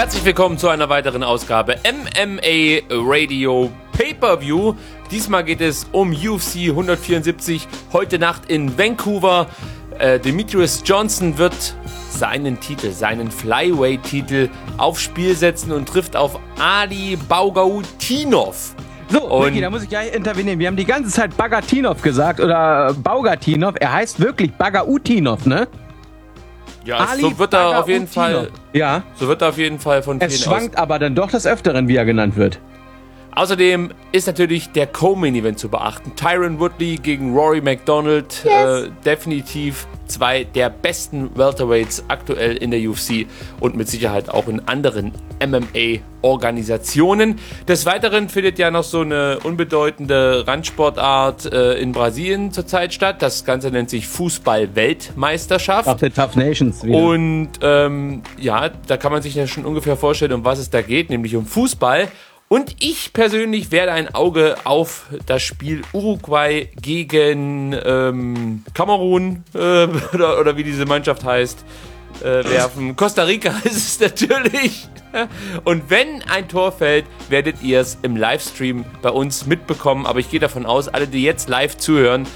Herzlich willkommen zu einer weiteren Ausgabe MMA Radio Pay-Per-View. Diesmal geht es um UFC 174, heute Nacht in Vancouver. Demetrious Johnson wird seinen Flyweight-Titel aufs Spiel setzen und trifft auf Ali Baugatinov. So, Micky, da muss ich gleich intervenieren. Wir haben die ganze Zeit Bagatinov gesagt oder Baugatinov. Er heißt wirklich Bagautinov, ne? Ja, so wird er auf jeden Fall. Ja. So wird er auf jeden Fall von vielen Es schwankt aber dann doch des Öfteren, wie er genannt wird. Außerdem ist natürlich der Co-Main-Event zu beachten. Tyron Woodley gegen Rory MacDonald. Yes. Definitiv zwei der besten Welterweights aktuell in der UFC und mit Sicherheit auch in anderen MMA-Organisationen. Des Weiteren findet ja noch so eine unbedeutende Randsportart in Brasilien zurzeit statt. Das Ganze nennt sich Fußball-Weltmeisterschaft. Auf der Tough Nations wieder. Und ja, da kann man sich ja schon ungefähr vorstellen, um was es da geht, nämlich um Fußball. Und ich persönlich werde ein Auge auf das Spiel Uruguay gegen Kamerun oder wie diese Mannschaft heißt, werfen. Costa Rica ist es natürlich. Und wenn ein Tor fällt, werdet ihr es im Livestream bei uns mitbekommen. Aber ich gehe davon aus, alle, die jetzt live zuhören,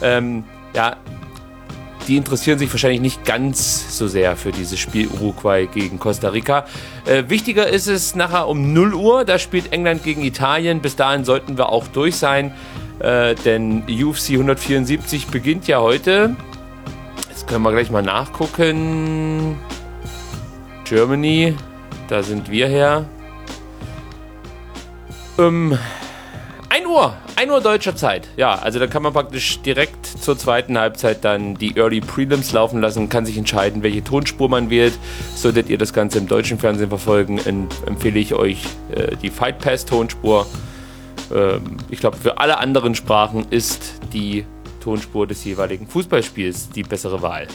die interessieren sich wahrscheinlich nicht ganz so sehr für dieses Spiel Uruguay gegen Costa Rica. Wichtiger ist es nachher um 0 Uhr, da spielt England gegen Italien. Bis dahin sollten wir auch durch sein, denn UFC 174 beginnt ja heute. Jetzt können wir gleich mal nachgucken. Germany, da sind wir her. 1 Uhr deutscher Zeit. Ja, also da kann man praktisch direkt zur zweiten Halbzeit dann die Early Prelims laufen lassen, kann sich entscheiden, welche Tonspur man wählt. Solltet ihr das Ganze im deutschen Fernsehen verfolgen, empfehle ich euch die Fight Pass Tonspur. Ich glaube, für alle anderen Sprachen ist die Tonspur des jeweiligen Fußballspiels die bessere Wahl.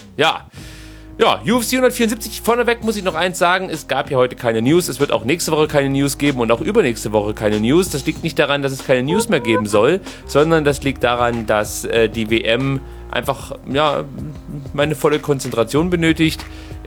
Ja, UFC 174, vorneweg muss ich noch eins sagen, es gab ja heute keine News, es wird auch nächste Woche keine News geben und auch übernächste Woche keine News. Das liegt nicht daran, dass es keine News mehr geben soll, sondern das liegt daran, dass die WM einfach, meine volle Konzentration benötigt.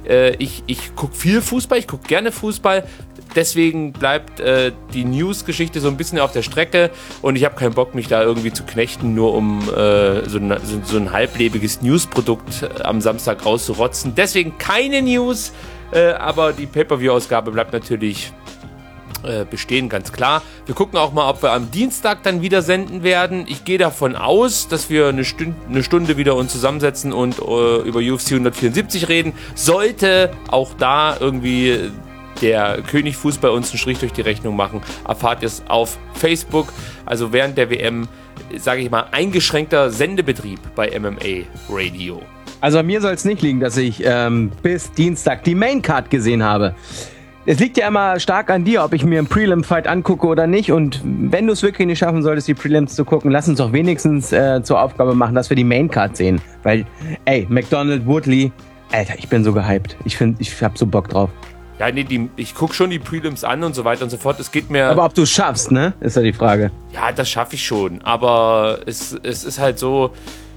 Ich gucke viel Fußball, ich gucke gerne Fußball, deswegen bleibt die News-Geschichte so ein bisschen auf der Strecke und ich habe keinen Bock, mich da irgendwie zu knechten, nur um so ein halblebiges News-Produkt am Samstag rauszurotzen. Deswegen keine News, aber die Pay-Per-View-Ausgabe bleibt natürlich bestehen, ganz klar. Wir gucken auch mal, ob wir am Dienstag dann wieder senden werden. Ich gehe davon aus, dass wir eine Stunde wieder uns zusammensetzen und über UFC 174 reden. Sollte auch da irgendwie der König Fußball uns einen Strich durch die Rechnung machen, erfahrt ihr es auf Facebook. Also während der WM, sage ich mal, eingeschränkter Sendebetrieb bei MMA Radio. Also mir soll es nicht liegen, dass ich bis Dienstag die Maincard gesehen habe. Es liegt ja immer stark an dir, ob ich mir einen Prelim-Fight angucke oder nicht. Und wenn du es wirklich nicht schaffen solltest, die Prelims zu gucken, lass uns doch wenigstens zur Aufgabe machen, dass wir die Maincard sehen. Weil, MacDonald, Woodley, Alter, ich bin so gehypt. Ich hab so Bock drauf. Ja, nee, ich gucke schon die Prelims an und so weiter und so fort. Es geht mir. Aber ob du es schaffst, ne? Ist ja die Frage. Ja, das schaffe ich schon. Aber es ist halt so.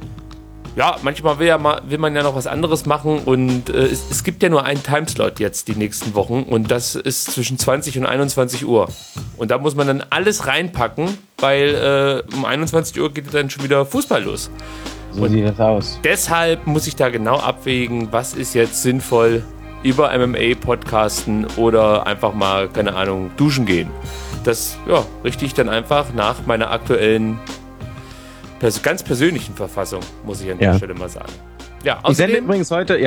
Ja, manchmal will man ja noch was anderes machen und es gibt ja nur einen Timeslot jetzt die nächsten Wochen und das ist zwischen 20 und 21 Uhr. Und da muss man dann alles reinpacken, weil um 21 Uhr geht dann schon wieder Fußball los. So sieht das aus. Deshalb muss ich da genau abwägen, was ist jetzt sinnvoll über MMA podcasten oder einfach mal, keine Ahnung, duschen gehen. Das, richte ich dann einfach nach meiner aktuellen ganz persönlichen Verfassung, muss ich an der Stelle mal sagen. Ja, ich sende übrigens heute,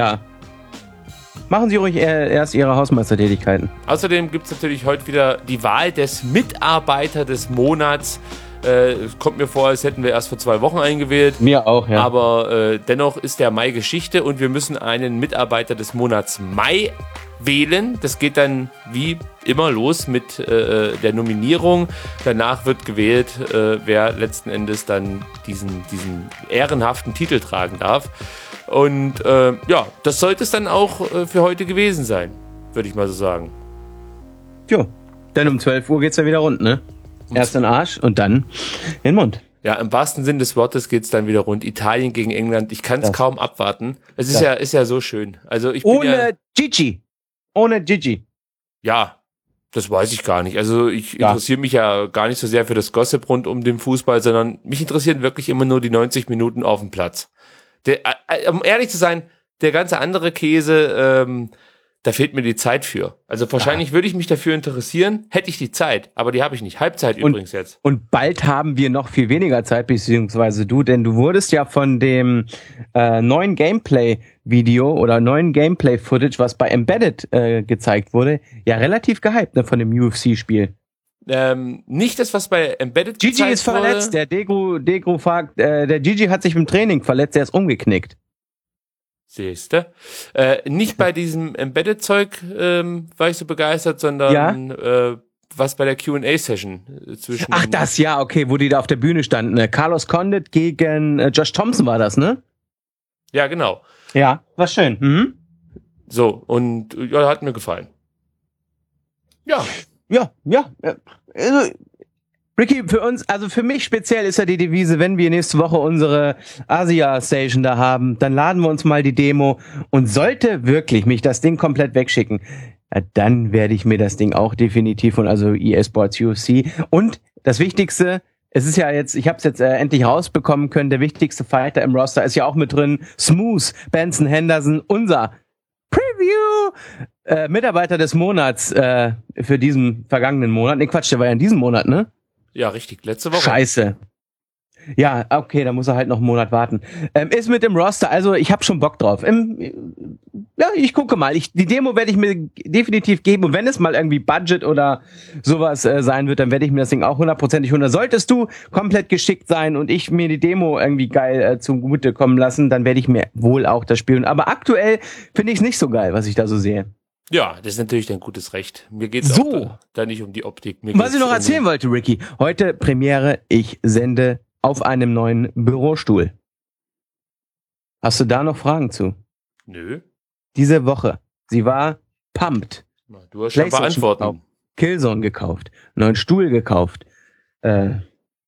machen Sie ruhig erst Ihre Hausmeistertätigkeiten. Außerdem gibt es natürlich heute wieder die Wahl des Mitarbeiter des Monats. Es kommt mir vor, als hätten wir erst vor 2 Wochen eingewählt. Mir auch, ja. Aber dennoch ist der Mai Geschichte und wir müssen einen Mitarbeiter des Monats Mai wählen. Das geht dann wie immer los mit der Nominierung. Danach wird gewählt, wer letzten Endes dann diesen ehrenhaften Titel tragen darf. Und das sollte es dann auch für heute gewesen sein, würde ich mal so sagen. Jo, dann um 12 Uhr geht's ja wieder rund, ne? Erst in den Arsch und dann in den Mund. Ja, im wahrsten Sinn des Wortes geht's dann wieder rund. Italien gegen England. Ich kann es kaum abwarten. Es ist ja so schön. Also ich bin Ohne Gigi. Ja, das weiß ich gar nicht. Also ich interessiere mich ja gar nicht so sehr für das Gossip rund um den Fußball, sondern mich interessieren wirklich immer nur die 90 Minuten auf dem Platz. Um ehrlich zu sein, der ganze andere Käse, da fehlt mir die Zeit für. Also wahrscheinlich würde ich mich dafür interessieren, hätte ich die Zeit, aber die habe ich nicht. Halbzeit übrigens jetzt. Und bald haben wir noch viel weniger Zeit, beziehungsweise du, denn du wurdest ja von dem neuen Gameplay-Video oder neuen Gameplay-Footage, was bei Embedded gezeigt wurde, ja relativ gehypt, ne, von dem UFC-Spiel. Nicht das, was bei Embedded Gigi gezeigt ist verletzt, wurde. der Gigi hat sich im Training verletzt, der ist umgeknickt. Siehste. Nicht bei diesem Embedded-Zeug war ich so begeistert, sondern was bei der Q&A-Session zwischen... Ach, das, ja, okay, wo die da auf der Bühne standen. Ne? Carlos Condit gegen Josh Thompson war das, ne? Ja, genau. Ja, war schön. Mhm. So, und ja, hat mir gefallen. Ja. Ja. Also, Ricky, für uns, also für mich speziell ist ja die Devise, wenn wir nächste Woche unsere Asia-Station da haben, dann laden wir uns mal die Demo und sollte wirklich mich das Ding komplett wegschicken, ja, dann werde ich mir das Ding auch definitiv von, also EA Sports UFC. Und das Wichtigste, es ist ja jetzt, ich habe es jetzt endlich rausbekommen können, der wichtigste Fighter im Roster ist ja auch mit drin, Smooth Benson Henderson, unser Preview Mitarbeiter des Monats für diesen vergangenen Monat. Nee, Quatsch, der war ja in diesem Monat, ne? Ja, richtig, letzte Woche. Scheiße. Ja, okay, da muss er halt noch einen Monat warten. Ist mit dem Roster, also ich habe schon Bock drauf. Ja, ich gucke mal. Die Demo werde ich mir definitiv geben und wenn es mal irgendwie Budget oder sowas sein wird, dann werde ich mir das Ding auch 100%ig holen. Solltest du komplett geschickt sein und ich mir die Demo irgendwie geil zugute kommen lassen, dann werde ich mir wohl auch das spielen. Aber aktuell finde ich es nicht so geil, was ich da so sehe. Ja, das ist natürlich dein gutes Recht. Mir geht's so. auch da nicht um die Optik. Was ich noch erzählen wollte, Ricky. Heute Premiere, ich sende auf einem neuen Bürostuhl. Hast du da noch Fragen zu? Nö. Diese Woche. Sie war pumped. Na, du hast schon beantworten. Gekauft, Killzone gekauft. Neuen Stuhl gekauft. Ja,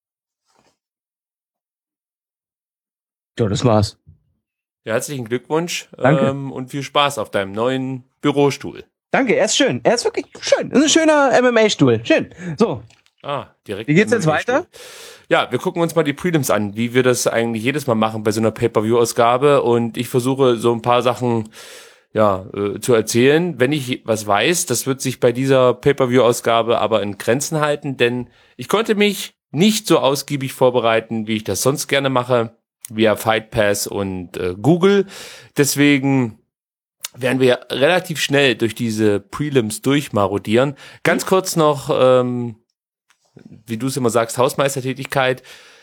das war's. Ja, herzlichen Glückwunsch. Danke. Und viel Spaß auf deinem neuen Bürostuhl. Danke, er ist schön. Er ist wirklich schön. Das ist ein schöner MMA-Stuhl. Schön. So. Direkt. Wie geht's jetzt weiter? Ja, wir gucken uns mal die Prelims an, wie wir das eigentlich jedes Mal machen bei so einer Pay-Per-View-Ausgabe. Und ich versuche so ein paar Sachen zu erzählen. Wenn ich was weiß, das wird sich bei dieser Pay-Per-View-Ausgabe aber in Grenzen halten, denn ich konnte mich nicht so ausgiebig vorbereiten, wie ich das sonst gerne mache, via Fight Pass und Google. Deswegen werden wir relativ schnell durch diese Prelims durchmarodieren. Ganz kurz noch, wie du es immer sagst, Hausmeistertätigkeit.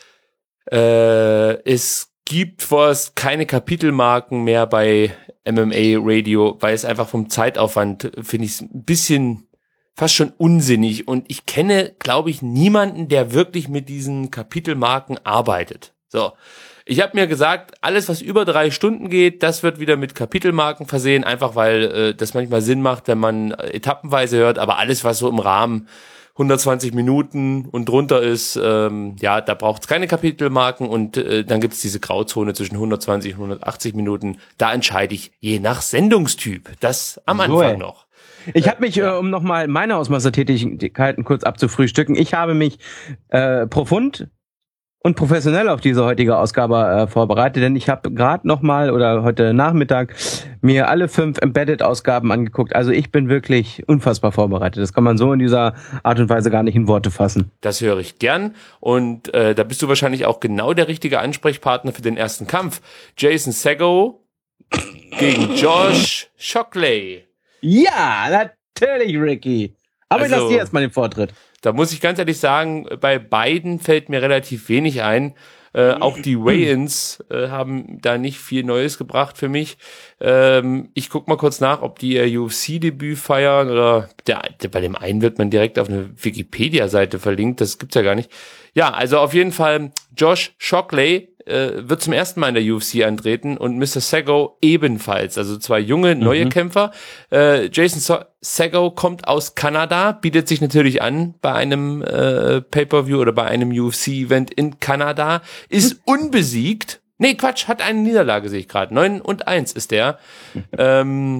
Es gibt vorerst keine Kapitelmarken mehr bei MMA Radio, weil es einfach vom Zeitaufwand, finde ich, ein bisschen fast schon unsinnig. Und ich kenne, glaube ich, niemanden, der wirklich mit diesen Kapitelmarken arbeitet. So. Ich habe mir gesagt, alles, was über 3 Stunden geht, das wird wieder mit Kapitelmarken versehen, einfach weil das manchmal Sinn macht, wenn man etappenweise hört, aber alles, was so im Rahmen 120 Minuten und drunter ist, da braucht es keine Kapitelmarken und dann gibt es diese Grauzone zwischen 120 und 180 Minuten. Da entscheide ich je nach Sendungstyp. Das am Anfang noch. Ich habe mich, um nochmal meine Hausmeistertätigkeiten kurz abzufrühstücken, ich habe mich profund und professionell auf diese heutige Ausgabe vorbereitet, denn ich habe gerade nochmal oder heute Nachmittag mir alle 5 Embedded-Ausgaben angeguckt. Also ich bin wirklich unfassbar vorbereitet. Das kann man so in dieser Art und Weise gar nicht in Worte fassen. Das höre ich gern und da bist du wahrscheinlich auch genau der richtige Ansprechpartner für den ersten Kampf. Jason Seggo gegen Josh Shockley. Ja, natürlich, Ricky. Aber ich lasse dir erstmal den Vortritt. Da muss ich ganz ehrlich sagen, bei beiden fällt mir relativ wenig ein. Auch die Weigh-Ins haben da nicht viel Neues gebracht für mich. Ich guck mal kurz nach, ob die ihr UFC-Debüt feiern oder bei dem einen wird man direkt auf eine Wikipedia-Seite verlinkt. Das gibt's ja gar nicht. Ja, also auf jeden Fall Josh Shockley wird zum ersten Mal in der UFC antreten und Mr. Seggo ebenfalls. Also 2 junge, neue Kämpfer. Jason Seggo kommt aus Kanada, bietet sich natürlich an bei einem Pay-Per-View oder bei einem UFC-Event in Kanada, ist unbesiegt. Nee, Quatsch, hat eine Niederlage, sehe ich gerade. 9-1 ist der.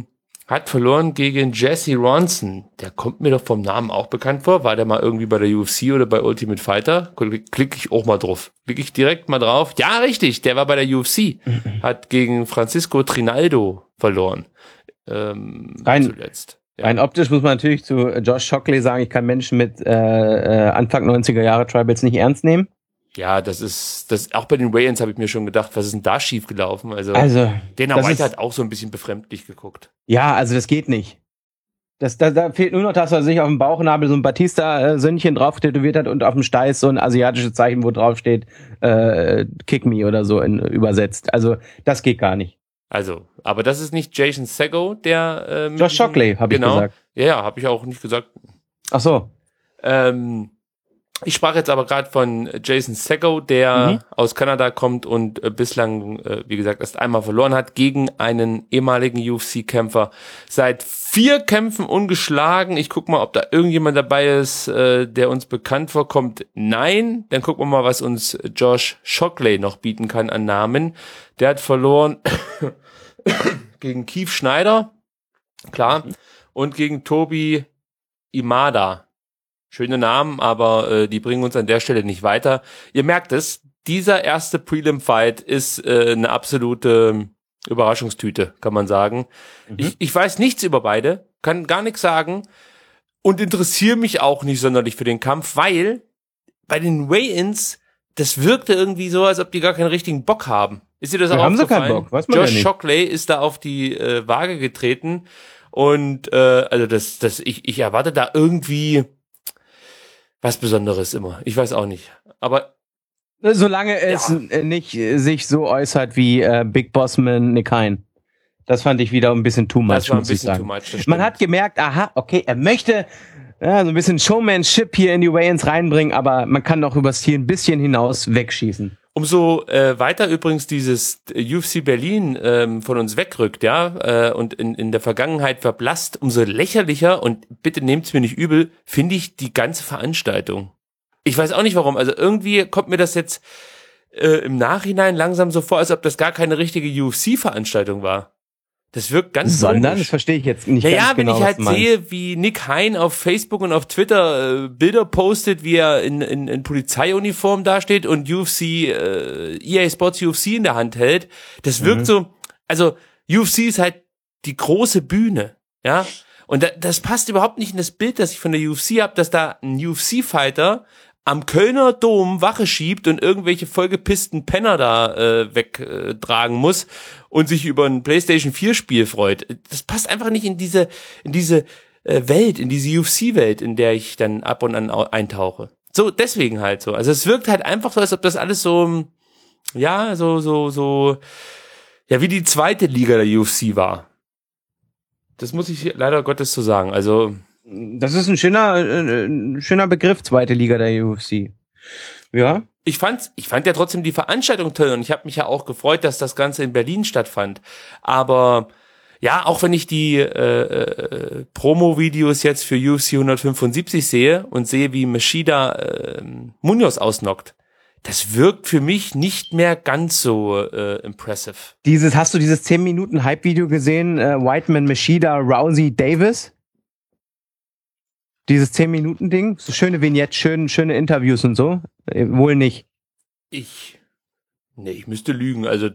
Hat verloren gegen Jesse Ronson. Der kommt mir doch vom Namen auch bekannt vor. War der mal irgendwie bei der UFC oder bei Ultimate Fighter? Klicke ich auch mal drauf. Klicke ich direkt mal drauf. Ja, richtig, der war bei der UFC. Hat gegen Francisco Trinaldo verloren. Zuletzt. Ja. Rein optisch muss man natürlich zu Josh Shockley sagen, ich kann Menschen mit Anfang 90er Jahre Tribals nicht ernst nehmen. Ja, das ist auch bei den Weigh-ins habe ich mir schon gedacht, was ist denn da schief gelaufen? Also Dana White hat auch so ein bisschen befremdlich geguckt. Ja, also das geht nicht. Da fehlt nur noch, dass er sich auf dem Bauchnabel so ein Batista-Sönnchen drauf tätowiert hat und auf dem Steiß so ein asiatisches Zeichen, wo drauf steht, Kick me oder so übersetzt. Also das geht gar nicht. Also, aber das ist nicht Jason Seggo, der Josh Shockley, habe ich gesagt. Ja, habe ich auch nicht gesagt. Ach so. Ich sprach jetzt aber gerade von Jason Seggo, der aus Kanada kommt und bislang, wie gesagt, erst einmal verloren hat gegen einen ehemaligen UFC-Kämpfer. Seit 4 Kämpfen ungeschlagen. Ich guck mal, ob da irgendjemand dabei ist, der uns bekannt vorkommt. Nein, dann gucken wir mal, was uns Josh Shockley noch bieten kann an Namen. Der hat verloren gegen Keith Schneider, klar, und gegen Tobi Imada. Schöne Namen, aber die bringen uns an der Stelle nicht weiter. Ihr merkt es, dieser erste Prelim-Fight ist eine absolute Überraschungstüte, kann man sagen. Ich weiß nichts über beide, kann gar nichts sagen und interessiere mich auch nicht sonderlich für den Kampf, weil bei den Weigh-ins, das wirkte irgendwie so, als ob die gar keinen richtigen Bock haben. Ist dir das auch aufgefallen? Haben sie keinen Bock, weiß man ja nicht. Josh Shockley ist da auf die Waage getreten und also ich erwarte da irgendwie was Besonderes immer. Ich weiß auch nicht. Aber solange es nicht sich so äußert wie Big Bossman Nick Hein. Das fand ich wieder ein bisschen too much, das war ein muss ich bisschen sagen. too much, Man hat gemerkt, aha, okay, er möchte so ein bisschen Showmanship hier in die Weigh-ins reinbringen, aber man kann doch übers Ziel ein bisschen hinaus wegschießen. Umso weiter übrigens dieses UFC Berlin von uns wegrückt, ja, und in der Vergangenheit verblasst, umso lächerlicher, und bitte nehmt's mir nicht übel, finde ich die ganze Veranstaltung. Ich weiß auch nicht warum, also irgendwie kommt mir das jetzt im Nachhinein langsam so vor, als ob das gar keine richtige UFC-Veranstaltung war. Das wirkt ganz Sondern, das verstehe ich jetzt nicht ganz genau, wenn ich halt sehe, wie Nick Hein auf Facebook und auf Twitter Bilder postet, wie er in Polizeiuniform dasteht und EA Sports UFC in der Hand hält, das wirkt so, also UFC ist halt die große Bühne, ja, und das passt überhaupt nicht in das Bild, das ich von der UFC habe, dass da ein UFC-Fighter am Kölner Dom Wache schiebt und irgendwelche vollgepissten Penner da wegtragen muss und sich über ein PlayStation 4 Spiel freut. Das passt einfach nicht in diese Welt, in diese UFC-Welt, in der ich dann ab und an eintauche. So, deswegen halt so. Also es wirkt halt einfach so, als ob das alles so, ja, so, ja, wie die zweite Liga der UFC war. Das muss ich leider Gottes so sagen. Also das ist ein schöner Begriff, zweite Liga der UFC. Ja. Ich fand ja trotzdem die Veranstaltung toll und ich habe mich ja auch gefreut, dass das Ganze in Berlin stattfand. Aber ja, auch wenn ich die Promo-Videos jetzt für UFC 175 sehe und sehe, wie Machida Munoz ausnockt, das wirkt für mich nicht mehr ganz so impressive. Hast du dieses 10 Minuten Hype-Video gesehen? Whiteman, Machida, Rousey, Davis? Dieses 10-Minuten-Ding? So schöne Vignettes, schöne Interviews und so? Wohl nicht. Ich müsste lügen. Also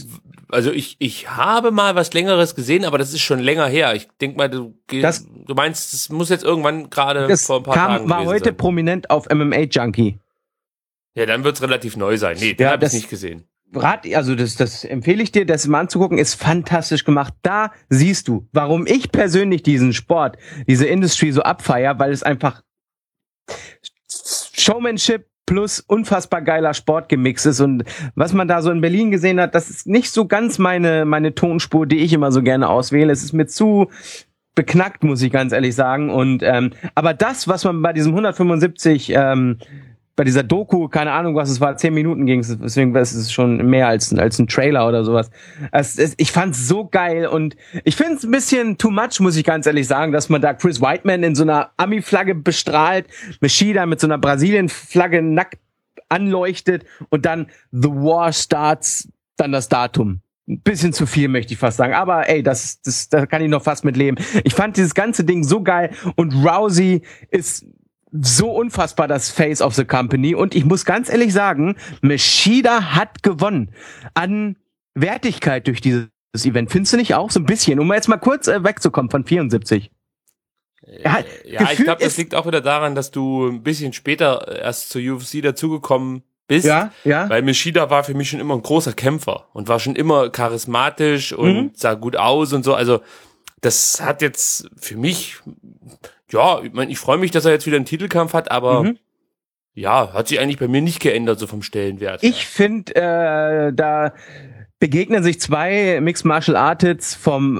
ich habe mal was Längeres gesehen, aber das ist schon länger her. Ich denke mal, du meinst, das muss jetzt irgendwann gerade vor ein paar Tagen war heute sein. Prominent auf MMA Junkie. Ja, dann wird's relativ neu sein. Nee, den habe ich nicht gesehen. Also das empfehle ich dir, das mal anzugucken, ist fantastisch gemacht. Da siehst du, warum ich persönlich diesen Sport, diese Industry so abfeier, weil es einfach Showmanship plus unfassbar geiler Sport gemixt ist. Und was man da so in Berlin gesehen hat, das ist nicht so ganz meine Tonspur, die ich immer so gerne auswähle. Es ist mir zu beknackt, muss ich ganz ehrlich sagen. Und aber das, was man bei diesem 175 bei dieser Doku, keine Ahnung, was es war, 10 Minuten ging es, deswegen ist es schon mehr als ein Trailer oder sowas. Ich fand's so geil und ich find's ein bisschen too much, muss ich ganz ehrlich sagen, dass man da Chris Weidman in so einer Ami-Flagge bestrahlt, Machida mit so einer Brasilien-Flagge nackt anleuchtet und dann The War starts, dann das Datum. ein bisschen zu viel, möchte ich fast sagen. Aber ey, da kann ich noch fast mit leben. Ich fand dieses ganze Ding so geil und Rousey ist so unfassbar das Face of the Company und ich muss ganz ehrlich sagen, Machida hat gewonnen an Wertigkeit durch dieses Event. Findest du nicht auch? So ein bisschen, um jetzt mal kurz wegzukommen von 74. Ja, ich glaube, das liegt auch wieder daran, dass du ein bisschen später erst zur UFC dazugekommen bist, weil Machida war für mich schon immer ein großer Kämpfer und war schon immer charismatisch und sah gut aus und so. Also das hat jetzt für mich, ja, ich freue mich, dass er jetzt wieder einen Titelkampf hat, aber ja, hat sich eigentlich bei mir nicht geändert, so vom Stellenwert. Ich finde, da begegnen sich zwei Mixed Martial Artists vom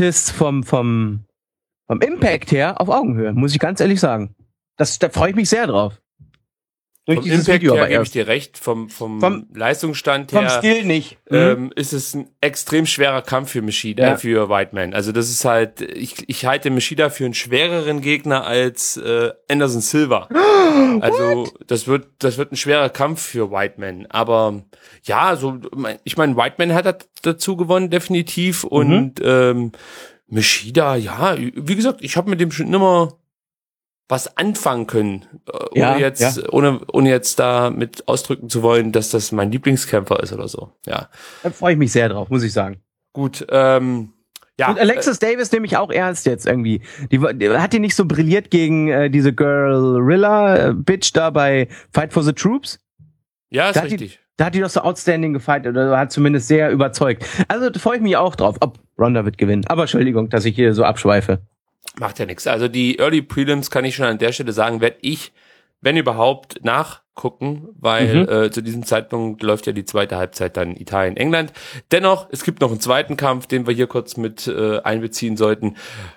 Impact her auf Augenhöhe, muss ich ganz ehrlich sagen. Da freue ich mich sehr drauf. Durch vom dieses Impact Video her gebe ich dir recht, vom Leistungsstand her. Vom Stil nicht. Ist es ein extrem schwerer Kampf für Machida, für Whiteman. Also das ist halt, ich halte Machida für einen schwereren Gegner als Anderson Silva. Also das wird ein schwerer Kampf für Whiteman. Aber ja, so, ich meine, Whiteman hat dazu gewonnen, definitiv. Und Machida, ja, wie gesagt, ich habe mit dem schon immer was anfangen können, ohne jetzt da mit ausdrücken zu wollen, dass das mein Lieblingskämpfer ist oder so. Ja. Da freue ich mich sehr drauf, muss ich sagen. Gut, ja. Und Alexis Davis nehme ich auch ernst jetzt irgendwie. Die hat die nicht so brilliert gegen diese Guerrilla Bitch da bei Fight for the Troops? Ja, ist richtig. Da hat die doch so outstanding gefightet oder hat zumindest sehr überzeugt. Also da freue ich mich auch drauf. Ob Ronda wird gewinnen. Aber Entschuldigung, dass ich hier so abschweife. Macht ja nichts. Also die Early Prelims kann ich schon an der Stelle sagen, werde ich, wenn überhaupt, nachgucken, weil zu diesem Zeitpunkt läuft ja die zweite Halbzeit dann Italien-England. Dennoch, es gibt noch einen zweiten Kampf, den wir hier kurz mit einbeziehen sollten.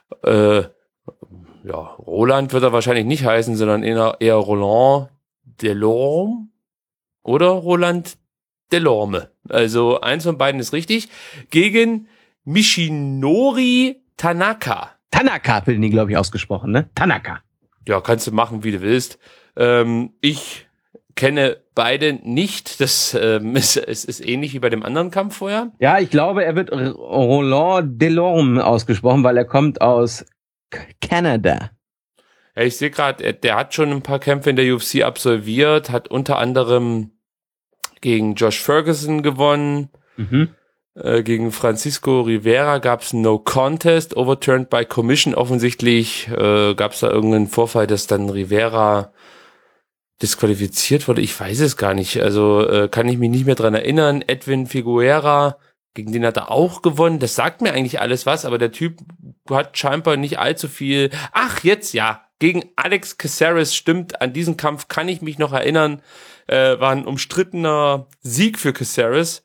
Roland wird er wahrscheinlich nicht heißen, sondern eher Roland Delorme oder Roland Delorme. Also eins von beiden ist richtig. Gegen Michinori Tanaka. Tanaka wird die, glaube ich, ausgesprochen, ne? Tanaka. Ja, kannst du machen, wie du willst. Ich kenne beide nicht. Das ist ähnlich wie bei dem anderen Kampf vorher. Ja, ich glaube, er wird Roland Delorme ausgesprochen, weil er kommt aus Kanada. Ja, ich sehe gerade, der hat schon ein paar Kämpfe in der UFC absolviert, hat unter anderem gegen Josh Ferguson gewonnen. Gegen Francisco Rivera gab's ein No Contest, overturned by Commission. Offensichtlich gab's da irgendeinen Vorfall, dass dann Rivera disqualifiziert wurde. Ich weiß es gar nicht. Also kann ich mich nicht mehr dran erinnern. Edwin Figueira, gegen den hat er auch gewonnen. Das sagt mir eigentlich alles was, aber der Typ hat scheinbar nicht allzu viel. Ach, jetzt ja. Gegen Alex Caceres, stimmt, an diesen Kampf kann ich mich noch erinnern. War ein umstrittener Sieg für Caceres.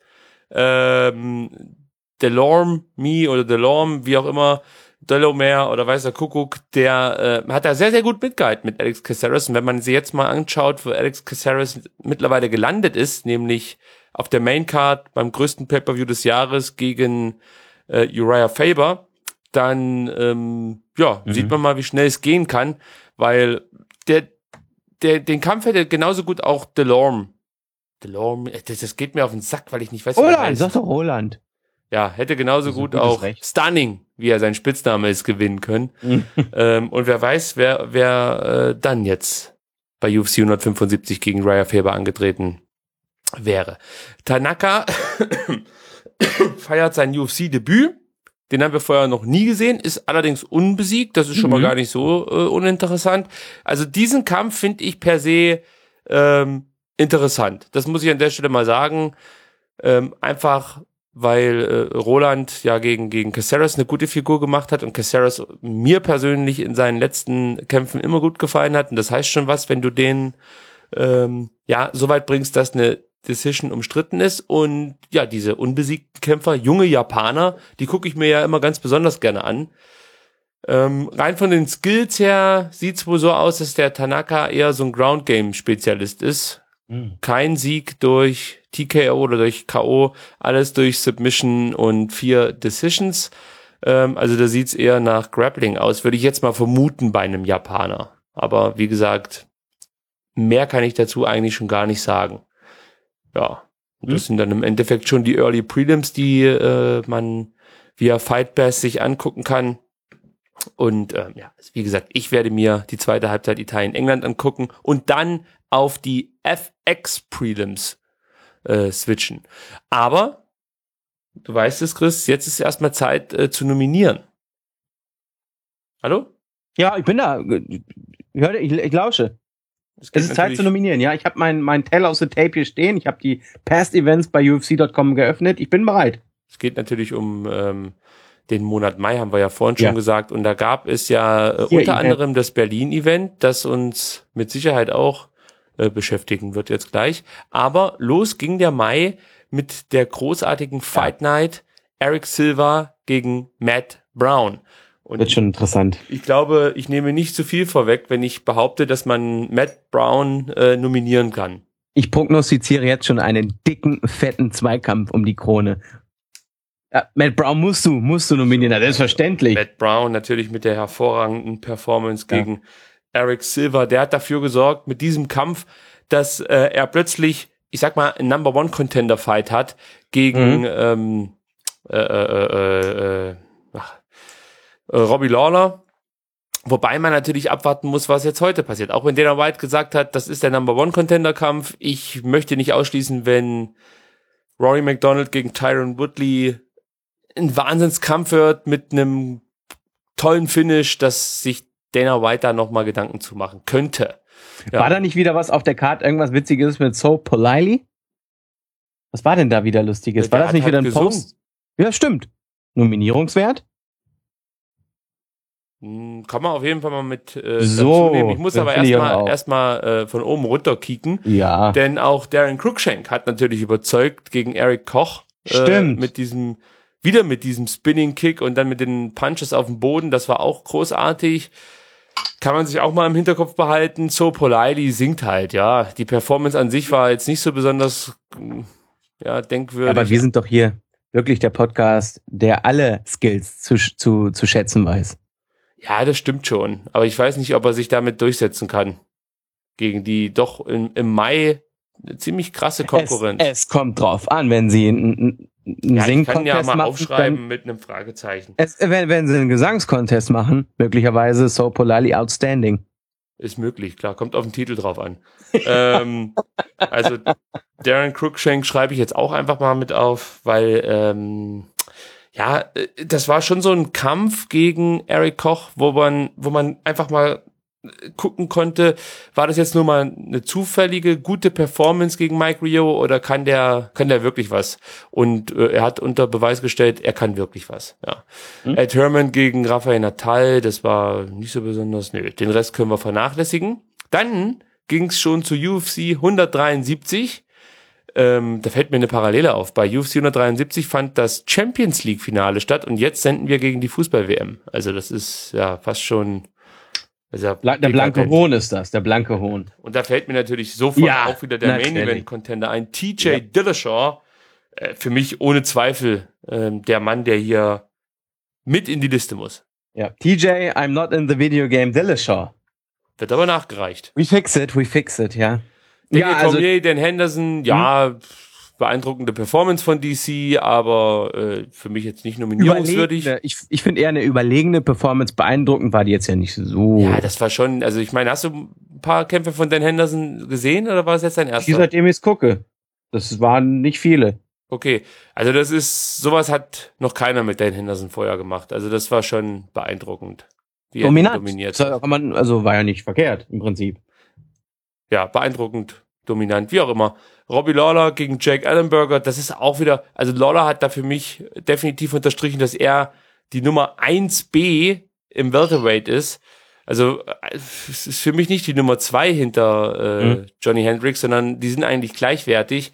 Delorme, wie auch immer, Delomere oder weiß der Kuckuck, der hat da sehr, sehr gut mitgehalten mit Alex Caceres. Und wenn man sich jetzt mal anschaut, wo Alex Caceres mittlerweile gelandet ist, nämlich auf der Maincard beim größten Pay-Per-View des Jahres gegen Uriah Faber, dann sieht man mal, wie schnell es gehen kann, weil den Kampf hätte genauso gut auch Delorme, das geht mir auf den Sack, weil ich nicht weiß, wie Roland, sag doch Roland. Ja, hätte genauso gut auch Stunning, wie er sein Spitzname ist, gewinnen können. Und wer weiß, wer dann jetzt bei UFC 175 gegen Uriah Faber angetreten wäre. Tanaka feiert sein UFC-Debüt. Den haben wir vorher noch nie gesehen, ist allerdings unbesiegt. Das ist schon mal gar nicht so uninteressant. Also diesen Kampf finde ich per se interessant. Das muss ich an der Stelle mal sagen. Einfach, weil Roland ja gegen Caceres eine gute Figur gemacht hat und Caceres mir persönlich in seinen letzten Kämpfen immer gut gefallen hat. Und das heißt schon was, wenn du den so weit bringst, dass eine Decision umstritten ist. Und ja, diese unbesiegten Kämpfer, junge Japaner, die gucke ich mir ja immer ganz besonders gerne an. Rein von den Skills her sieht's wohl so aus, dass der Tanaka eher so ein Ground-Game-Spezialist ist. Kein Sieg durch TKO oder durch K.O., alles durch Submission und 4 Decisions. Also da sieht's eher nach Grappling aus, würde ich jetzt mal vermuten bei einem Japaner. Aber wie gesagt, mehr kann ich dazu eigentlich schon gar nicht sagen. Ja, Das sind dann im Endeffekt schon die Early Prelims, die man via Fight Pass sich angucken kann. Und wie gesagt, ich werde mir die zweite Halbzeit Italien-England angucken und dann auf die FX Prelims switchen. Aber, du weißt es, Chris, jetzt ist erstmal Zeit zu nominieren. Hallo? Ja, ich bin da. Ich lausche. Es ist Zeit zu nominieren, ja. Ich habe mein Tell aus the Tape hier stehen. Ich habe die Past Events bei UFC.com geöffnet. Ich bin bereit. Es geht natürlich um den Monat Mai, haben wir ja vorhin schon gesagt. Und da gab es ja unter anderem das Berlin-Event, das uns mit Sicherheit auch beschäftigen wird jetzt gleich. Aber los ging der Mai mit der großartigen Fight Night Eric Silva gegen Matt Brown. Und wird schon interessant. Ich glaube, ich nehme nicht zu viel vorweg, wenn ich behaupte, dass man Matt Brown nominieren kann. Ich prognostiziere jetzt schon einen dicken, fetten Zweikampf um die Krone. Ja, Matt Brown musst du nominieren, selbstverständlich. Matt Brown natürlich mit der hervorragenden Performance gegen Eric Silva. Der hat dafür gesorgt, mit diesem Kampf, dass er plötzlich, ich sag mal, einen Number-One-Contender-Fight hat gegen Robbie Lawler. Wobei man natürlich abwarten muss, was jetzt heute passiert. Auch wenn Dana White gesagt hat, das ist der Number-One-Contender-Kampf. Ich möchte nicht ausschließen, wenn Rory McDonald gegen Tyron Woodley ein Wahnsinnskampf wird mit einem tollen Finish, dass sich Dana White da nochmal Gedanken zu machen könnte. Ja. War da nicht wieder was auf der Karte, irgendwas Witziges mit So Politely? Was war denn da wieder Lustiges? War das nicht wieder ein Post? Ja, stimmt. Nominierungswert? Kann man auf jeden Fall mal mit dazu nehmen. Ich muss aber erstmal von oben runter kicken. Ja. Denn auch Darren Cruikshank hat natürlich überzeugt gegen Eric Koch. Stimmt. Mit diesem Spinning Kick und dann mit den Punches auf dem Boden. Das war auch großartig. Kann man sich auch mal im Hinterkopf behalten. So Politely singt halt, ja. Die Performance an sich war jetzt nicht so besonders, denkwürdig. Aber wir sind doch hier wirklich der Podcast, der alle Skills zu schätzen weiß. Ja, das stimmt schon. Aber ich weiß nicht, ob er sich damit durchsetzen kann. Gegen die doch im Mai eine ziemlich krasse Konkurrenz. Es kommt drauf an, wenn sie einen Sing-Contest machen. Ich kann ja mal machen, aufschreiben mit einem Fragezeichen. Wenn sie einen Gesangscontest machen, möglicherweise So Politely Outstanding. Ist möglich, klar. Kommt auf den Titel drauf an. Also Darren Cruikshank schreibe ich jetzt auch einfach mal mit auf, weil das war schon so ein Kampf gegen Eric Koch, wo man einfach mal gucken konnte, war das jetzt nur mal eine zufällige, gute Performance gegen Mike Rio oder kann der wirklich was? Und er hat unter Beweis gestellt, er kann wirklich was. Ja. Ed Herman gegen Rafael Natal, das war nicht so besonders. Nö, den Rest können wir vernachlässigen. Dann ging es schon zu UFC 173. Da fällt mir eine Parallele auf. Bei UFC 173 fand das Champions League Finale statt und jetzt senden wir gegen die Fußball-WM. Also das ist ja fast schon... der blanke Hohn ist das, der blanke Hohn. Und da fällt mir natürlich sofort auch wieder der Main-Event-Contender ein. TJ Dillashaw, für mich ohne Zweifel der Mann, der hier mit in die Liste muss. Ja, TJ, I'm not in the video game Dillashaw. Wird aber nachgereicht. We fix it, ja. Cormier, Dan Henderson, beeindruckende Performance von DC, aber für mich jetzt nicht nominierungswürdig. Ich finde eher eine überlegene Performance. Beeindruckend war die jetzt ja nicht so. Ja, das war schon, also ich meine, hast du ein paar Kämpfe von Dan Henderson gesehen oder war es jetzt dein erster? Seitdem ich es gucke. Das waren nicht viele. Okay, also sowas hat noch keiner mit Dan Henderson vorher gemacht. Also das war schon beeindruckend. Wie Dominant. Er dominiert hat. War ja nicht verkehrt im Prinzip. Ja, beeindruckend, dominant, wie auch immer. Robbie Lawler gegen Jake Ellenberger, das ist auch wieder, also Lawler hat da für mich definitiv unterstrichen, dass er die Nummer 1B im Welterweight ist. Also es ist für mich nicht die Nummer 2 hinter Johnny Hendricks, sondern die sind eigentlich gleichwertig.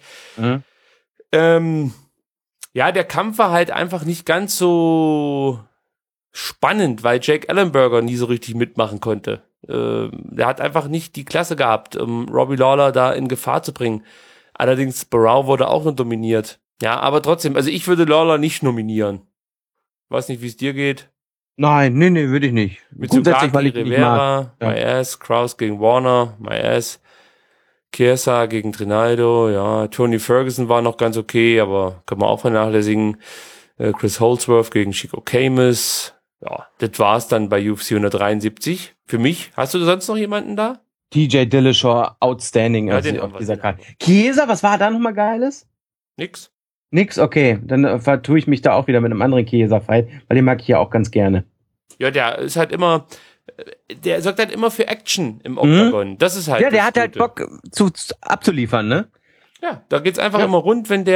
Der Kampf war halt einfach nicht ganz so spannend, weil Jake Ellenberger nie so richtig mitmachen konnte. Der hat einfach nicht die Klasse gehabt, um Robbie Lawler da in Gefahr zu bringen. Allerdings Barrow wurde auch noch dominiert. Ja, aber trotzdem, also ich würde Lawler nicht nominieren. Weiß nicht, wie es dir geht. Nein, würde ich nicht. Mit Sugaki, Rivera, My Ass, Kraus gegen Warner, My Ass. Chiesa gegen Trinaldo, ja. Tony Ferguson war noch ganz okay, aber kann man auch vernachlässigen. Chris Holdsworth gegen Chico Camus. Ja, das war's dann bei UFC 173. Für mich. Hast du sonst noch jemanden da? TJ Dillashaw, outstanding Ja, auf dieser Karte. Chiesa, was war da nochmal Geiles? Nix. Nix, okay. Dann vertue ich mich da auch wieder mit einem anderen Chiesa-Fight, weil den mag ich ja auch ganz gerne. Ja, der ist halt immer, der sorgt halt immer für Action im Octagon. Das ist halt Ja, der das hat halt Gute. Bock abzuliefern, ne? Ja, da geht's einfach immer rund, wenn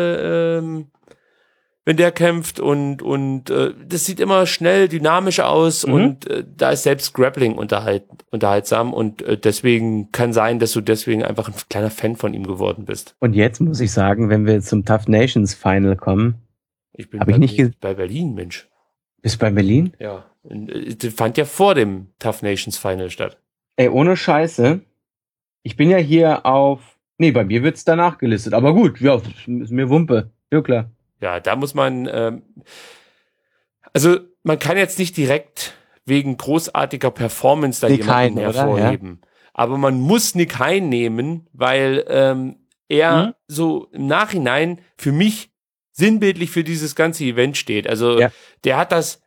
der kämpft und das sieht immer schnell, dynamisch aus und da ist selbst Grappling unterhaltsam und deswegen kann sein, dass du deswegen einfach ein kleiner Fan von ihm geworden bist. Und jetzt muss ich sagen, wenn wir zum Tough Nations Final kommen, Ich bin bei Berlin, Mensch. Bist du bei Berlin? Ja, das fand ja vor dem Tough Nations Final statt. Ey, ohne Scheiße. Ich bin ja hier bei mir wird's danach gelistet, aber gut, ja, ist mir Wumpe. Ja, klar. Ja, da muss man, also man kann jetzt nicht direkt wegen großartiger Performance da Nick jemanden Hein, hervorheben. Ja? Aber man muss Nick Hein nehmen, weil er so im Nachhinein für mich sinnbildlich für dieses ganze Event steht. Also der hat das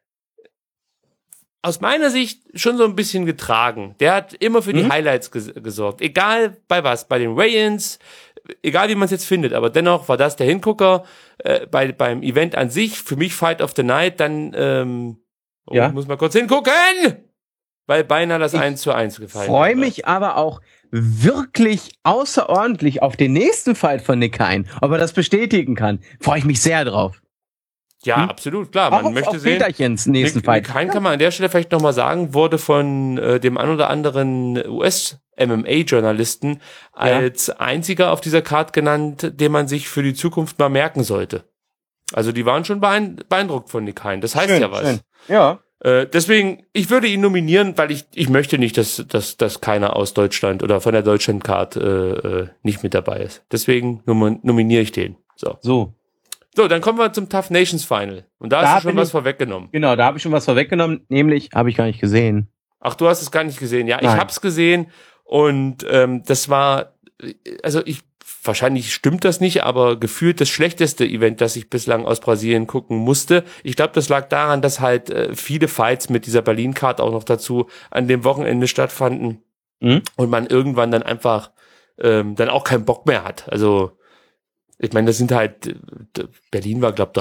aus meiner Sicht schon so ein bisschen getragen. Der hat immer für die Highlights gesorgt. Egal bei was, bei den Weigh-ins, egal wie man es jetzt findet, aber dennoch war das der Hingucker beim Event an sich. Für mich Fight of the Night, dann muss mal kurz hingucken, weil beinahe das 1:1 gefallen ist. Ich freue mich aber auch wirklich außerordentlich auf den nächsten Fight von Nick Hein. Ob er das bestätigen kann, freue ich mich sehr drauf. Ja, absolut, klar. Man möchte sehen, nächsten Fight. Nick Hein kann man an der Stelle vielleicht nochmal sagen, wurde von dem ein oder anderen US-MMA-Journalisten als einziger auf dieser Card genannt, den man sich für die Zukunft mal merken sollte. Also die waren schon beeindruckt von Nick Hein. Das heißt ja was. Schön. Ja. Deswegen, ich würde ihn nominieren, weil ich möchte nicht, dass keiner aus Deutschland oder von der Deutschland-Card nicht mit dabei ist. Deswegen nominiere ich den. So, dann kommen wir zum Tough Nations Final. Und da hast du schon was vorweggenommen. Genau, da habe ich schon was vorweggenommen, nämlich habe ich gar nicht gesehen. Ach, du hast es gar nicht gesehen. Ja, Nein. Ich hab's gesehen und das war, wahrscheinlich stimmt das nicht, aber gefühlt das schlechteste Event, das ich bislang aus Brasilien gucken musste. Ich glaube, das lag daran, dass halt viele Fights mit dieser Berlin-Card auch noch dazu an dem Wochenende stattfanden und man irgendwann dann einfach dann auch keinen Bock mehr hat. Also ich meine, das sind halt, Berlin war, glaube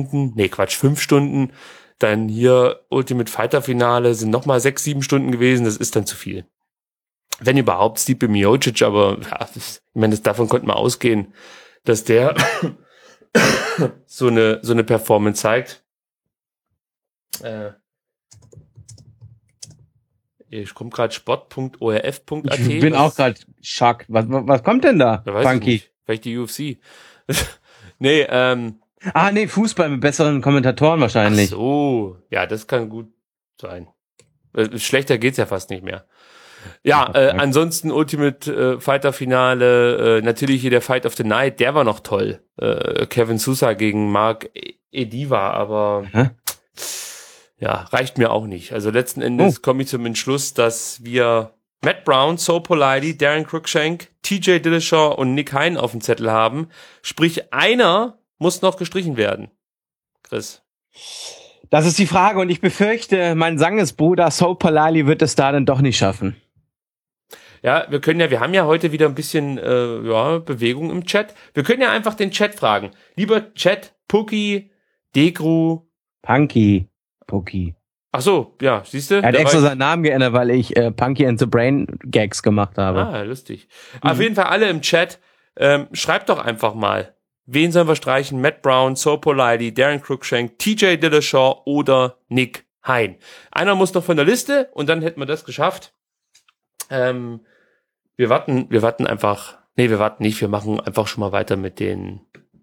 5 Stunden. Dann hier Ultimate Fighter Finale sind nochmal 6-7 Stunden gewesen. Das ist dann zu viel. Wenn überhaupt, Stipe Miocic, aber ja, ich meine, davon konnte man ausgehen, dass der so eine Performance zeigt. Ich komme gerade sport.orf.at. Ich bin auch gerade schock. Was kommt denn da, Funky? Vielleicht die UFC. Fußball mit besseren Kommentatoren wahrscheinlich. Ach so, ja, das kann gut sein. Schlechter geht's ja fast nicht mehr. Ja, ansonsten Ultimate Fighter Finale, natürlich hier der Fight of the Night, der war noch toll. Kevin Sousa gegen Mark Ediva, aber reicht mir auch nicht. Also letzten Endes komme ich zum Entschluss, dass wir Matt Brown, So Politi, Darren Cruikshank, TJ Dillashaw und Nick Hein auf dem Zettel haben. Sprich, einer muss noch gestrichen werden. Chris. Das ist die Frage und ich befürchte, mein Sangesbruder So Politi wird es da dann doch nicht schaffen. Ja, wir haben ja heute wieder ein bisschen Bewegung im Chat. Wir können ja einfach den Chat fragen. Lieber Chat, Puki, Degru, Punky, Puki. Ach so, ja, siehst du? Er hat extra seinen Namen geändert, weil ich Punky and the Brain Gags gemacht habe. Ah, lustig. Auf jeden Fall alle im Chat. Schreibt doch einfach mal. Wen sollen wir streichen? Matt Brown, So Politi, Darren Cruikshank, TJ Dillashaw oder Nick Hein? Einer muss noch von der Liste und dann hätten wir das geschafft. Wir warten einfach. Nee, wir warten nicht. Wir machen einfach schon mal weiter mit den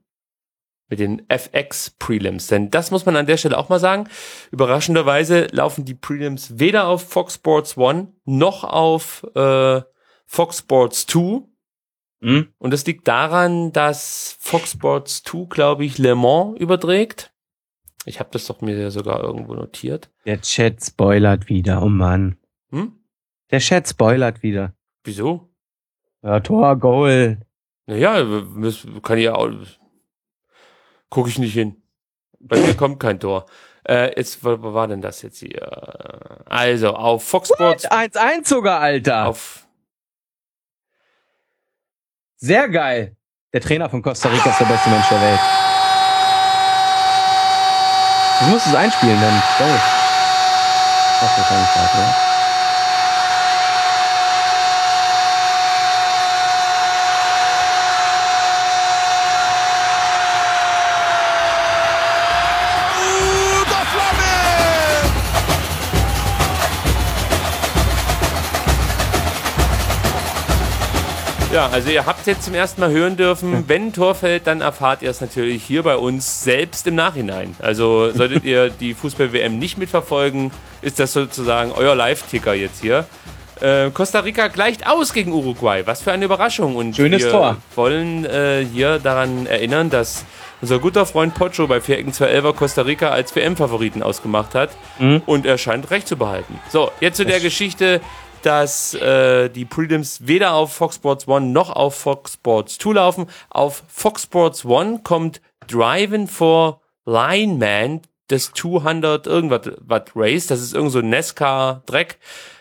FX Prelims. Denn das muss man an der Stelle auch mal sagen. Überraschenderweise laufen die Prelims weder auf Fox Sports 1 noch auf Fox Sports 2. Und das liegt daran, dass Fox Sports 2, glaube ich, Le Mans überträgt. Ich habe das doch mir sogar irgendwo notiert. Der Chat spoilert wieder, oh Mann. Der Chat spoilert wieder. Wieso? Ja, Tor, Goal. Naja, kann ich auch. Gucke ich nicht hin. Bei mir kommt kein Tor. Wo war denn das jetzt hier? Also, auf Fox Sports. 1-1 sogar, Alter. Sehr geil. Der Trainer von Costa Rica ist der beste Mensch der Welt. Du musst es einspielen, dann. Goal. Das ist wahrscheinlich gerade, oder? Ja, also ihr habt jetzt zum ersten Mal hören dürfen, wenn ein Tor fällt, dann erfahrt ihr es natürlich hier bei uns selbst im Nachhinein. Also solltet ihr die Fußball-WM nicht mitverfolgen, ist das sozusagen euer Live-Ticker jetzt hier. Costa Rica gleicht aus gegen Uruguay. Was für eine Überraschung. Und schönes wir Tor. wollen hier daran erinnern, dass unser guter Freund Pocho bei 4 Ecken 211 Costa Rica als WM-Favoriten ausgemacht hat. Und er scheint recht zu behalten. So, jetzt zu der Geschichte, dass die Prelims weder auf Fox Sports 1 noch auf Fox Sports 2 laufen. Auf Fox Sports 1 kommt Driving for Lineman, das 200 irgendwas Race. Das ist irgend so ein NASCAR-Dreck.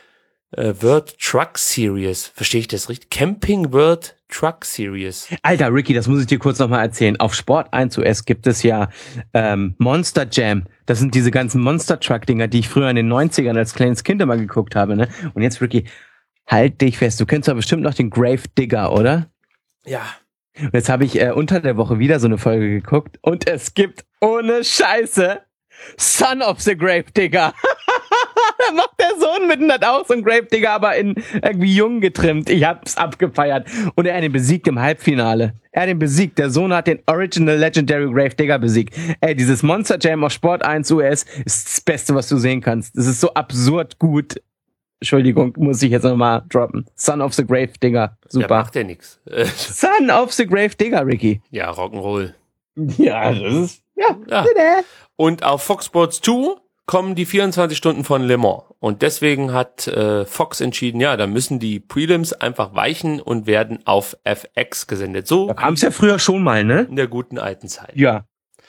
World Truck Series. Verstehe ich das richtig? Camping World Truck Series. Alter, Ricky, das muss ich dir kurz nochmal erzählen. Auf Sport 1 US gibt es ja Monster Jam. Das sind diese ganzen Monster Truck Dinger, die ich früher in den 90ern als kleines Kind immer geguckt habe, ne? Und jetzt, Ricky, halt dich fest. Du kennst doch bestimmt noch den Grave Digger, oder? Ja. Und jetzt habe ich unter der Woche wieder so eine Folge geguckt und es gibt ohne Scheiße Son of the Grave Digger. Da macht der Sohn mitten das aus und Grave Digger aber in irgendwie jung getrimmt. Ich hab's abgefeiert. Und er hat ihn besiegt im Halbfinale. Er hat ihn besiegt. Der Sohn hat den Original Legendary Grave Digger besiegt. Ey, dieses Monster Jam auf Sport 1 US ist das Beste, was du sehen kannst. Das ist so absurd gut. Entschuldigung, muss ich jetzt nochmal droppen. Son of the Grave Digger. Super. Ja, macht ja nix. Son of the Grave Digger, Ricky. Ja, Rock'n'Roll. Ja, das ist... Ja. Und auf Fox Sports 2 kommen die 24 Stunden von Le Mans. Und deswegen hat Fox entschieden, ja, da müssen die Prelims einfach weichen und werden auf FX gesendet. So da kam es ja früher schon mal, ne? In der guten alten Zeit. Ja.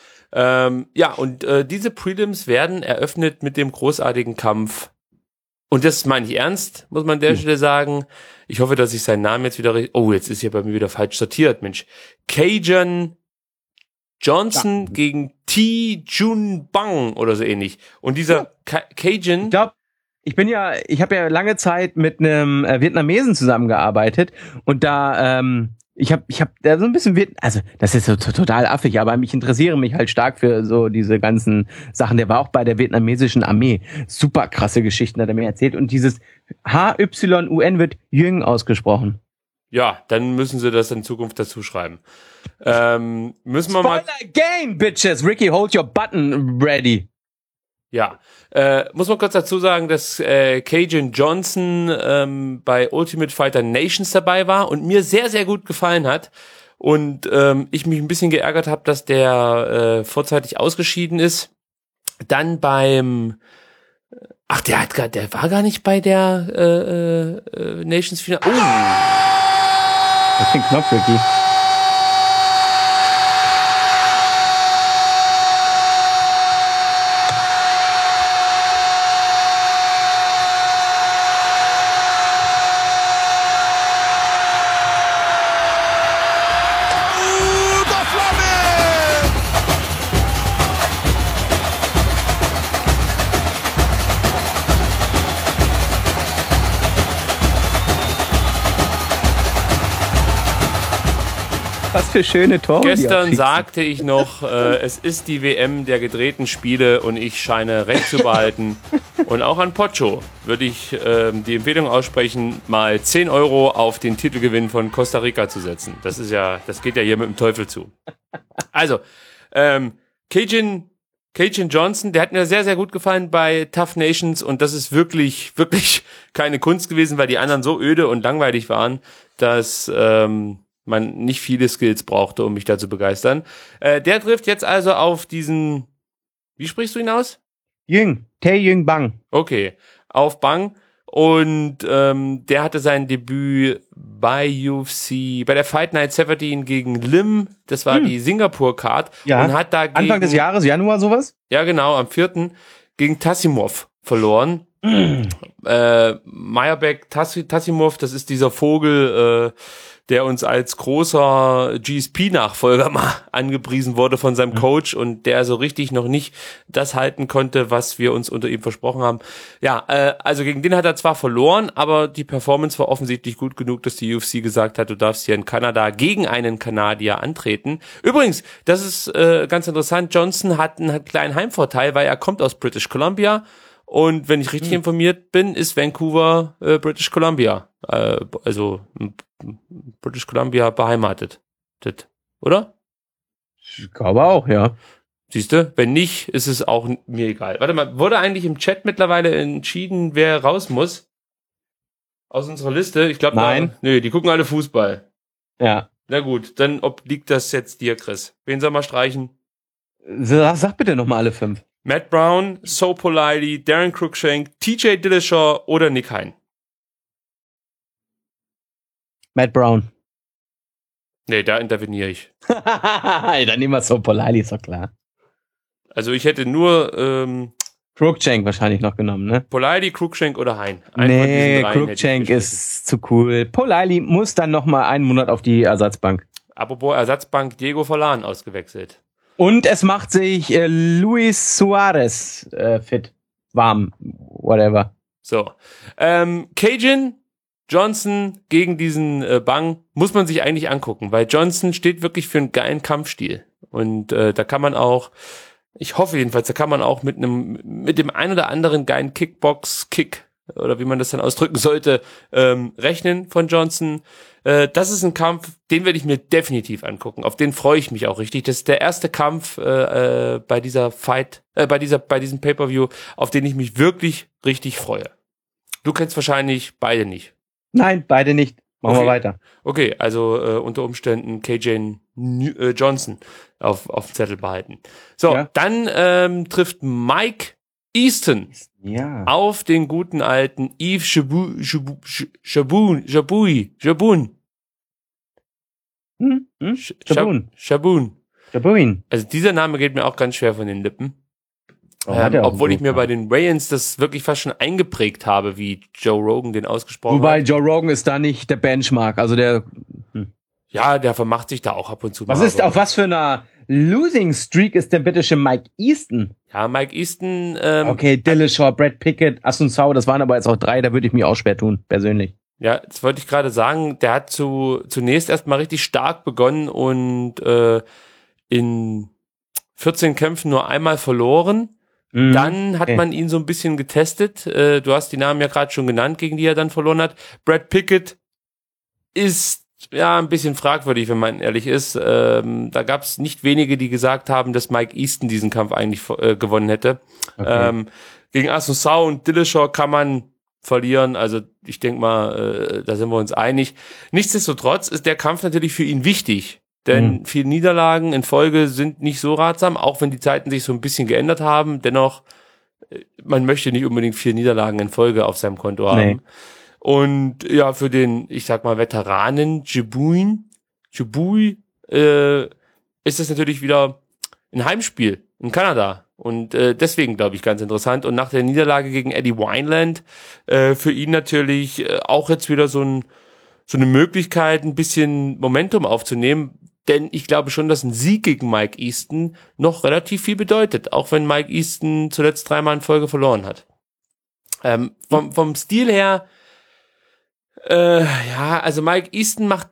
Und diese Prelims werden eröffnet mit dem großartigen Kampf. Und das meine ich ernst, muss man an der Stelle sagen. Ich hoffe, dass ich seinen Namen jetzt wieder... Oh, jetzt ist hier bei mir wieder falsch sortiert, Mensch. Cajun Johnson gegen T. Jun Bang oder so ähnlich. Und dieser Cajun... Ich habe ja lange Zeit mit einem Vietnamesen zusammengearbeitet und da, ich hab da so ein bisschen, also das ist so total affig, aber ich interessiere mich halt stark für so diese ganzen Sachen. Der war auch bei der vietnamesischen Armee. Super krasse Geschichten hat er mir erzählt und dieses HYUN wird Jüng ausgesprochen. Ja, dann müssen sie das in Zukunft dazu schreiben. Müssen wir mal... Spoiler again, bitches! Ricky, hold your button ready. Ja, muss man kurz dazu sagen, dass Cajun Johnson bei Ultimate Fighter Nations dabei war und mir sehr, sehr gut gefallen hat. Und ich mich ein bisschen geärgert habe, dass der vorzeitig ausgeschieden ist. Dann beim... Ach, der war gar nicht bei der Nations Final. Oh! Das ist den Knopf, Ricky. Was für schöne Tore. Gestern sagte ich noch, es ist die WM der gedrehten Spiele und ich scheine recht zu behalten. Und auch an Pocho würde ich die Empfehlung aussprechen, mal 10 € auf den Titelgewinn von Costa Rica zu setzen. Das geht ja hier mit dem Teufel zu. Also, Cajun Johnson, der hat mir sehr, sehr gut gefallen bei Tough Nations und das ist wirklich, wirklich keine Kunst gewesen, weil die anderen so öde und langweilig waren, dass man nicht viele Skills brauchte, um mich da zu begeistern. Der trifft jetzt also auf diesen, wie sprichst du ihn aus? Tae Jung Bang. Okay, auf Bang Und der hatte sein Debüt bei UFC, bei der Fight Night 17 gegen Lim. Das war die Singapur-Card. Ja. Und hat da Anfang des Jahres, Januar sowas? Ja, genau, am 4. gegen Tassimov verloren. Meyerbeck Tassimov, das ist dieser Vogel, der uns als großer GSP-Nachfolger mal angepriesen wurde von seinem Coach und der so richtig noch nicht das halten konnte, was wir uns unter ihm versprochen haben. Ja, also gegen den hat er zwar verloren, aber die Performance war offensichtlich gut genug, dass die UFC gesagt hat, du darfst hier in Kanada gegen einen Kanadier antreten. Übrigens, das ist ganz interessant, Johnson hat einen kleinen Heimvorteil, weil er kommt aus British Columbia. Und wenn ich richtig informiert bin, ist Vancouver British Columbia. Also British Columbia beheimatet. Oder? Ich glaube auch, ja. Siehste, wenn nicht, ist es auch mir egal. Warte mal, wurde eigentlich im Chat mittlerweile entschieden, wer raus muss? Aus unserer Liste? Ich glaube, nein. Nö, die gucken alle Fußball. Ja. Na gut, dann obliegt das jetzt dir, Chris. Wen soll man streichen? Sag bitte nochmal alle 5. Matt Brown, So Politely, Darren Cruikshank, TJ Dillashaw oder Nick Hein? Matt Brown. Nee, da interveniere ich. Dann nehmen wir So Politely, ist doch klar. Also ich hätte nur Cruikshank wahrscheinlich noch genommen, ne? Politely, Cruikshank oder Hein. Nee, Cruikshank ist zu cool. Politely muss dann nochmal einen Monat auf die Ersatzbank. Apropos Ersatzbank, Diego Forlan ausgewechselt. Und es macht sich Luis Suarez fit. Warm. Whatever. So. Cajun, Johnson gegen diesen Bang muss man sich eigentlich angucken, weil Johnson steht wirklich für einen geilen Kampfstil. Und da kann man auch, ich hoffe jedenfalls, da kann man auch mit dem ein oder anderen geilen Kickbox-Kick oder wie man das dann ausdrücken sollte, rechnen von Johnson. Das ist ein Kampf, den werde ich mir definitiv angucken. Auf den freue ich mich auch richtig. Das ist der erste Kampf bei dieser Fight, bei diesem Pay-Per-View, auf den ich mich wirklich richtig freue. Du kennst wahrscheinlich beide nicht. Nein, beide nicht. Machen wir weiter. Okay, also unter Umständen KJ Johnson auf dem Zettel behalten. So, ja. Dann trifft Mike Easton auf den guten alten Yves Chaboun. Also dieser Name geht mir auch ganz schwer von den Lippen. Obwohl ich mir bei den Wayans das wirklich fast schon eingeprägt habe, wie Joe Rogan den ausgesprochen hat. Wobei Joe Rogan ist da nicht der Benchmark, also der... Ja, der vermacht sich da auch ab und zu mal. Auf was für einer Losing Streak ist denn bitte schon Mike Easton? Ja, Mike Easton... okay, Dillashaw, Brad Pickett, Assunção, das waren aber jetzt auch 3, da würde ich mich auch schwer tun, persönlich. Ja, das wollte ich gerade sagen, der hat zunächst erstmal richtig stark begonnen und in 14 Kämpfen nur einmal verloren. Dann hat man ihn so ein bisschen getestet. Du hast die Namen ja gerade schon genannt, gegen die er dann verloren hat. Brad Pickett ist ja ein bisschen fragwürdig, wenn man ehrlich ist. Da gab es nicht wenige, die gesagt haben, dass Mike Easton diesen Kampf eigentlich gewonnen hätte. Okay. Gegen Assunção und Dillashaw kann man verlieren. Also ich denke mal, da sind wir uns einig. Nichtsdestotrotz ist der Kampf natürlich für ihn wichtig. Denn 4 Niederlagen in Folge sind nicht so ratsam, auch wenn die Zeiten sich so ein bisschen geändert haben. Dennoch, man möchte nicht unbedingt 4 Niederlagen in Folge auf seinem Konto haben. Nee. Und ja, für den, ich sag mal, Veteranen Jabouille, ist das natürlich wieder ein Heimspiel in Kanada. Und deswegen, glaube ich, ganz interessant. Und nach der Niederlage gegen Eddie Wineland für ihn natürlich auch jetzt wieder so eine Möglichkeit, ein bisschen Momentum aufzunehmen. Denn ich glaube schon, dass ein Sieg gegen Mike Easton noch relativ viel bedeutet, auch wenn Mike Easton zuletzt 3-mal in Folge verloren hat. Vom Stil her, ja, also Mike Easton macht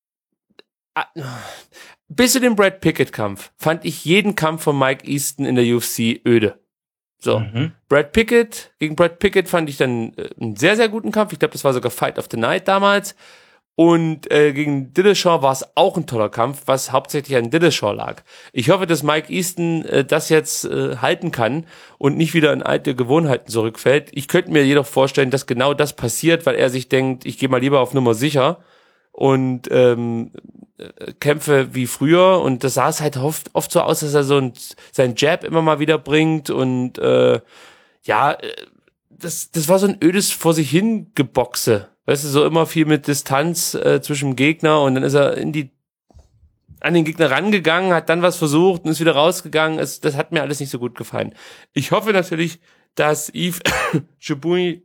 bis zu dem Brad Pickett-Kampf fand ich jeden Kampf von Mike Easton in der UFC öde. So, gegen Brad Pickett fand ich dann einen sehr, sehr guten Kampf. Ich glaube, das war sogar Fight of the Night damals. Und gegen Dillashaw war es auch ein toller Kampf, was hauptsächlich an Dillashaw lag. Ich hoffe, dass Mike Easton das jetzt halten kann und nicht wieder in alte Gewohnheiten zurückfällt. Ich könnte mir jedoch vorstellen, dass genau das passiert, weil er sich denkt, ich gehe mal lieber auf Nummer sicher und kämpfe wie früher. Und das sah es halt oft so aus, dass er sein Jab immer mal wieder bringt und das war so ein ödes vor sich hin Geboxe. Weißt du, so immer viel mit Distanz zwischen dem Gegner und dann ist er an den Gegner rangegangen, hat dann was versucht und ist wieder rausgegangen. Das hat mir alles nicht so gut gefallen. Ich hoffe natürlich, dass Yves Jabouin.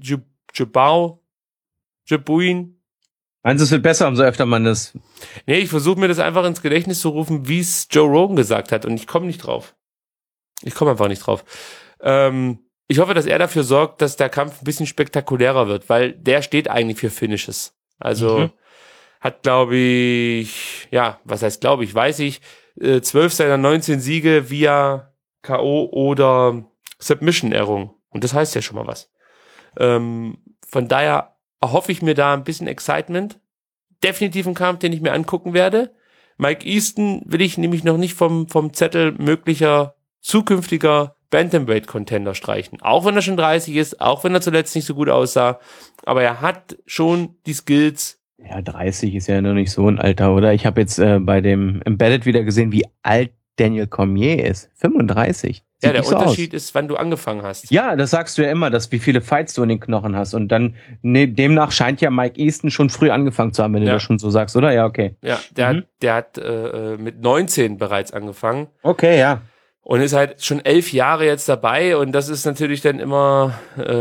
Meinst du, es wird besser, umso öfter man das... Nee, ich versuche mir das einfach ins Gedächtnis zu rufen, wie es Joe Rogan gesagt hat und ich komme nicht drauf. Ich komme einfach nicht drauf. Ich hoffe, dass er dafür sorgt, dass der Kampf ein bisschen spektakulärer wird, weil der steht eigentlich für Finishes. Also hat, glaube ich, weiß ich, 12 seiner 19 Siege via K.O. oder Submission errungen. Und das heißt ja schon mal was. Von daher erhoffe ich mir da ein bisschen Excitement. Definitiv ein Kampf, den ich mir angucken werde. Mike Easton will ich nämlich noch nicht vom Zettel möglicher zukünftiger Bantamweight-Contender streichen. Auch wenn er schon 30 ist, auch wenn er zuletzt nicht so gut aussah. Aber er hat schon die Skills. Ja, 30 ist ja noch nicht so ein Alter, oder? Ich habe jetzt bei dem Embedded wieder gesehen, wie alt Daniel Cormier ist. 35. Ja, der Unterschied ist, wann du angefangen hast. Ja, das sagst du ja immer, dass wie viele Fights du in den Knochen hast. Und dann, demnach scheint ja Mike Easton schon früh angefangen zu haben, wenn du das schon so sagst, oder? Ja, okay. Ja, der hat mit 19 bereits angefangen. Okay, ja. Und ist halt schon 11 Jahre jetzt dabei. Und das ist natürlich dann immer,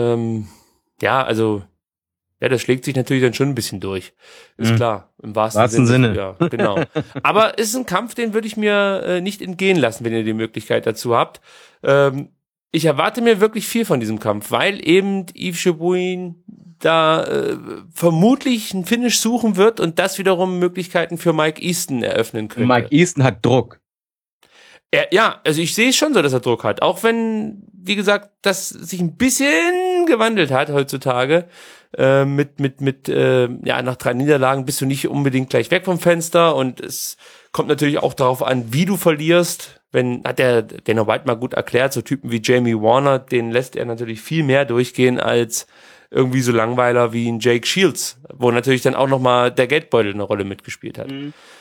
das schlägt sich natürlich dann schon ein bisschen durch. Ist klar, im wahrsten Sinne. Ja, genau. Aber ist ein Kampf, den würde ich mir nicht entgehen lassen, wenn ihr die Möglichkeit dazu habt. Ich erwarte mir wirklich viel von diesem Kampf, weil eben Yves Jabouin da vermutlich einen Finish suchen wird und das wiederum Möglichkeiten für Mike Easton eröffnen könnte. Mike Easton hat Druck. Ja, also ich sehe es schon so, dass er Druck hat. Auch wenn, wie gesagt, das sich ein bisschen gewandelt hat heutzutage. Nach 3 Niederlagen bist du nicht unbedingt gleich weg vom Fenster und es kommt natürlich auch darauf an, wie du verlierst. Hat der Dana White mal gut erklärt, so Typen wie Jamie Warner, den lässt er natürlich viel mehr durchgehen als irgendwie so Langweiler wie ein Jake Shields, wo natürlich dann auch nochmal der Geldbeutel eine Rolle mitgespielt hat.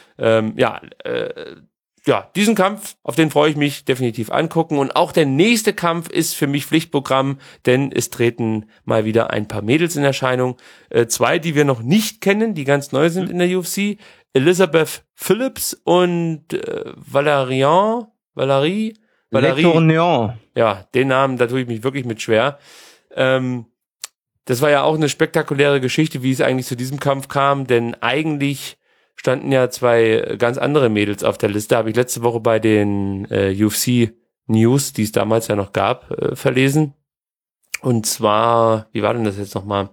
Diesen Kampf, auf den freue ich mich definitiv angucken. Und auch der nächste Kampf ist für mich Pflichtprogramm, denn es treten mal wieder ein paar Mädels in Erscheinung. 2, die wir noch nicht kennen, die ganz neu sind in der UFC. Elizabeth Phillips und Valerie. Letourneau. Ja, den Namen, da tue ich mich wirklich mit schwer. Das war ja auch eine spektakuläre Geschichte, wie es eigentlich zu diesem Kampf kam, denn eigentlich standen ja 2 ganz andere Mädels auf der Liste, habe ich letzte Woche bei den UFC News, die es damals ja noch gab, verlesen. Und zwar, wie war denn das jetzt nochmal?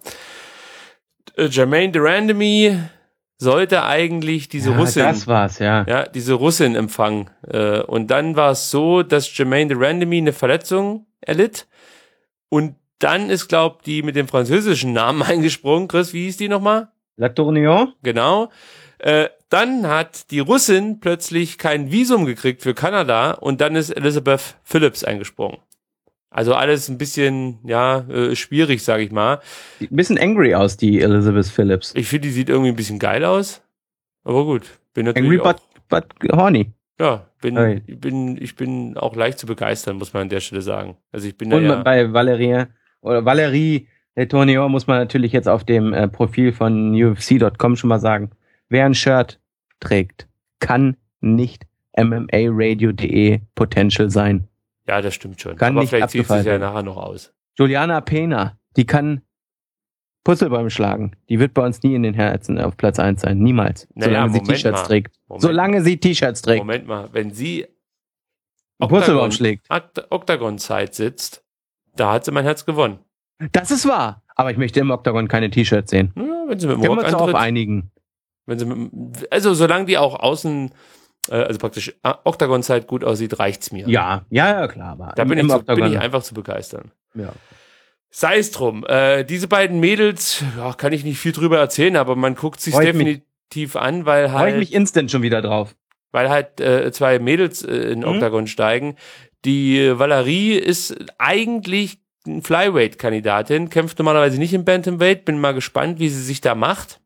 Jermaine Durandamy sollte eigentlich diese Russin... Das war's, ja. Ja, diese Russin empfangen. Und dann war es so, dass Jermaine Durandamy eine Verletzung erlitt. Und dann ist, glaub die mit dem französischen Namen eingesprungen. Chris, wie hieß die nochmal? Letourneau? Genau. Dann hat die Russin plötzlich kein Visum gekriegt für Kanada und dann ist Elizabeth Phillips eingesprungen. Also alles ein bisschen, schwierig, sag ich mal. Sieht ein bisschen angry aus, die Elizabeth Phillips. Ich finde, die sieht irgendwie ein bisschen geil aus. Aber gut, bin natürlich angry but horny. Ja, ich bin auch leicht zu begeistern, muss man an der Stelle sagen. Also ich bin und bei Valerie Letourneau muss man natürlich jetzt auf dem Profil von UFC.com schon mal sagen, wer ein Shirt trägt, kann nicht MMARadio.de Potential sein. Ja, das stimmt schon. Kann aber nicht vielleicht zieht sie es ja werden. nachher noch aus. Juliana Pena, die kann Purzelbäume schlagen. Die wird bei uns nie in den Herzen auf Platz 1 sein. Niemals. Solange sie T-Shirts trägt. Solange sie T-Shirts trägt. Moment mal, wenn sie Purzelbaum schlägt. Octagon-Zeit sitzt, da hat sie mein Herz gewonnen. Das ist wahr. Aber ich möchte im Octagon keine T-Shirts sehen. Ja, wenn sie mit dem Können wir uns darauf einigen. Also solange die auch außen, also praktisch Octagon-Zeit gut aussieht, reicht's mir. Ja, klar. Aber da bin ich einfach zu begeistern. Ja. Sei es drum. Diese beiden Mädels, kann ich nicht viel drüber erzählen, aber man guckt sich definitiv an, weil halt... Freue ich mich instant schon wieder drauf. Weil halt 2 Mädels in Octagon steigen. Die Valerie ist eigentlich ein Flyweight-Kandidatin, kämpft normalerweise nicht im Bantamweight. Bin mal gespannt, wie sie sich da macht.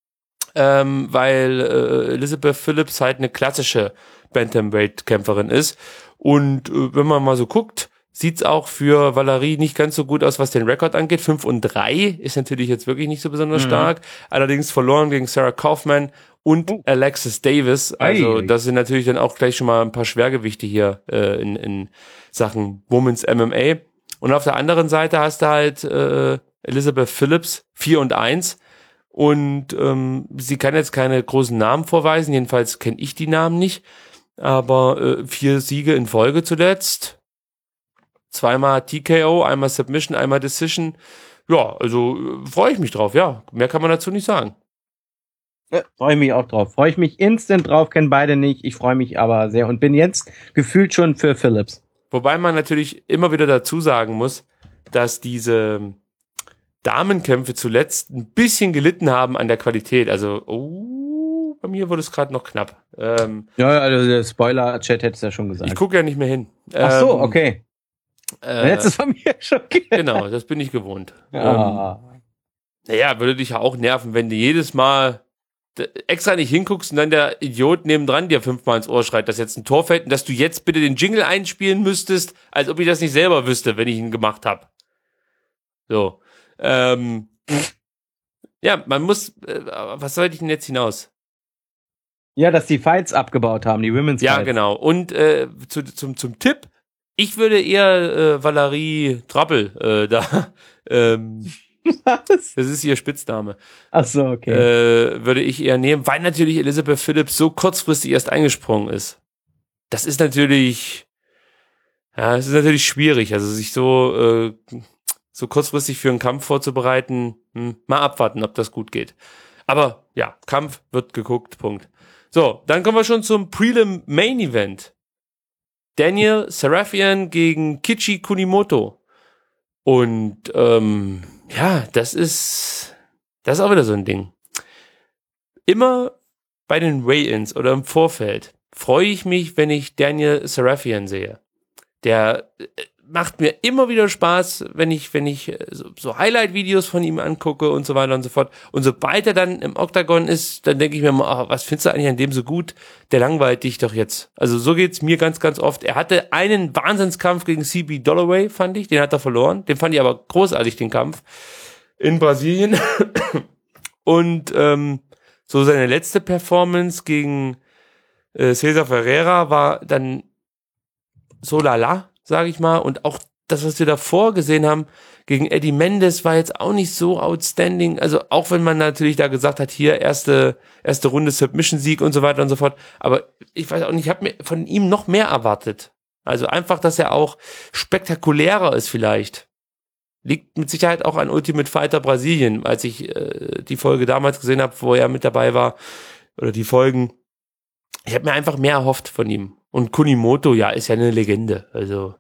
Weil Elizabeth Phillips halt eine klassische Bantamweight-Kämpferin ist. Und wenn man mal so guckt, sieht's auch für Valerie nicht ganz so gut aus, was den Rekord angeht. 5-3 ist natürlich jetzt wirklich nicht so besonders stark. Allerdings verloren gegen Sarah Kaufman und Alexis Davis. Also das sind natürlich dann auch gleich schon mal ein paar Schwergewichte hier in Sachen Women's MMA. Und auf der anderen Seite hast du halt Elizabeth Phillips, 4-1. Und sie kann jetzt keine großen Namen vorweisen, jedenfalls kenne ich die Namen nicht. Aber 4 Siege in Folge zuletzt. 2-mal TKO, einmal Submission, einmal Decision. Ja, also freue ich mich drauf, ja. Mehr kann man dazu nicht sagen. Ja, freue ich mich auch drauf. Freue ich mich instant drauf, kennen beide nicht. Ich freue mich aber sehr und bin jetzt gefühlt schon für Phillips. Wobei man natürlich immer wieder dazu sagen muss, dass diese Damenkämpfe zuletzt ein bisschen gelitten haben an der Qualität. Also, bei mir wurde es gerade noch knapp. Ja, also der Spoiler-Chat hätte es ja schon gesagt. Ich gucke ja nicht mehr hin. Ach so, okay. Jetzt ist von mir schockiert. Genau, das bin ich gewohnt. Ja. Naja, würde dich ja auch nerven, wenn du jedes Mal extra nicht hinguckst und dann der Idiot nebendran dir 5-mal ins Ohr schreit, dass jetzt ein Tor fällt und dass du jetzt bitte den Jingle einspielen müsstest, als ob ich das nicht selber wüsste, wenn ich ihn gemacht habe. So. Ja, man muss, was sollte ich denn jetzt hinaus? Ja, dass die Fights abgebaut haben, die Women's Fights. Ja, genau. Und zum Tipp, ich würde eher Valerie Trappel Was? das ist ihr Spitzname. Ach so, okay. Würde ich eher nehmen, weil natürlich Elizabeth Phillips so kurzfristig erst eingesprungen ist. Das ist natürlich, ja, es ist natürlich schwierig, also sich so kurzfristig für einen Kampf vorzubereiten, mal abwarten, ob das gut geht. Aber ja, Kampf wird geguckt, Punkt. So, dann kommen wir schon zum Prelim Main Event. Daniel Sarafian gegen Kichi Kunimoto. Und ja, das ist auch wieder so ein Ding. Immer bei den Weigh-ins oder im Vorfeld freue ich mich, wenn ich Daniel Sarafian sehe. Der macht mir immer wieder Spaß, wenn ich so Highlight-Videos von ihm angucke und so weiter und so fort. Und sobald er dann im Oktagon ist, dann denke ich mir mal, was findest du eigentlich an dem so gut? Der langweilt dich doch jetzt. Also so geht's mir ganz, ganz oft. Er hatte einen Wahnsinnskampf gegen CB Dollaway, fand ich. Den hat er verloren. Den fand ich aber großartig, den Kampf. In Brasilien. Und so seine letzte Performance gegen Cesar Ferreira war dann so lala, sage ich mal. Und auch das, was wir davor gesehen haben gegen Eddie Mendes, war jetzt auch nicht so outstanding. Also auch wenn man natürlich da gesagt hat, hier erste Runde Submission-Sieg und so weiter und so fort. Aber ich weiß auch nicht, ich habe mir von ihm noch mehr erwartet. Also einfach, dass er auch spektakulärer ist vielleicht. Liegt mit Sicherheit auch an Ultimate Fighter Brasilien, als ich die Folge damals gesehen habe, wo er mit dabei war. Oder die Folgen. Ich habe mir einfach mehr erhofft von ihm. Und Kunimoto, ja, ist ja eine Legende. Also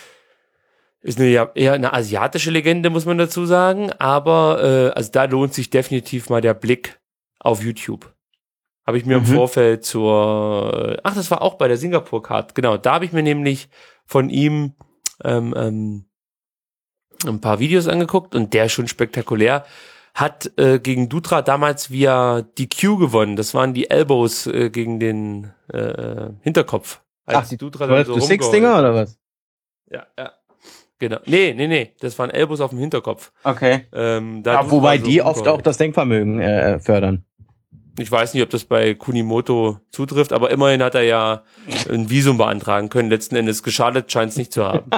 ist eher eine asiatische Legende, muss man dazu sagen. Aber also da lohnt sich definitiv mal der Blick auf YouTube. Habe ich mir im Vorfeld das war auch bei der Singapur-Card. Genau, da habe ich mir nämlich von ihm ein paar Videos angeguckt und der ist schon spektakulär. Hat gegen Dutra damals via DQ gewonnen. Das waren die Elbows gegen den Hinterkopf. Ach, die Dutra dann so Six-Dinger oder was? Ja. Genau. Nee. Das waren Elbows auf dem Hinterkopf. Okay. Wobei so die oft auch das Denkvermögen fördern. Ich weiß nicht, ob das bei Kunimoto zutrifft, aber immerhin hat er ja ein Visum beantragen können. Letzten Endes geschadet scheint es nicht zu haben.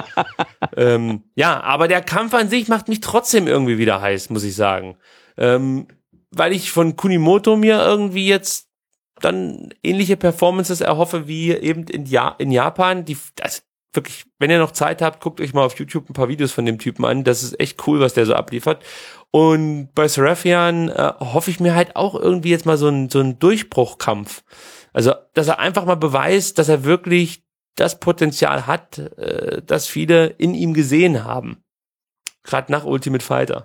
Ja, aber der Kampf an sich macht mich trotzdem irgendwie wieder heiß, muss ich sagen. Weil ich von Kunimoto mir irgendwie jetzt dann ähnliche Performances erhoffe wie eben in Japan. Also wirklich, wenn ihr noch Zeit habt, guckt euch mal auf YouTube ein paar Videos von dem Typen an. Das ist echt cool, was der so abliefert. Und bei Sarafian hoffe ich mir halt auch irgendwie jetzt mal so ein Durchbruchkampf. Also, dass er einfach mal beweist, dass er wirklich das Potenzial hat, das viele in ihm gesehen haben. Gerade nach Ultimate Fighter.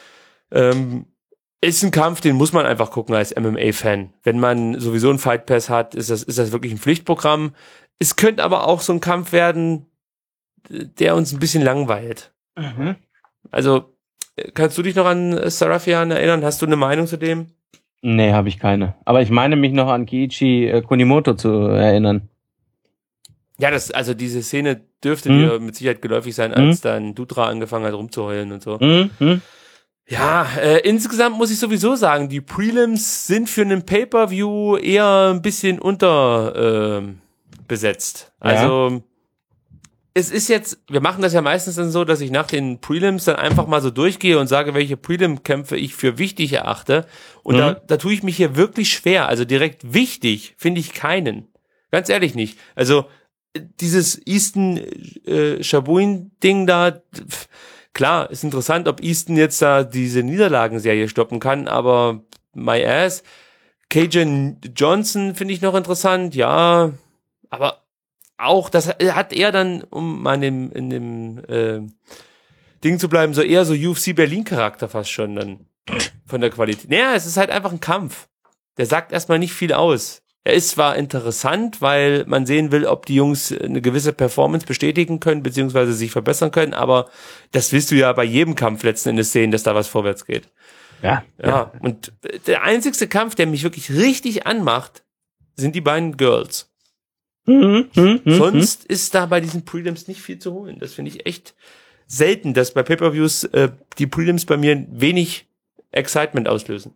Ist ein Kampf, den muss man einfach gucken als MMA-Fan. Wenn man sowieso einen Fight Pass hat, ist das wirklich ein Pflichtprogramm. Es könnte aber auch so ein Kampf werden, der uns ein bisschen langweilt. Also, kannst du dich noch an Sarafian erinnern? Hast du eine Meinung zu dem? Nee, habe ich keine. Aber ich meine mich noch an Kiichi Kunimoto zu erinnern. Ja, also diese Szene dürfte mir mit Sicherheit geläufig sein, als dann Dutra angefangen hat rumzuheulen und so. Ja, insgesamt muss ich sowieso sagen, die Prelims sind für einen Pay-Per-View eher ein bisschen unterbesetzt. Also es ist jetzt, wir machen das ja meistens dann so, dass ich nach den Prelims dann einfach mal so durchgehe und sage, welche Prelim-Kämpfe ich für wichtig erachte. Und da tue ich mich hier wirklich schwer. Also direkt wichtig finde ich keinen. Ganz ehrlich nicht. Also dieses Easton Shabuin-Ding da, klar, ist interessant, ob Easton jetzt da diese Niederlagenserie stoppen kann, aber my ass. Cajun Johnson finde ich noch interessant, ja, aber auch, das hat er dann, um mal in dem Ding zu bleiben, so eher so UFC Berlin-Charakter fast schon dann von der Qualität. Naja, es ist halt einfach ein Kampf. Der sagt erstmal nicht viel aus. Er ist zwar interessant, weil man sehen will, ob die Jungs eine gewisse Performance bestätigen können, beziehungsweise sich verbessern können, aber das willst du ja bei jedem Kampf letzten Endes sehen, dass da was vorwärts geht. Ja. Und der einzigste Kampf, der mich wirklich richtig anmacht, sind die beiden Girls. Sonst ist da bei diesen Prelims nicht viel zu holen. Das finde ich echt selten, dass bei Pay-Per-Views die Prelims bei mir wenig Excitement auslösen.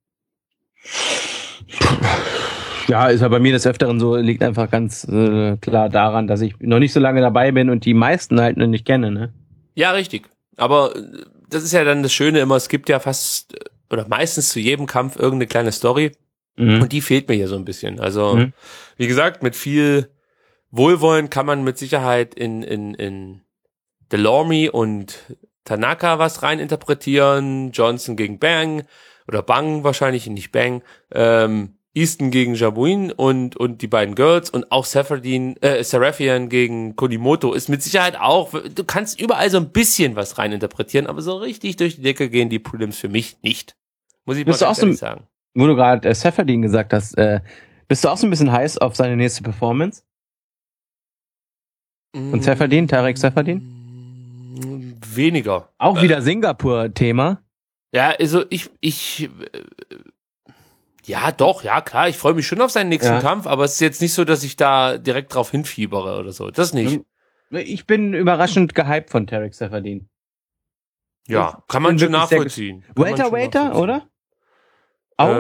Ja, ist ja bei mir des Öfteren so, liegt einfach ganz klar daran, dass ich noch nicht so lange dabei bin und die meisten halt noch nicht kenne, ne? Ja, richtig. Aber das ist ja dann das Schöne immer, es gibt ja fast oder meistens zu jedem Kampf irgendeine kleine Story und die fehlt mir hier so ein bisschen. Also, wie gesagt, mit viel Wohlwollen kann man mit Sicherheit in Delorme und Tanaka was rein interpretieren, Johnson gegen Bang oder Bang wahrscheinlich, nicht Bang, Easton gegen Jabuin und die beiden Girls und auch Serafian gegen Kodimoto ist mit Sicherheit auch, du kannst überall so ein bisschen was rein interpretieren, aber so richtig durch die Decke gehen die Prelims für mich nicht. Muss ich mal ganz ehrlich sagen. Wo du gerade Serafian gesagt hast, bist du auch so ein bisschen heiß auf seine nächste Performance? Und Serafian, Tarek Serafian? Weniger. Auch wieder Singapur-Thema. Ja, also ja, doch, ja, klar, ich freue mich schon auf seinen nächsten Kampf, aber es ist jetzt nicht so, dass ich da direkt drauf hinfiebere oder so. Das nicht. Ich bin überraschend gehypt von Tarek Serafian. Ja, kann man schon nachvollziehen. Welter, oder? Auch?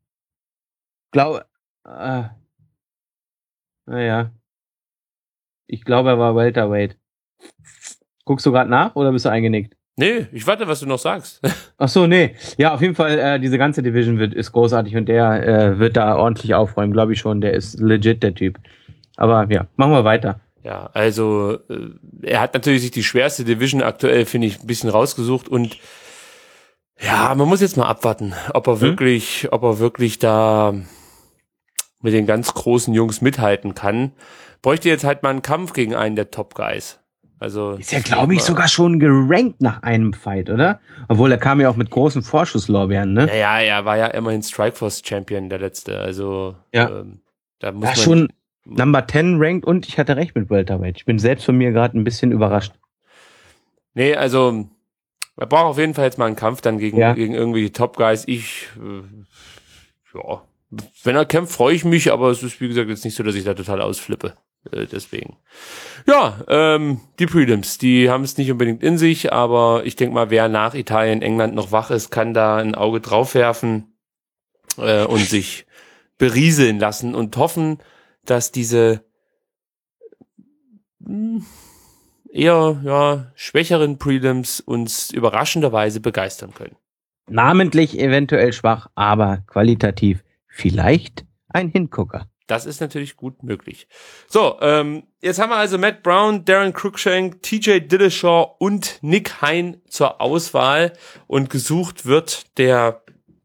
Naja. Ich glaube, er war Welterweight. Guckst du gerade nach oder bist du eingenickt? Nee, ich warte, was du noch sagst. Ach so, nee. Ja, auf jeden Fall, diese ganze Division ist großartig und der wird da ordentlich aufräumen, glaube ich schon. Der ist legit, der Typ. Aber ja, machen wir weiter. Ja, also er hat natürlich sich die schwerste Division aktuell, finde ich, ein bisschen rausgesucht und ja, man muss jetzt mal abwarten, ob er wirklich da mit den ganz großen Jungs mithalten kann. Bräuchte jetzt halt mal einen Kampf gegen einen der Top Guys. Also ist ja, glaube ich, sogar schon gerankt nach einem Fight, oder? Obwohl, er kam ja auch mit großen Vorschusslorbeeren, ne? Ja, er war ja immerhin Strikeforce Champion, der letzte. Also ja. Da muss man schon Number 10 ranked und ich hatte recht mit Welterweight. Ich bin selbst von mir gerade ein bisschen überrascht. Nee, also er braucht auf jeden Fall jetzt mal einen Kampf dann gegen irgendwelche Top Guys. Wenn er kämpft, freue ich mich, aber es ist, wie gesagt, jetzt nicht so, dass ich da total ausflippe. Deswegen. Ja, die Prelims, die haben es nicht unbedingt in sich, aber ich denke mal, wer nach Italien, England noch wach ist, kann da ein Auge drauf werfen und sich berieseln lassen und hoffen, dass diese eher schwächeren Prelims uns überraschenderweise begeistern können. Namentlich eventuell schwach, aber qualitativ vielleicht ein Hingucker. Das ist natürlich gut möglich. So, jetzt haben wir also Matt Brown, Darren Cruikshank, TJ Dillashaw und Nick Hein zur Auswahl und gesucht wird der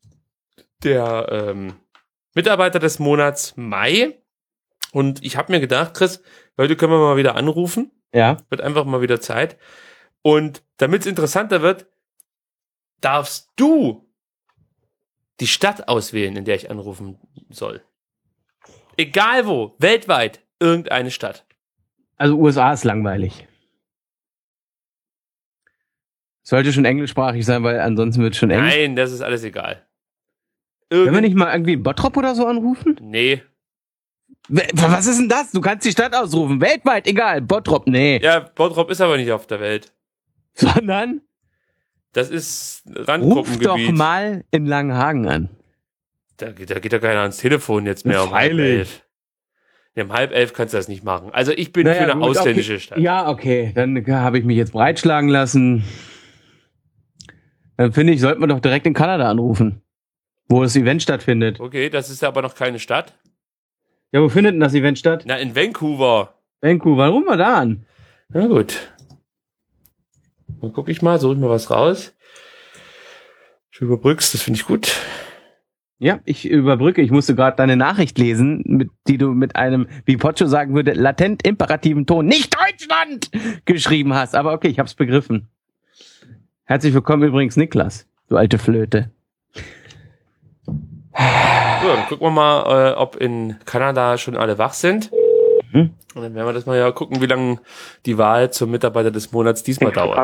Mitarbeiter des Monats Mai. Und ich habe mir gedacht, Chris, heute können wir mal wieder anrufen. Ja. Wird einfach mal wieder Zeit. Und damit es interessanter wird, darfst du die Stadt auswählen, in der ich anrufen soll. Egal wo, weltweit, irgendeine Stadt. Also USA ist langweilig. Sollte schon englischsprachig sein, weil ansonsten wird es schon englisch. Nein, das ist alles egal. Können wir nicht mal irgendwie Bottrop oder so anrufen? Nee. Was ist denn das? Du kannst die Stadt ausrufen. Weltweit, egal. Bottrop, nee. Ja, Bottrop ist aber nicht auf der Welt. Sondern Das ist ruf Randgruppengebiet. doch mal in Langenhagen an. Da geht doch keiner ans Telefon jetzt mehr um Freilich. 10:30. Nee, um 10:30 kannst du das nicht machen. Also ich bin für eine gut, ausländische okay. Stadt. Ja, okay. Dann habe ich mich jetzt breitschlagen lassen. Dann finde ich, sollten wir doch direkt in Kanada anrufen, wo das Event stattfindet. Okay, das ist aber noch keine Stadt. Ja, wo findet denn das Event statt? Na, in Vancouver. Vancouver. Rufen wir da an. Na gut. Dann gucke ich mal, suche ich mal was raus. Du überbrückst, das finde ich gut. Ja, ich überbrücke. Ich musste gerade deine Nachricht lesen, die du mit einem, wie Pocho sagen würde, latent imperativen Ton, nicht Deutschland, geschrieben hast. Aber okay, ich hab's begriffen. Herzlich willkommen übrigens, Niklas, du alte Flöte. So, dann gucken wir mal, ob in Kanada schon alle wach sind. Und dann werden wir das mal ja gucken, wie lange die Wahl zum Mitarbeiter des Monats diesmal dauert.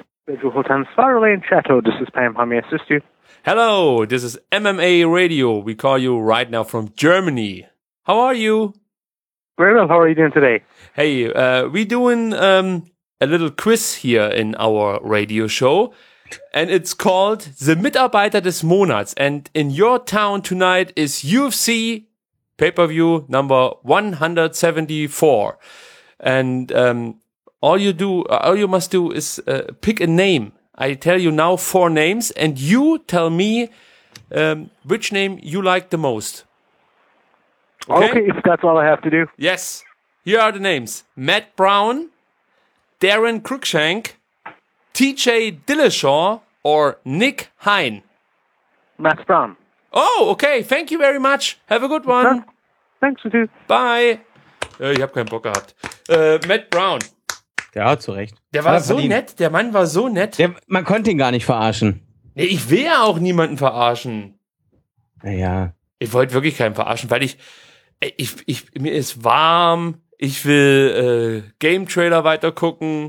Hello, this is MMA Radio. We call you right now from Germany. How are you? Very well. How are you doing today? Hey, we doing a little quiz here in our radio show, and it's called the Mitarbeiter des Monats. And in your town tonight is UFC pay-per-view number 174. And all you must do is pick a name. I tell you now 4 names, and you tell me which name you like the most. Okay, if that's all I have to do. Yes. Here are the names. Matt Brown, Darren Cruikshank, TJ Dillashaw, or Nick Hein. Matt Brown. Oh, okay. Thank you very much. Have a good one. Thanks, you too. Bye. Ich habe keinen Bock gehabt. Matt Brown. Ja, zu Recht. Der war so nett. Der Mann war so nett. Man konnte ihn gar nicht verarschen. Nee, ich will ja auch niemanden verarschen. Naja. Ich wollte wirklich keinen verarschen, weil mir ist warm. Ich will Game Trailer weiter gucken.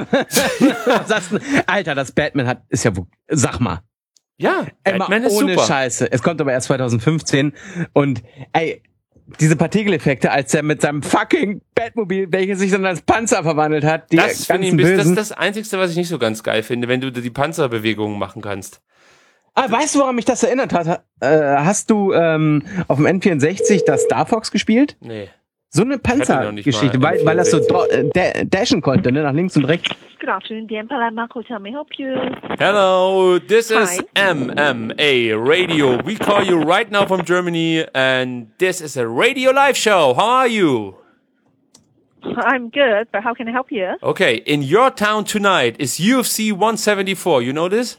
Alter, das Batman ist ja, sag mal. Ja, Batman ist ohne super. Scheiße. Es kommt aber erst 2015 und diese Partikeleffekte, als er mit seinem fucking Batmobil, welches sich dann als Panzer verwandelt hat, Das ist das Einzige, was ich nicht so ganz geil finde, wenn du die Panzerbewegungen machen kannst. Weißt du, woran mich das erinnert hat? Hast du auf dem N64 das Star Fox gespielt? Nee. So eine Panzergeschichte, weil das so dashen konnte, ne, nach links und rechts. Good afternoon, the Empire Landmark Hotel. May I help you? Hello, this is Hi. MMA Radio. We call you right now from Germany, and this is a radio live show. How are you? I'm good, but how can I help you? Okay, in your town tonight is UFC 174. You know this?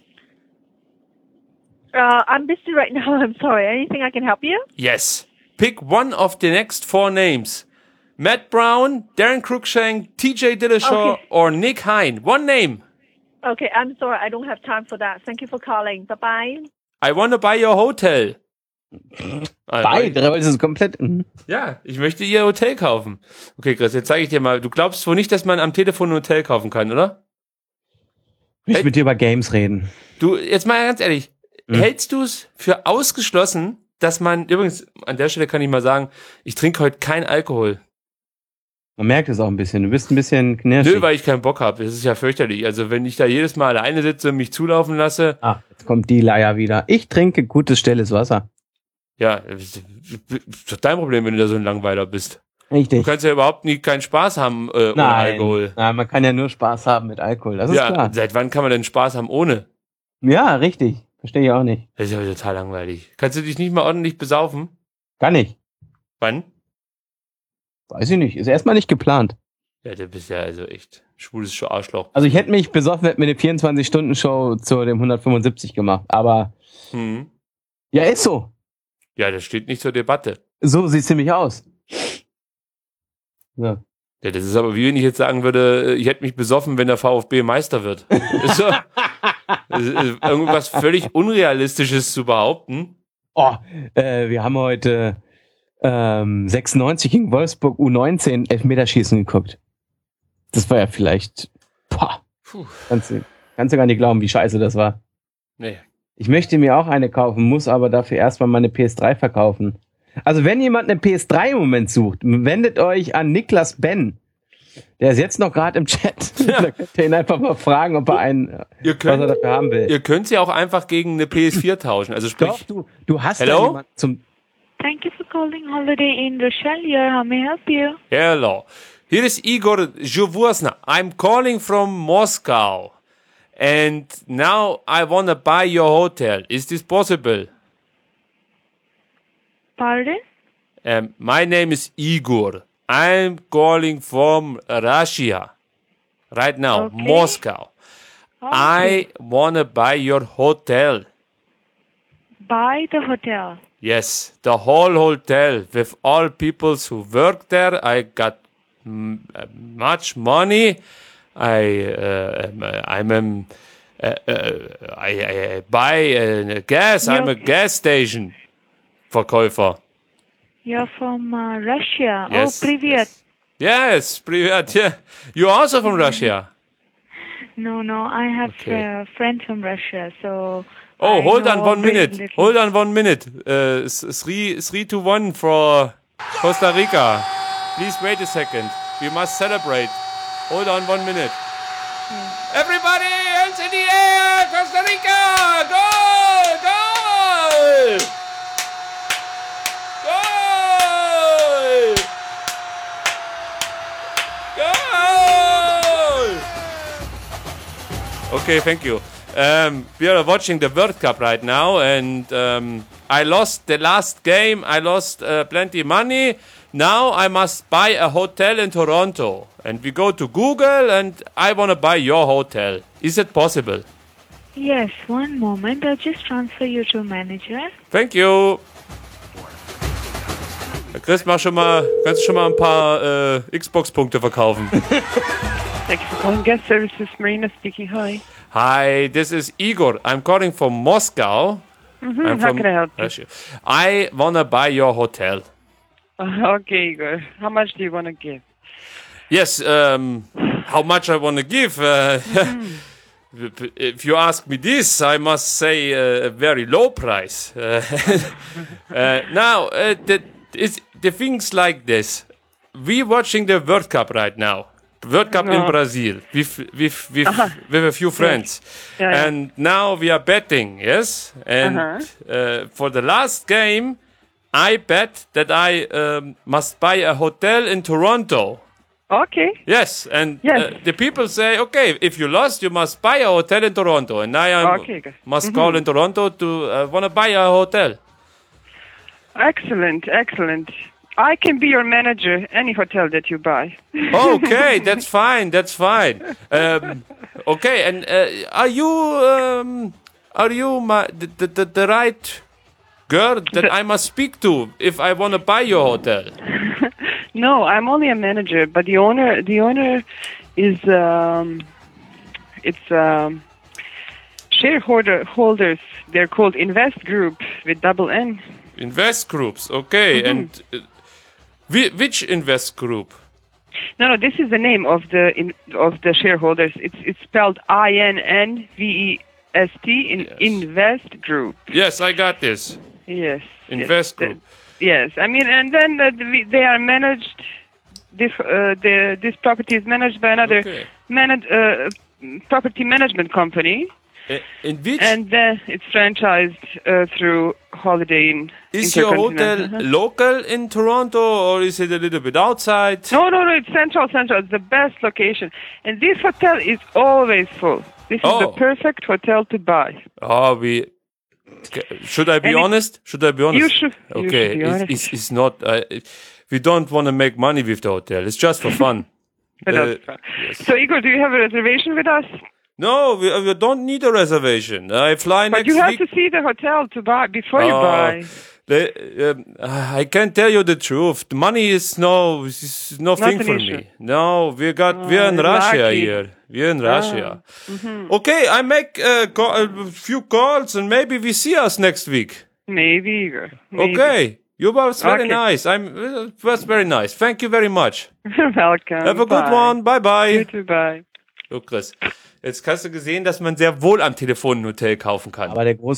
I'm busy right now. I'm sorry. Anything I can help you? Yes. Pick one of the next 4 names. Matt Brown, Darren Cruikshank, TJ Dillashaw, Okay. or Nick Hein. One name. Okay, I'm sorry. I don't have time for that. Thank you for calling. Bye-bye. I want to buy your hotel. Beide, weil es ist komplett. Ja, ich möchte ihr Hotel kaufen. Okay, Chris, jetzt zeige ich dir mal. Du glaubst wohl nicht, dass man am Telefon ein Hotel kaufen kann, oder? Ich will mit dir über Games reden. Du, jetzt mal ganz ehrlich. Hältst du es für ausgeschlossen, dass man, übrigens, an der Stelle kann ich mal sagen, ich trinke heute kein Alkohol. Man merkt es auch ein bisschen. Du bist ein bisschen knirschig. Nö, weil ich keinen Bock habe. Das ist ja fürchterlich. Also wenn ich da jedes Mal alleine sitze und mich zulaufen lasse. Jetzt kommt die Leier wieder. Ich trinke gutes, stilles Wasser. Ja, ist doch dein Problem, wenn du da so ein Langweiler bist. Richtig. Du kannst ja überhaupt keinen Spaß haben ohne Alkohol. Nein, man kann ja nur Spaß haben mit Alkohol. Das ist klar. Seit wann kann man denn Spaß haben ohne? Ja, richtig. Verstehe ich auch nicht. Das ist ja total langweilig. Kannst du dich nicht mal ordentlich besaufen? Gar nicht. Wann? Weiß ich nicht. Ist erstmal nicht geplant. Ja, du bist ja also echt schwules Arschloch. Also ich hätte mich besoffen, hätte mir eine 24-Stunden-Show zu dem 175 gemacht. Aber ja, ist so. Ja, das steht nicht zur Debatte. So sieht's nämlich aus. So. Ja, das ist aber wie wenn ich jetzt sagen würde, ich hätte mich besoffen, wenn der VfB Meister wird. Ist so, ist irgendwas völlig Unrealistisches zu behaupten. Wir haben heute 96 gegen Wolfsburg U19 Elfmeterschießen geguckt. Das war ja vielleicht, kannst du gar nicht glauben, wie scheiße das war. Nee. Ich möchte mir auch eine kaufen, muss aber dafür erstmal meine PS3 verkaufen. Also wenn jemand eine PS3 im Moment sucht, wendet euch an Niklas Ben. Der ist jetzt noch gerade im Chat. Da könnt ihr ihn einfach mal fragen, ob er was er dafür haben will. Ihr könnt sie auch einfach gegen eine PS4 tauschen. Also sprich, Doch, du hast Hello? da jemanden zum... Thank you for calling Holiday Inn Rochelle here. How may I help you? hello. Here is Igor Zhuvursna. I'm calling from Moscow. And now I want to buy your hotel. Is this possible? Pardon? My name is Igor. I'm calling from Russia. Right now, Okay. Moscow. I want to buy your hotel. Buy the hotel. Yes, the whole hotel with all people who work there. I got much money. I buy gas. I'm a gas station Verkäufer. You're from Russia. Yes. Oh, привет. Yes, привет. Yeah, you're also from Russia. No, I have Okay. friends from Russia, so. Oh, I hold on know 1 very minute. little. Hold on 1 minute. 3-1 for Costa Rica. Please wait a second. We must celebrate. Hold on 1 minute. Everybody, hands in the air! Costa Rica! Goal! Goal! Goal! Goal! Okay, thank you. We are watching the World Cup right now, and I lost the last game. I lost plenty money. Now I must buy a hotel in Toronto, and we go to Google, and I want to buy your hotel. Is it possible? Yes, one moment. I'll just transfer you to a manager. Thank you. Chris, kannst du schon mal ein paar Xbox-Punkte verkaufen? Thank you for calling Guest Services. Marina speaking. Hi. Hi, this is Igor. I'm calling from Moscow. I'm How can I help you? Russia. I wanna buy your hotel. Okay, Igor. How much do you want to give? Yes, how much I wanna give? If you ask me this, I must say a very low price. Now, the things like this. We watching the World Cup right now. World Cup in Brazil with a few friends. Yeah. And now we are betting, yes? And for the last game, I bet that I must buy a hotel in Toronto. Okay. Yes, and Yes. The people say, okay, if you lost, you must buy a hotel in Toronto. And I Okay, good. must call in Toronto to want to buy a hotel. Excellent. I can be your manager, any hotel that you buy. Okay, that's fine. That's fine. Okay, and are you the right girl that I must speak to if I want to buy your hotel? No, I'm only a manager, but the owner is shareholders. They're called Invest Group with double N. Invest groups. Okay, and which invest group? No, this is the name of the shareholders. It's spelled INNVEST in Invest Group. Yes, I got this. Yes. Invest yes, Group. Yes, I mean, and then they are managed. This property is managed by another Okay. property management company, In which and then it's franchised through Holiday Inn. is your hotel Intercontinental. local in Toronto, or is it a little bit outside? No, it's central. It's the best location, and this hotel is always full. This is the Oh. perfect hotel to buy. Oh, should I be And honest? Should I be honest? You should Okay, be honest. it's not. We don't want to make money with the hotel. It's just for fun. Yes. So, Igor, do you have a reservation with us? No, we don't need a reservation. I fly But next you have week. to see the hotel to buy before you Oh, buy. I can't tell you the truth. The money is no thing an for issue. me. No, we're in Russia lucky. here. We're in Russia. Okay, I make a few calls and maybe we see us next week. Maybe, Igor. Maybe. Okay, you was very Okay. nice. It was very nice. Thank you very much. You're welcome. Have a good Bye. one. Bye You bye. too, bye. So Chris, jetzt hast du gesehen, dass man sehr wohl am Telefon ein Hotel kaufen kann. Aber der große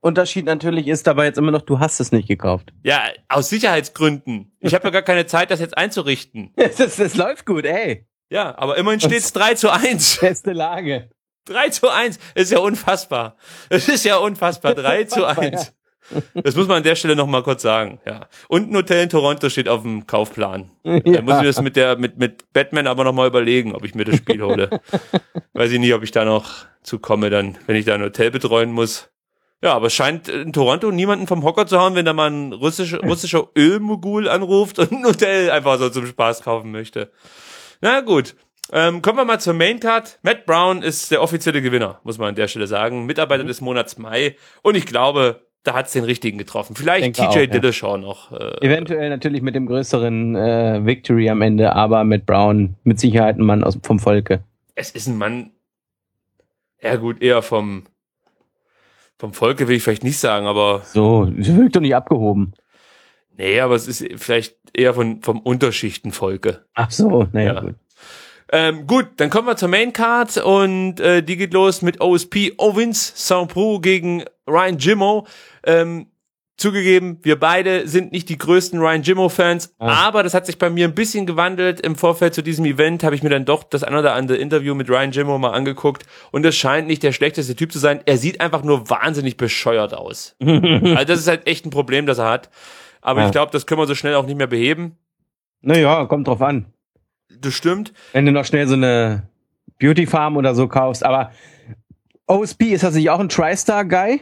Unterschied natürlich ist dabei jetzt immer noch, du hast es nicht gekauft. Ja, aus Sicherheitsgründen. Ich habe ja gar keine Zeit, das jetzt einzurichten. Das läuft gut, ey. Ja, aber immerhin steht's 3:1. Beste Lage. 3:1. Das ist ja unfassbar. Das ist ja unfassbar. 3:1. Das muss man an der Stelle noch mal kurz sagen, ja. Und ein Hotel in Toronto steht auf dem Kaufplan. Ja. Da muss ich das mit Batman aber noch mal überlegen, ob ich mir das Spiel hole. Weiß ich nicht, ob ich da noch zukomme dann, wenn ich da ein Hotel betreuen muss. Ja, aber es scheint in Toronto niemanden vom Hocker zu hauen, wenn da mal ein russischer Ölmogul anruft und ein Hotel einfach so zum Spaß kaufen möchte. Na gut. Kommen wir mal zur Maincard. Matt Brown ist der offizielle Gewinner, muss man an der Stelle sagen. Mitarbeiter des Monats Mai. Und ich glaube, da hat's den richtigen getroffen. Vielleicht TJ Dillashaw noch. Eventuell natürlich mit dem größeren Victory am Ende, aber Matt Brown mit Sicherheit ein Mann vom Volke. Es ist ein Mann, ja gut, eher vom Volke will ich vielleicht nicht sagen, aber... So, das wirkt doch nicht abgehoben. Nee, aber es ist vielleicht eher vom Unterschichtenvolke. Ach so, naja, gut. Gut, dann kommen wir zur Maincard und die geht los mit OSP Owens Saint-Preux gegen Ryan Jimmo. Zugegeben, wir beide sind nicht die größten Ryan Jimmo-Fans, aber das hat sich bei mir ein bisschen gewandelt. Im Vorfeld zu diesem Event habe ich mir dann doch das ein oder andere Interview mit Ryan Jimmo mal angeguckt und es scheint nicht der schlechteste Typ zu sein. Er sieht einfach nur wahnsinnig bescheuert aus. Also das ist halt echt ein Problem, das er hat. Aber ich glaube, das können wir so schnell auch nicht mehr beheben. Naja, kommt drauf an. Das stimmt. Wenn du noch schnell so eine Beauty Farm oder so kaufst, aber OSP, ist das nicht auch ein TriStar-Guy?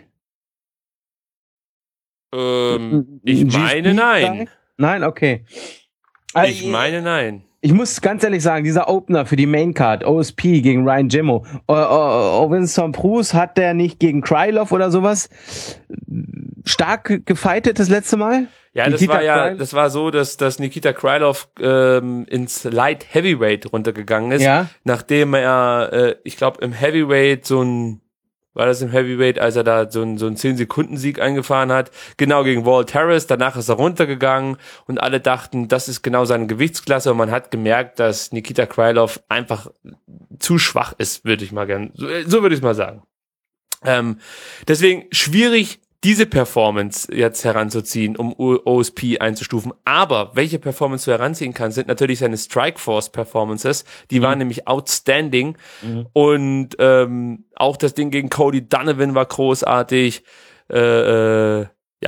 Ich meine nein. Nein, okay. Ich meine nein. Ich muss ganz ehrlich sagen, dieser Opener für die Maincard, OSP gegen Ryan Jimmo, Owens Saint-Preux, hat der nicht gegen Krylov oder sowas stark gefightet das letzte Mal? Ja, das war so, dass Nikita Krylov ins Light Heavyweight runtergegangen ist, nachdem er, ich glaube im Heavyweight als er da so einen 10-Sekunden-Sieg eingefahren hat, genau gegen Walt Harris, danach ist er runtergegangen und alle dachten, das ist genau seine Gewichtsklasse und man hat gemerkt, dass Nikita Krylov einfach zu schwach ist, würde ich mal gerne, so würde ich es mal sagen. Deswegen schwierig, diese Performance jetzt heranzuziehen, um OSP einzustufen. Aber welche Performance du heranziehen kannst, sind natürlich seine Strikeforce-Performances. Die waren nämlich outstanding. Und auch das Ding gegen Cody Donovan war großartig. Sein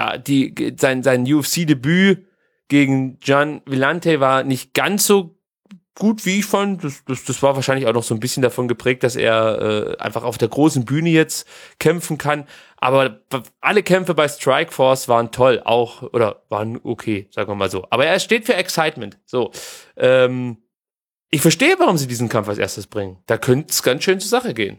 UFC-Debüt gegen Gian Villante war nicht ganz so gut, wie ich fand. Das war wahrscheinlich auch noch so ein bisschen davon geprägt, dass er einfach auf der großen Bühne jetzt kämpfen kann. Aber alle Kämpfe bei Strikeforce waren toll, waren okay, sagen wir mal so. Aber er steht für Excitement. So, ich verstehe, warum sie diesen Kampf als erstes bringen. Da könnte es ganz schön zur Sache gehen.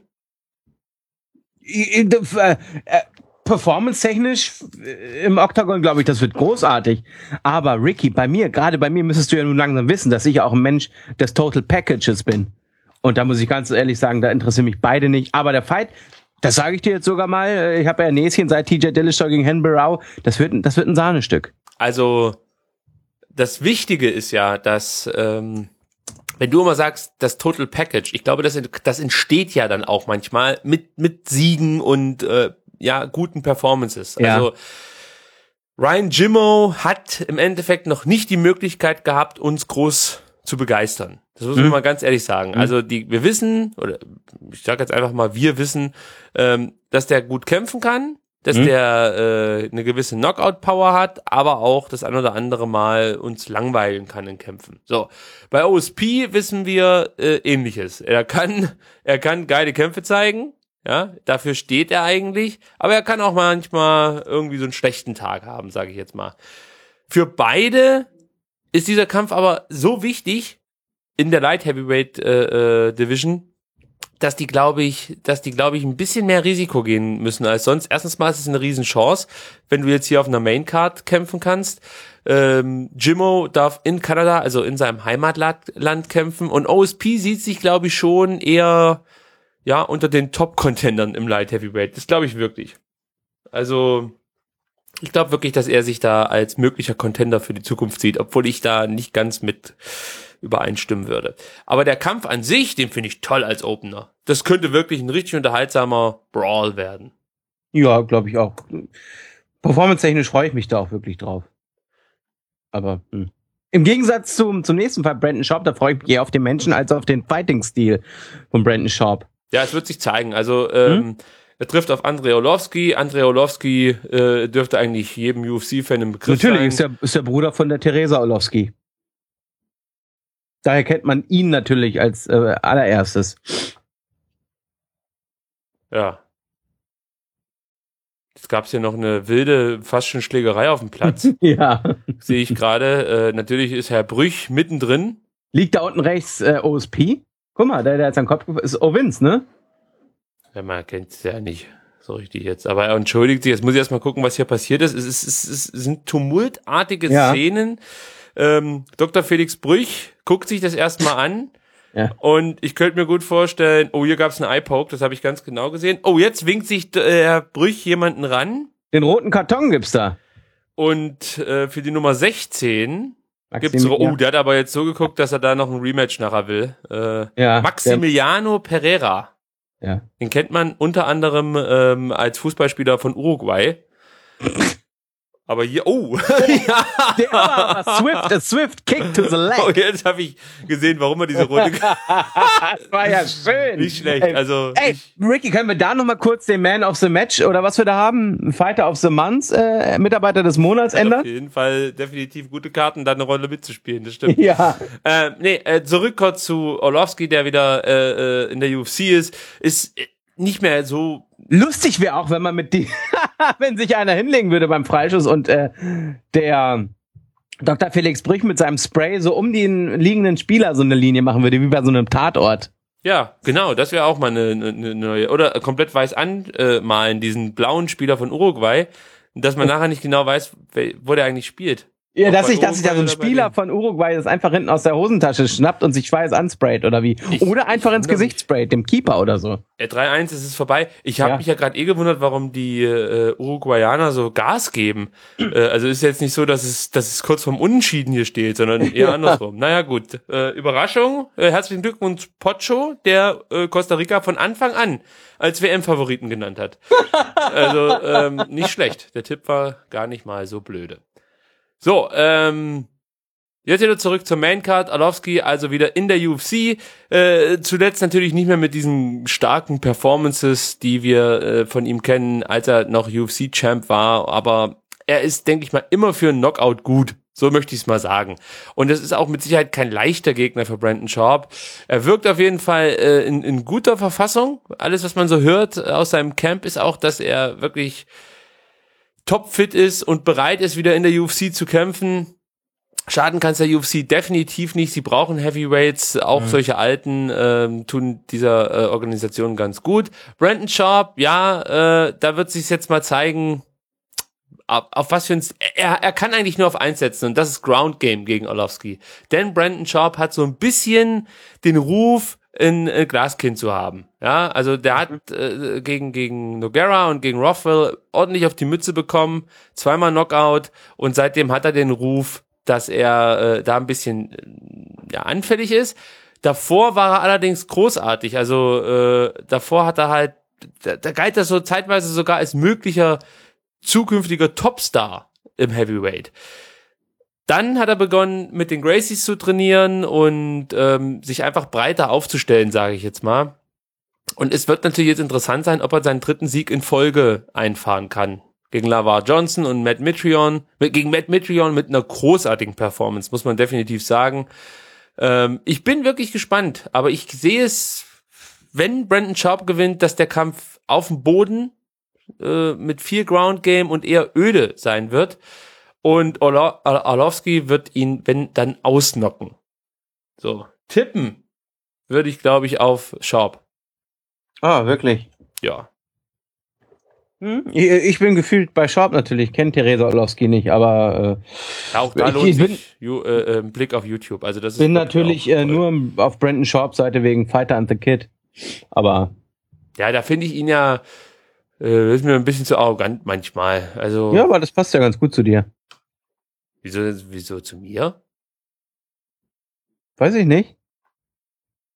Performance-technisch im Octagon, glaube ich, das wird großartig. Aber Ricky, gerade bei mir müsstest du ja nun langsam wissen, dass ich auch ein Mensch des Total Packages bin. Und da muss ich ganz ehrlich sagen, da interessieren mich beide nicht. Aber der Fight, das sage ich dir jetzt sogar mal, ich habe ja ein Näschen seit TJ Dillashaw gegen Hen Barrow, das wird ein Sahnestück. Also, das Wichtige ist ja, dass, wenn du immer sagst, das Total Package, ich glaube, das entsteht ja dann auch manchmal mit Siegen und guten Performances. Ja. Also Ryan Jimmo hat im Endeffekt noch nicht die Möglichkeit gehabt, uns groß zu begeistern. Das muss man mal ganz ehrlich sagen. Also wir wissen, oder ich sage jetzt einfach mal, wir wissen, dass der gut kämpfen kann, dass der eine gewisse Knockout-Power hat, aber auch das ein oder andere Mal uns langweilen kann in Kämpfen. So, bei OSP wissen wir Ähnliches. Er kann geile Kämpfe zeigen, ja, dafür steht er eigentlich, aber er kann auch manchmal irgendwie so einen schlechten Tag haben, sage ich jetzt mal. Für beide ist dieser Kampf aber so wichtig in der Light Heavyweight Division, dass die, glaube ich, ein bisschen mehr Risiko gehen müssen als sonst. Erstens mal ist es eine Riesenchance, wenn du jetzt hier auf einer Maincard kämpfen kannst. Jimmo darf in Kanada, also in seinem Heimatland kämpfen und OSP sieht sich, glaube ich, schon eher unter den Top-Contendern im Light Heavyweight. Das glaube ich wirklich. Also ich glaube wirklich, dass er sich da als möglicher Contender für die Zukunft sieht, obwohl ich da nicht ganz mit übereinstimmen würde. Aber der Kampf an sich, den finde ich toll als Opener. Das könnte wirklich ein richtig unterhaltsamer Brawl werden. Ja, glaube ich auch. Performance-technisch freue ich mich da auch wirklich drauf. Aber im Gegensatz zum nächsten Fall, Brandon Sharp, da freue ich mich eher auf den Menschen als auf den Fighting-Stil von Brandon Sharp. Ja, es wird sich zeigen. Also er trifft auf Andrei Arlovski. Andrei Arlovski dürfte eigentlich jedem UFC-Fan im Begriff sein. Natürlich, ist der Bruder von der Teresa Arlovski. Daher kennt man ihn natürlich als allererstes. Ja. Jetzt gab es hier noch eine wilde, fast schon Schlägerei auf dem Platz. Ja. Sehe ich gerade. Natürlich ist Herr Brüch mittendrin. Liegt da unten rechts OSP? Guck mal, der hat seinen Kopf ist Vince, ne? Ja, man kennt es ja nicht so richtig jetzt. Aber er entschuldigt sich. Jetzt muss ich erstmal gucken, was hier passiert ist. Es sind tumultartige Szenen. Dr. Felix Brüch guckt sich das erstmal an. Ja. Und ich könnte mir gut vorstellen, hier gab es einen Eye-Poke, das habe ich ganz genau gesehen. Jetzt winkt sich Herr Brüch jemanden ran. Den roten Karton gibt's da. Und für die Nummer 16 gibt's Maximiliano. der hat aber jetzt so geguckt, dass er da noch ein Rematch nachher will. Maximiliano Pereira. Ja. Den kennt man unter anderem als Fußballspieler von Uruguay. Aber hier, ja. Der war a swift kick to the leg. Jetzt habe ich gesehen, warum er diese Runde. Das war ja schön. Nicht schlecht. Ricky, können wir da nochmal kurz den Man of the Match oder was wir da haben? Fighter of the Month, Mitarbeiter des Monats ändern? Auf jeden Fall definitiv gute Karten, da eine Rolle mitzuspielen, das stimmt. Ja. Zurück kurz zu Arlovski, der wieder in der UFC ist nicht mehr so. Lustig wäre auch, wenn man wenn sich einer hinlegen würde beim Freischuss und der Dr. Felix Brüch mit seinem Spray so um den liegenden Spieler so eine Linie machen würde, wie bei so einem Tatort. Ja, genau, das wäre auch mal eine neue. Oder komplett weiß anmalen, diesen blauen Spieler von Uruguay, dass man nachher nicht genau weiß, wo der eigentlich spielt. Ja, dass sich da so ein Spieler von Uruguay das einfach hinten aus der Hosentasche schnappt und sich schweiß ansprayt oder wie. Oder einfach ins Gesicht sprayt, dem Keeper oder so. 3-1 ist es vorbei. Ich habe mich ja gerade gewundert, warum die Uruguayaner so Gas geben. Also ist jetzt nicht so, dass es kurz vorm Unentschieden hier steht, sondern eher andersrum. Naja, gut. Überraschung. Herzlichen Glückwunsch, Pocho, der Costa Rica von Anfang an als WM-Favoriten genannt hat. Also nicht schlecht. Der Tipp war gar nicht mal so blöde. So, jetzt wieder zurück zur Maincard. Arlovski also wieder in der UFC. Zuletzt natürlich nicht mehr mit diesen starken Performances, die wir von ihm kennen, als er noch UFC-Champ war. Aber er ist, denke ich mal, immer für einen Knockout gut. So möchte ich es mal sagen. Und es ist auch mit Sicherheit kein leichter Gegner für Brandon Sharp. Er wirkt auf jeden Fall in guter Verfassung. Alles, was man so hört aus seinem Camp, ist auch, dass er wirklich topfit ist und bereit ist, wieder in der UFC zu kämpfen. Schaden kann es der UFC definitiv nicht. Sie brauchen Heavyweights, auch solche alten tun dieser Organisation ganz gut. Brandon Sharp, da wird sich jetzt mal zeigen, auf was für ein... Er kann eigentlich nur auf eins setzen und das ist Ground Game gegen Arlovski. Denn Brandon Sharp hat so ein bisschen den Ruf, ein Glaskind zu haben. Ja, also der hat gegen Nogueira und gegen Rothwell ordentlich auf die Mütze bekommen, zweimal Knockout und seitdem hat er den Ruf, dass er da ein bisschen anfällig ist. Davor war er allerdings großartig, also davor hat er halt, da galt er so zeitweise sogar als möglicher zukünftiger Topstar im Heavyweight. Dann hat er begonnen, mit den Gracies zu trainieren und sich einfach breiter aufzustellen, sage ich jetzt mal. Und es wird natürlich jetzt interessant sein, ob er seinen dritten Sieg in Folge einfahren kann. Gegen Lavar Johnson und gegen Matt Mitrione mit einer großartigen Performance, muss man definitiv sagen. Ich bin wirklich gespannt, aber ich sehe es, wenn Brandon Sharp gewinnt, dass der Kampf auf dem Boden mit viel Ground Game und eher öde sein wird. Und Arlovski wird ihn, wenn, dann ausnocken. So, tippen würde ich, glaube ich, auf Sharp. Ah, wirklich? Ja. Ich bin gefühlt bei Sharp natürlich, kenne Teresa Arlovski nicht, aber auch da lohnt sich ein Blick auf YouTube. Also das ist bin natürlich nur auf Brandon Sharp Seite wegen Fighter and the Kid. Aber ja, da finde ich ihn ja ist mir ein bisschen zu arrogant manchmal. Also ja, aber das passt ja ganz gut zu dir. Wieso zu mir? Weiß ich nicht.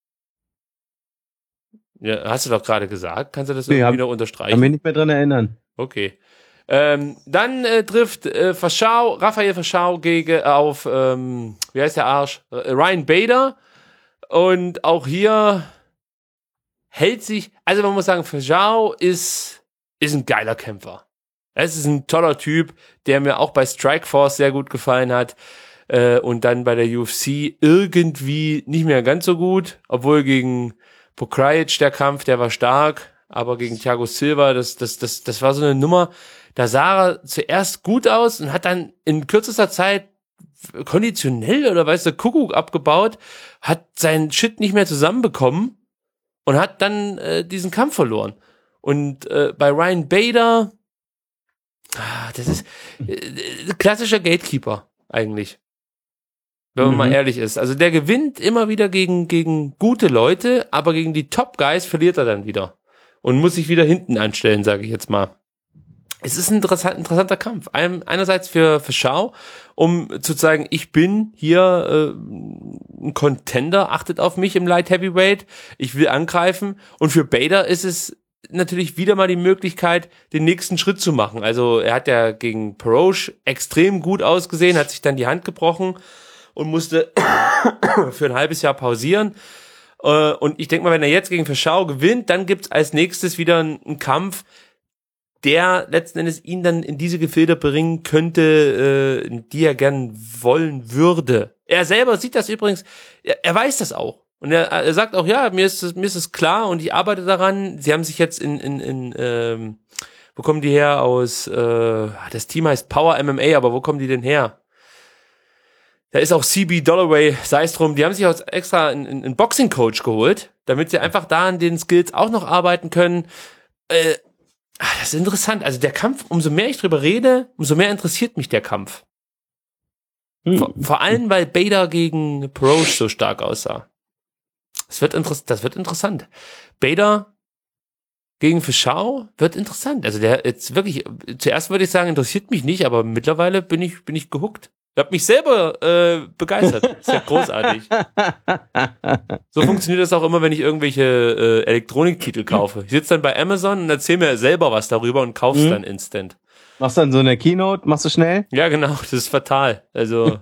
Ja, hast du doch gerade gesagt. Kannst du das irgendwie noch unterstreichen? Kann mich nicht mehr dran erinnern. Okay. Dann trifft Raphael Verschau auf, wie heißt der Arsch? Ryan Bader. Und auch hier hält sich, also man muss sagen, Verschau ist ein geiler Kämpfer. Es ist ein toller Typ, der mir auch bei Strikeforce sehr gut gefallen hat. Und dann bei der UFC irgendwie nicht mehr ganz so gut, obwohl gegen Pokrajic der Kampf, der war stark, aber gegen Thiago Silva, das war so eine Nummer, da sah er zuerst gut aus und hat dann in kürzester Zeit konditionell oder weiß der Kuckuck abgebaut, hat seinen Shit nicht mehr zusammenbekommen und hat dann diesen Kampf verloren. Und bei Ryan Bader, das ist klassischer Gatekeeper eigentlich. Wenn man mal ehrlich ist. Also der gewinnt immer wieder gegen gute Leute, aber gegen die Top Guys verliert er dann wieder. Und muss sich wieder hinten anstellen, sage ich jetzt mal. Es ist ein interessanter Kampf. Einerseits für Schau, um zu zeigen, ich bin hier ein Contender, achtet auf mich im Light Heavyweight, ich will angreifen. Und für Bader ist es natürlich wieder mal die Möglichkeit, den nächsten Schritt zu machen. Also er hat ja gegen Perosh extrem gut ausgesehen, hat sich dann die Hand gebrochen und musste für ein halbes Jahr pausieren. Und ich denke mal, wenn er jetzt gegen Verschau gewinnt, dann gibt's als nächstes wieder einen Kampf, der letzten Endes ihn dann in diese Gefilde bringen könnte, die er gern wollen würde. Er selber sieht das übrigens, er weiß das auch. Und er sagt auch, ja, mir ist es klar und ich arbeite daran. Sie haben sich jetzt wo kommen die her aus, das Team heißt Power MMA, aber wo kommen die denn her? Da ist auch CB Dollaway, sei es drum, die haben sich auch extra einen Boxing-Coach geholt, damit sie einfach da an den Skills auch noch arbeiten können. Das ist interessant. Also der Kampf, umso mehr ich drüber rede, umso mehr interessiert mich der Kampf. Vor allem, weil Bader gegen Perosh so stark aussah. Das wird interessant. Bader gegen Verschau wird interessant. Also der jetzt wirklich, zuerst würde ich sagen, interessiert mich nicht, aber mittlerweile bin ich gehuckt. Ich habe mich selber begeistert. Ist ja großartig. So funktioniert das auch immer, wenn ich irgendwelche Elektroniktitel kaufe. Ich sitze dann bei Amazon und erzähle mir selber was darüber und kauf's dann instant. Machst dann so eine Keynote, machst du schnell? Ja, genau, das ist fatal. Also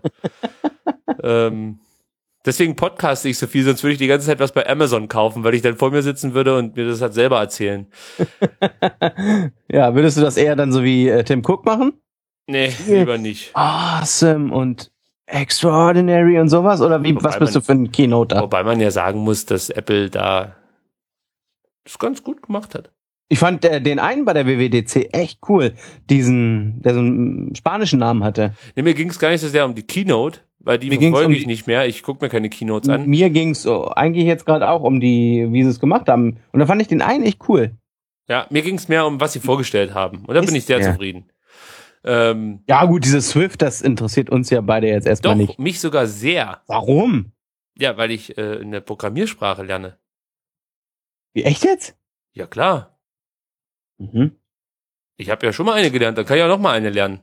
deswegen podcaste ich so viel, sonst würde ich die ganze Zeit was bei Amazon kaufen, weil ich dann vor mir sitzen würde und mir das halt selber erzählen. Ja, würdest du das eher dann so wie Tim Cook machen? Nee, lieber nicht. Awesome und extraordinary und sowas? Oder was bist du für ein Keynoter? Wobei man ja sagen muss, dass Apple da das ganz gut gemacht hat. Ich fand den einen bei der WWDC echt cool, der so einen spanischen Namen hatte. Nee, mir ging es gar nicht so sehr um die Keynote, weil die verfolge ich nicht mehr. Ich gucke mir keine Keynotes an. Mir ging es eigentlich jetzt gerade auch um wie sie es gemacht haben. Und da fand ich den einen echt cool. Ja, mir ging es mehr um, was sie vorgestellt haben. Und da bin ich sehr zufrieden. Ja gut, dieses Swift, das interessiert uns ja beide jetzt erstmal nicht. Doch, mich sogar sehr. Warum? Ja, weil ich eine Programmiersprache lerne. Wie, echt jetzt? Ja, klar. Mhm. Ich habe ja schon mal eine gelernt, dann kann ich auch noch mal eine lernen.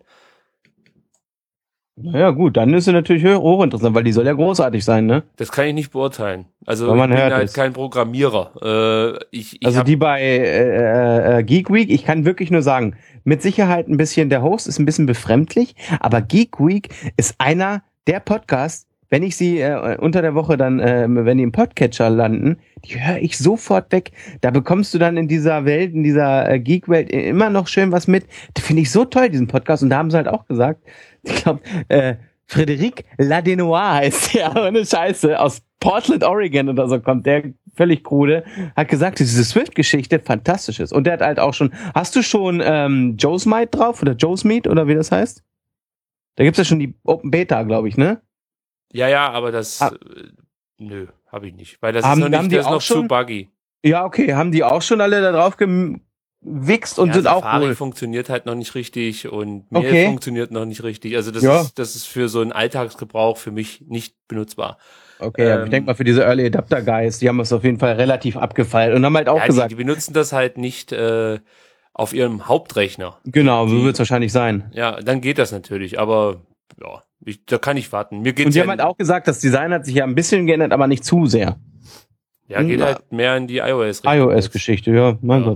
Naja gut, dann ist sie natürlich hochinteressant, weil die soll ja großartig sein, ne? Das kann ich nicht beurteilen. Also ich bin halt kein Programmierer. Die bei Geek Week, ich kann wirklich nur sagen, mit Sicherheit ein bisschen, der Host ist ein bisschen befremdlich, aber Geek Week ist einer der Podcasts, wenn ich sie unter der Woche dann, wenn die im Podcatcher landen, die höre ich sofort weg. Da bekommst du dann in dieser Welt, in dieser Geek-Welt immer noch schön was mit. Das finde ich so toll, diesen Podcast. Und da haben sie halt auch gesagt, ich glaube, Frédéric Ladenois heißt der, ohne Scheiße, aus Portland, Oregon oder so kommt der, völlig krude, hat gesagt, diese Swift-Geschichte fantastisch ist. Und der hat halt auch schon, hast du schon Joe's Meet drauf oder Joe's Meet oder wie das heißt? Da gibt's ja schon die Open Beta, glaube ich, ne? Ja, aber das, nö, habe ich nicht. Weil das ist noch zu buggy. Ja, okay, haben die auch schon alle da drauf gewichst und sind Safari auch cool. Funktioniert halt noch nicht richtig und Mail funktioniert noch nicht richtig. Also das ist für so einen Alltagsgebrauch für mich nicht benutzbar. Okay, aber ich denke mal für diese Early Adapter Guys, die haben es auf jeden Fall relativ abgefeilt und haben halt auch gesagt. Die benutzen das halt nicht auf ihrem Hauptrechner. Genau, so wird es wahrscheinlich sein. Ja, dann geht das natürlich, aber ja, da kann ich warten. Mir geht's und die haben halt auch gesagt, das Design hat sich ja ein bisschen geändert, aber nicht zu sehr. Ja, geht halt mehr in die iOS-Richtung. iOS-Geschichte, ja, mein Gott.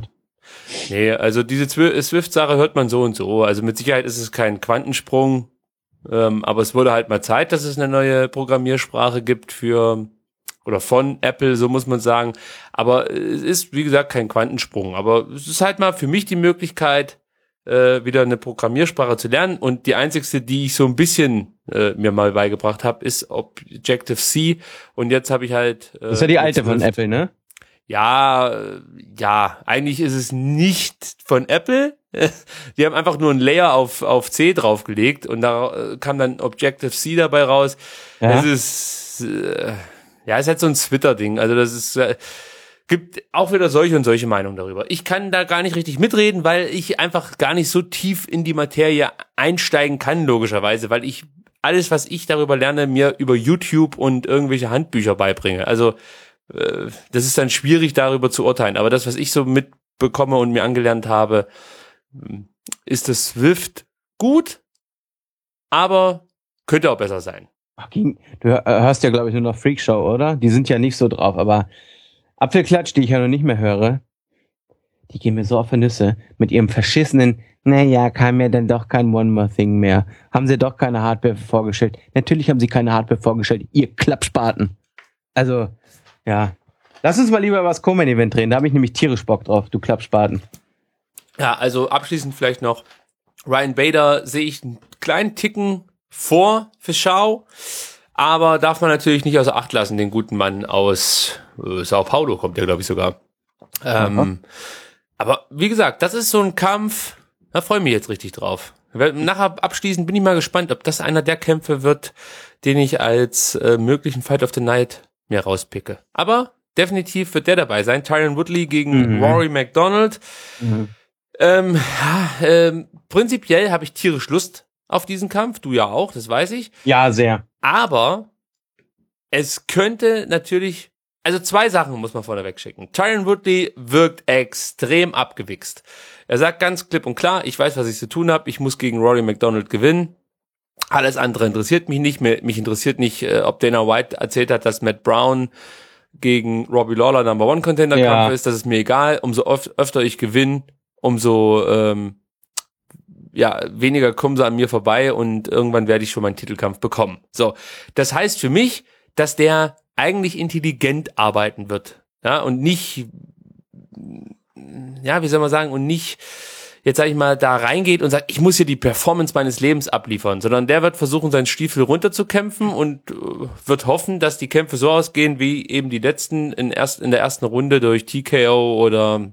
Nee, also diese Swift-Sache hört man so und so. Also mit Sicherheit ist es kein Quantensprung, aber es wurde halt mal Zeit, dass es eine neue Programmiersprache gibt von Apple, so muss man sagen. Aber es ist, wie gesagt, kein Quantensprung. Aber es ist halt mal für mich die Möglichkeit, wieder eine Programmiersprache zu lernen. Und die einzigste, die ich so ein bisschen mir mal beigebracht habe, ist Objective-C. Und jetzt habe ich halt... das ist ja die alte von Apple, ne? Ja, eigentlich ist es nicht von Apple. Die haben einfach nur ein Layer auf C draufgelegt und da kam dann Objective-C dabei raus. Ja. Das ist, ist halt so ein Twitter-Ding. Also das ist, gibt auch wieder solche und solche Meinungen darüber. Ich kann da gar nicht richtig mitreden, weil ich einfach gar nicht so tief in die Materie einsteigen kann, logischerweise, weil ich alles, was ich darüber lerne, mir über YouTube und irgendwelche Handbücher beibringe. Also das ist dann schwierig, darüber zu urteilen. Aber das, was ich so mitbekomme und mir angelernt habe, ist das Swift gut, aber könnte auch besser sein. Du hörst ja, glaube ich, nur noch Freakshow, oder? Die sind ja nicht so drauf, aber Apfelklatsch, die ich ja noch nicht mehr höre, die gehen mir so auf die Nüsse mit ihrem verschissenen, naja, kam ja dann doch kein One More Thing mehr. Haben sie doch keine Hardware vorgestellt. Natürlich haben sie keine Hardware vorgestellt, ihr Klappspaten. Also... Ja, lass uns mal lieber über das Co-Main-Event drehen. Da habe ich nämlich tierisch Bock drauf, du Klappspaten. Ja, also abschließend vielleicht noch, Ryan Bader sehe ich einen kleinen Ticken vor für Schau, aber darf man natürlich nicht außer Acht lassen, den guten Mann aus Sao Paulo kommt der, glaube ich, sogar. Aber wie gesagt, das ist so ein Kampf, da freue ich mich jetzt richtig drauf. Nachher abschließend bin ich mal gespannt, ob das einer der Kämpfe wird, den ich als möglichen Fight of the Night mir rauspicke. Aber definitiv wird der dabei sein. Tyron Woodley gegen Rory McDonald. Prinzipiell habe ich tierisch Lust auf diesen Kampf. Du ja auch, das weiß ich. Ja, sehr. Aber es könnte natürlich, also zwei Sachen muss man vorneweg schicken. Tyron Woodley wirkt extrem abgewichst. Er sagt ganz klipp und klar, ich weiß, was ich zu tun habe. Ich muss gegen Rory McDonald gewinnen. Alles andere interessiert mich nicht mehr. Mich interessiert nicht, ob Dana White erzählt hat, dass Matt Brown gegen Robbie Lawler Number One Contender Kampf ist. Das ist mir egal. Umso öfter ich gewinne, umso weniger kommen sie an mir vorbei und irgendwann werde ich schon meinen Titelkampf bekommen. So, das heißt für mich, dass der eigentlich intelligent arbeiten wird, ja, und nicht, wie soll man sagen, und nicht jetzt sage ich mal, da reingeht und sagt, ich muss hier die Performance meines Lebens abliefern, sondern der wird versuchen, seinen Stiefel runterzukämpfen und wird hoffen, dass die Kämpfe so ausgehen, wie eben die letzten in der ersten Runde durch TKO oder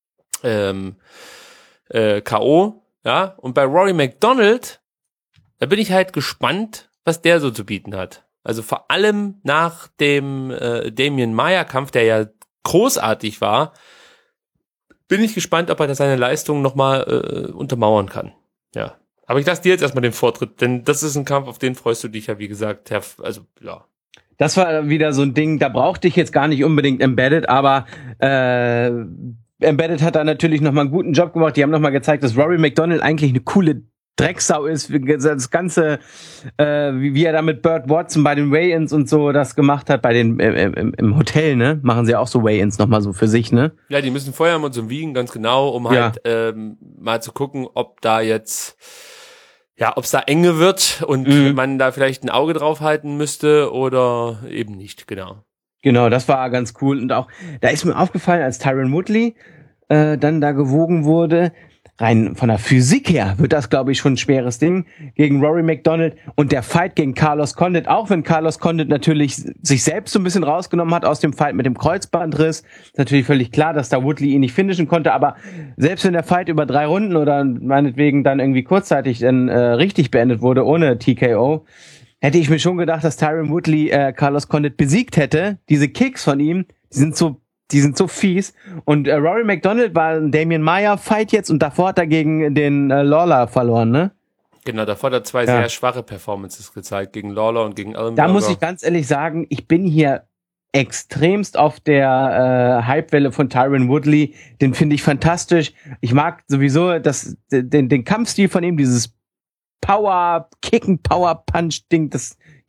K.O., ja, und bei Rory McDonald, da bin ich halt gespannt, was der so zu bieten hat. Also vor allem nach dem Damian Maia-Kampf, der ja großartig war, bin ich gespannt, ob er da seine Leistung nochmal untermauern kann. Ja. Aber ich lasse dir jetzt erstmal den Vortritt, denn das ist ein Kampf, auf den freust du dich ja, wie gesagt, ja. Das war wieder so ein Ding, da brauchte ich jetzt gar nicht unbedingt Embedded, aber Embedded hat da natürlich nochmal einen guten Job gemacht. Die haben nochmal gezeigt, dass Rory McDonald eigentlich eine coole Drecksau ist, das Ganze, wie er da mit Burt Watson bei den Weigh-Ins und so das gemacht hat, bei den im Hotel, ne? Machen sie auch so Weigh-Ins nochmal so für sich, ne? Ja, die müssen vorher mal so wiegen, ganz genau, um halt mal zu gucken, ob da jetzt, ob es da enge wird und man da vielleicht ein Auge drauf halten müsste oder eben nicht, genau. Genau, das war ganz cool. Und auch, da ist mir aufgefallen, als Tyron Woodley dann da gewogen wurde, rein von der Physik her wird das, glaube ich, schon ein schweres Ding gegen Rory McDonald und der Fight gegen Carlos Condit, auch wenn Carlos Condit natürlich sich selbst so ein bisschen rausgenommen hat aus dem Fight mit dem Kreuzbandriss, ist natürlich völlig klar, dass da Woodley ihn nicht finishen konnte, aber selbst wenn der Fight über 3 Runden oder meinetwegen dann irgendwie kurzzeitig dann richtig beendet wurde, ohne TKO, hätte ich mir schon gedacht, dass Tyron Woodley Carlos Condit besiegt hätte. Diese Kicks von ihm, die sind so fies. Und Rory McDonald war ein Damian Maia-Fight jetzt und davor hat er gegen den Lawler verloren, ne? Genau, davor hat er 2 sehr schwache Performances gezeigt, gegen Lawler und gegen Ellenberger. Da muss ich ganz ehrlich sagen, ich bin hier extremst auf der Hypewelle von Tyron Woodley. Den finde ich fantastisch. Ich mag sowieso den Kampfstil von ihm, dieses Power-Kicken, Power-Punch-Ding, das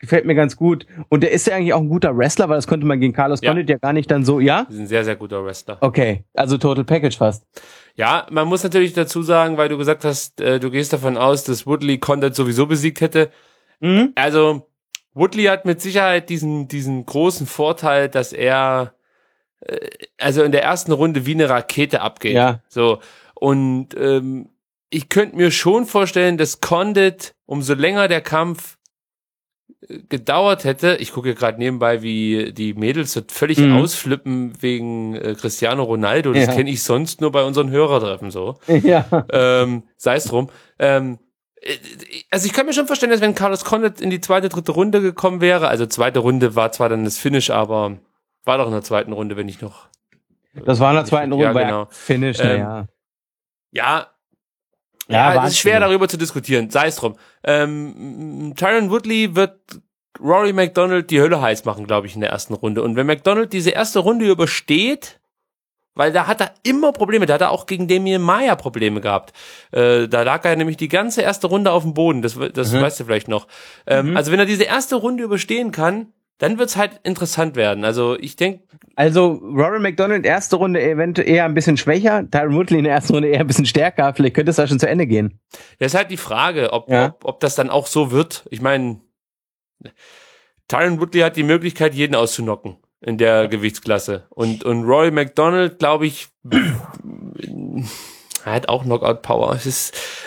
gefällt mir ganz gut. Und der ist ja eigentlich auch ein guter Wrestler, weil das konnte man gegen Carlos Condit ja gar nicht dann so, ja? Das ist ein sehr, sehr guter Wrestler. Okay, also Total Package fast. Ja, man muss natürlich dazu sagen, weil du gesagt hast, du gehst davon aus, dass Woodley Condit sowieso besiegt hätte. Mhm. Also, Woodley hat mit Sicherheit diesen großen Vorteil, dass er also in der ersten Runde wie eine Rakete abgeht. Ja. So. Und ich könnte mir schon vorstellen, dass Condit, umso länger der Kampf gedauert hätte, ich gucke gerade nebenbei, wie die Mädels so völlig ausflippen wegen Cristiano Ronaldo, das kenne ich sonst nur bei unseren Hörertreffen so. Ja. Sei es drum. Also ich kann mir schon vorstellen, dass wenn Carlos Condit in die zweite, dritte Runde gekommen wäre, also zweite Runde war zwar dann das Finish, aber war doch in der zweiten Runde, wenn ich noch... Das war in der zweiten Runde, ja, genau. Finish, Ja, Ja, es ist schwer darüber zu diskutieren, sei es drum. Tyron Woodley wird Rory McDonald die Hölle heiß machen, glaube ich, in der ersten Runde. Und wenn McDonald diese erste Runde übersteht, weil da hat er immer Probleme, da hat er auch gegen Demian Maia Probleme gehabt. Da lag er nämlich die ganze erste Runde auf dem Boden, das weißt du vielleicht noch. Also wenn er diese erste Runde überstehen kann, dann wird's halt interessant werden. Also ich denke... Also Rory McDonald erste Runde eventuell eher ein bisschen schwächer, Tyron Woodley in der ersten Runde eher ein bisschen stärker. Vielleicht könnte es da schon zu Ende gehen. Das ist halt die Frage, ob das dann auch so wird. Ich meine, Tyron Woodley hat die Möglichkeit, jeden auszunocken in der Gewichtsklasse. Und Rory McDonald, glaube ich, hat auch Knockout-Power. Es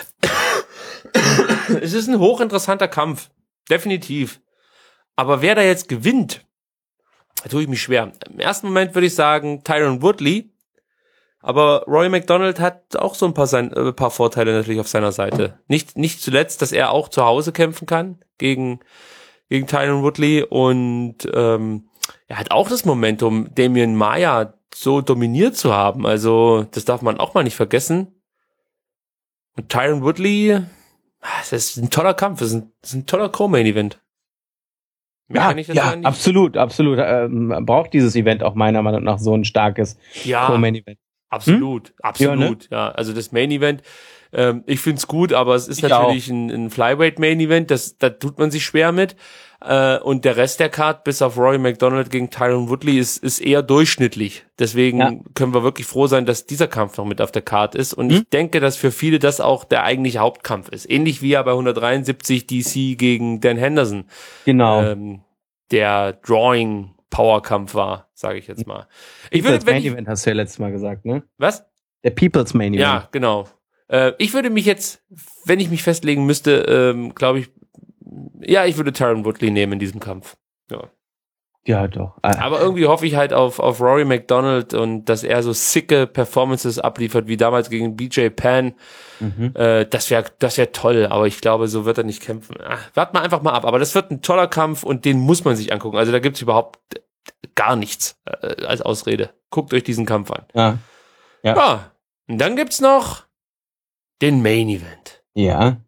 ist ein hochinteressanter Kampf. Definitiv. Aber wer da jetzt gewinnt, da tue ich mich schwer. Im ersten Moment würde ich sagen Tyron Woodley, aber Rory McDonald hat auch so ein paar Vorteile natürlich auf seiner Seite. Nicht zuletzt, dass er auch zu Hause kämpfen kann gegen Tyron Woodley und er hat auch das Momentum, Demian Maia so dominiert zu haben. Also das darf man auch mal nicht vergessen. Und Tyron Woodley, das ist ein toller Kampf, das ist ein toller Co-Main-Event. Ja, absolut. Braucht dieses Event auch meiner Meinung nach so ein starkes Co-Main-Event. Absolut. Ja, ne? Ja, also das Main-Event, ich find's gut, aber es ist natürlich ein Flyweight-Main-Event, da tut man sich schwer mit. Und der Rest der Card, bis auf Rory McDonald gegen Tyron Woodley, ist eher durchschnittlich. Deswegen können wir wirklich froh sein, dass dieser Kampf noch mit auf der Card ist. Und ich denke, dass für viele das auch der eigentliche Hauptkampf ist. Ähnlich wie ja bei 173 DC gegen Dan Henderson. Genau. Der Drawing-Power-Kampf war, sage ich jetzt mal. People's Main Event hast du ja letztes Mal gesagt, ne? Was? Der People's Main Event. Ja, genau. Ich würde mich jetzt, wenn ich mich festlegen müsste, glaube ich, ich würde Tyron Woodley nehmen in diesem Kampf. Ja, doch. Aber irgendwie hoffe ich halt auf Rory McDonald und dass er so sicke Performances abliefert, wie damals gegen BJ Penn. Das wär toll, aber ich glaube, so wird er nicht kämpfen. Warten wir einfach mal ab. Aber das wird ein toller Kampf und den muss man sich angucken. Also da gibt's überhaupt gar nichts als Ausrede. Guckt euch diesen Kampf an. Ja. Und dann gibt's noch den Main Event. Ja.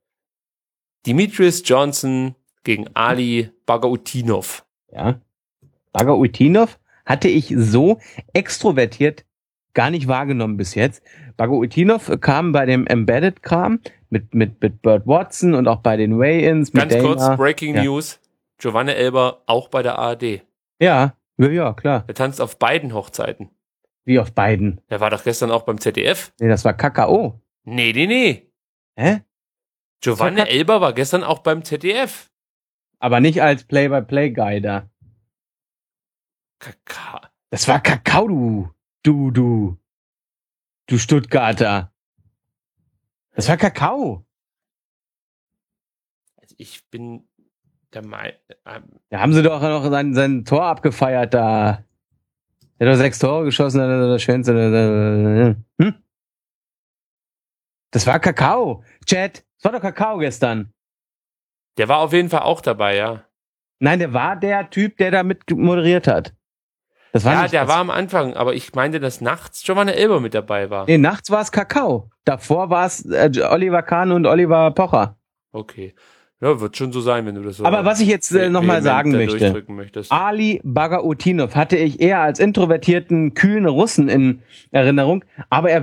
Demetrius Johnson gegen Ali Bagautinov. Ja. Bagautinov hatte ich so extrovertiert gar nicht wahrgenommen bis jetzt. Bagautinov kam bei dem Embedded-Kram mit Burt Watson und auch bei den Weigh-Ins. Ganz kurz, Breaking News. Giovanni Elber auch bei der ARD. Ja, klar. Er tanzt auf beiden Hochzeiten. Wie auf beiden? Der war doch gestern auch beim ZDF. Nee, das war Kakao. Nee. Hä? Giovanni Elber war gestern auch beim ZDF. Aber nicht als Play-by-Play-Guy da. Kakao. Das war Kakao, du Stuttgarter. Das war Kakao. Also ich bin der Meinung... Da haben sie doch noch sein Tor abgefeiert da. Der hat doch 6 Tore geschossen, der Schwänze. Das war Kakao. Chat, das war doch Kakao gestern. Der war auf jeden Fall auch dabei, ja. Nein, der war der Typ, der da mit moderiert hat. Das war der war am Anfang, aber ich meinte, dass nachts Giovanni Elber mit dabei war. Nee, nachts war es Kakao. Davor war es Oliver Kahn und Oliver Pocher. Okay. Ja, wird schon so sein, wenn du das so... Aber was ich jetzt nochmal sagen möchte. Ali Bagautinov hatte ich eher als introvertierten, kühlen Russen in Erinnerung, aber er wirkt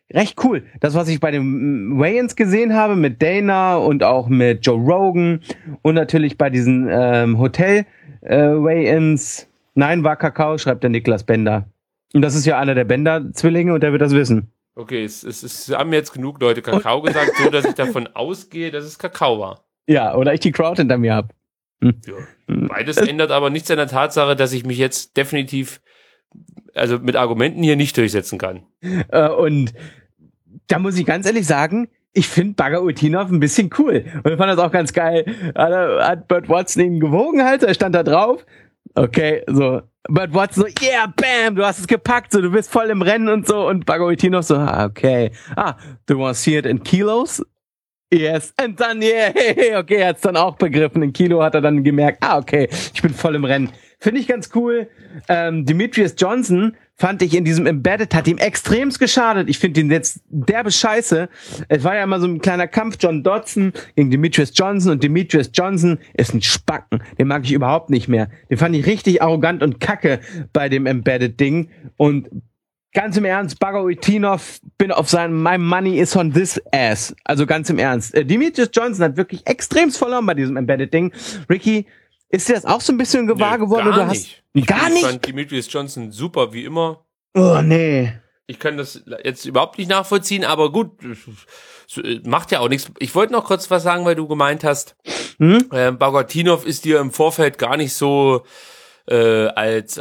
recht cool. Das, was ich bei den Wayans gesehen habe, mit Dana und auch mit Joe Rogan und natürlich bei diesen Hotel Wayans. Nein, war Kakao, schreibt der Niklas Bender. Und das ist ja einer der Bender-Zwillinge und der wird das wissen. Okay, es haben jetzt genug Leute Kakao gesagt, so dass ich davon ausgehe, dass es Kakao war. Ja, oder ich die Crowd hinter mir habe. Ja. Beides ändert aber nichts an der Tatsache, dass ich mich jetzt definitiv, also mit Argumenten hier nicht durchsetzen kann. Und da muss ich ganz ehrlich sagen, ich finde Bagger Utinov ein bisschen cool. Und ich fand das auch ganz geil. Hat Burt Watson ihn gewogen halt, er stand da drauf. Okay, so. Burt Watson so, yeah, bam, du hast es gepackt, so, du bist voll im Rennen und so. Und Bagger Utinov so, okay. Do you want to see it in Kilos? Yes. Und dann, yeah, okay, er hat's dann auch begriffen. In Kilo hat er dann gemerkt, okay, ich bin voll im Rennen. Finde ich ganz cool. Demetrius Johnson fand ich in diesem Embedded, hat ihm extremst geschadet. Ich finde ihn jetzt derbe Scheiße. Es war ja immer so ein kleiner Kampf, John Dodson gegen Demetrius Johnson, und Demetrius Johnson ist ein Spacken. Den mag ich überhaupt nicht mehr. Den fand ich richtig arrogant und kacke bei dem Embedded-Ding. Und ganz im Ernst, Bagger Utinov, bin auf seinem My Money is on this ass. Also ganz im Ernst. Demetrius Johnson hat wirklich extremst verloren bei diesem Embedded-Ding. Ricky, ist dir das auch so ein bisschen gewahr geworden? Gar nicht. Gar nicht? Ich fand Demetrius Johnson super, wie immer. Oh, nee. Ich kann das jetzt überhaupt nicht nachvollziehen, aber gut, macht ja auch nichts. Ich wollte noch kurz was sagen, weil du gemeint hast, Bagotinov ist dir im Vorfeld gar nicht so als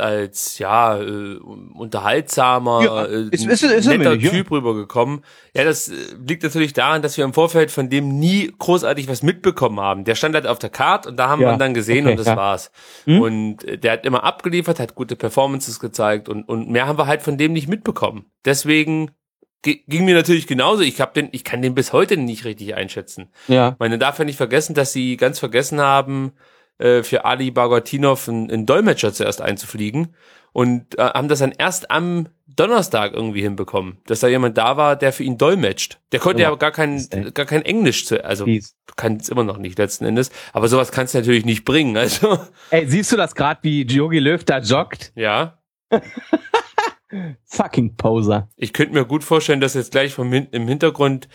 unterhaltsamer, netter Typ rübergekommen. Ja, das liegt natürlich daran, dass wir im Vorfeld von dem nie großartig was mitbekommen haben. Der stand halt auf der Card und da haben wir ihn dann gesehen, und das war's. Und der hat immer abgeliefert, hat gute Performances gezeigt, und mehr haben wir halt von dem nicht mitbekommen. Deswegen ging mir natürlich genauso. Ich kann den bis heute nicht richtig einschätzen. Ja. Man darf ja nicht vergessen, dass sie ganz vergessen haben, für Ali Bagotinov einen Dolmetscher zuerst einzufliegen, und haben das dann erst am Donnerstag irgendwie hinbekommen, dass da jemand da war, der für ihn dolmetscht. Der konnte ja gar kein Englisch, also kann es immer noch nicht letzten Endes, aber sowas kannst du natürlich nicht bringen. Also. Ey, siehst du das gerade, wie Jogi Löw da joggt? Ja. Fucking Poser. Ich könnte mir gut vorstellen, dass jetzt gleich im Hintergrund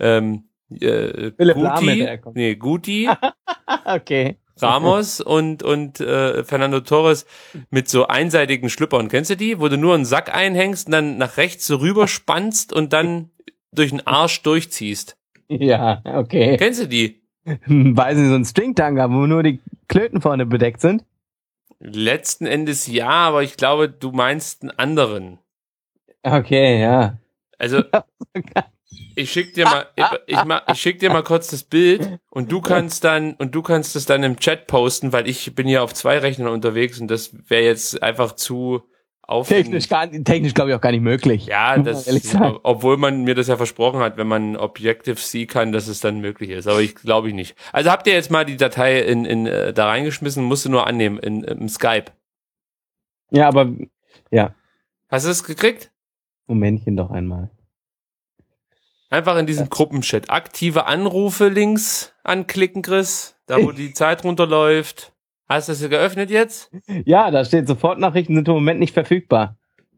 Guti, okay. Ramos und Fernando Torres mit so einseitigen Schlüppern. Kennst du die? Wo du nur einen Sack einhängst und dann nach rechts so rüberspannst und dann durch den Arsch durchziehst. Ja, okay. Kennst du die? Weiß nicht, so ein Stringtanga, wo nur die Klöten vorne bedeckt sind? Letzten Endes ja, aber ich glaube, du meinst einen anderen. Okay, ja. Also, ich schick dir mal kurz das Bild, und du kannst es dann im Chat posten, weil ich bin hier auf 2 Rechnern unterwegs, und das wäre jetzt einfach zu aufwendig. Technisch glaube ich auch gar nicht möglich. Ja, obwohl man mir das ja versprochen hat, wenn man Objective-C kann, dass es dann möglich ist, aber ich glaube nicht. Also habt ihr jetzt mal die Datei da reingeschmissen, musst du nur annehmen im Skype. Ja, aber ja. Hast du es gekriegt? Momentchen doch einmal. Einfach in diesem Gruppenchat. Aktive Anrufe links anklicken, Chris. Da, wo die Zeit runterläuft. Hast du das geöffnet jetzt? Ja, da steht, Sofortnachrichten sind im Moment nicht verfügbar.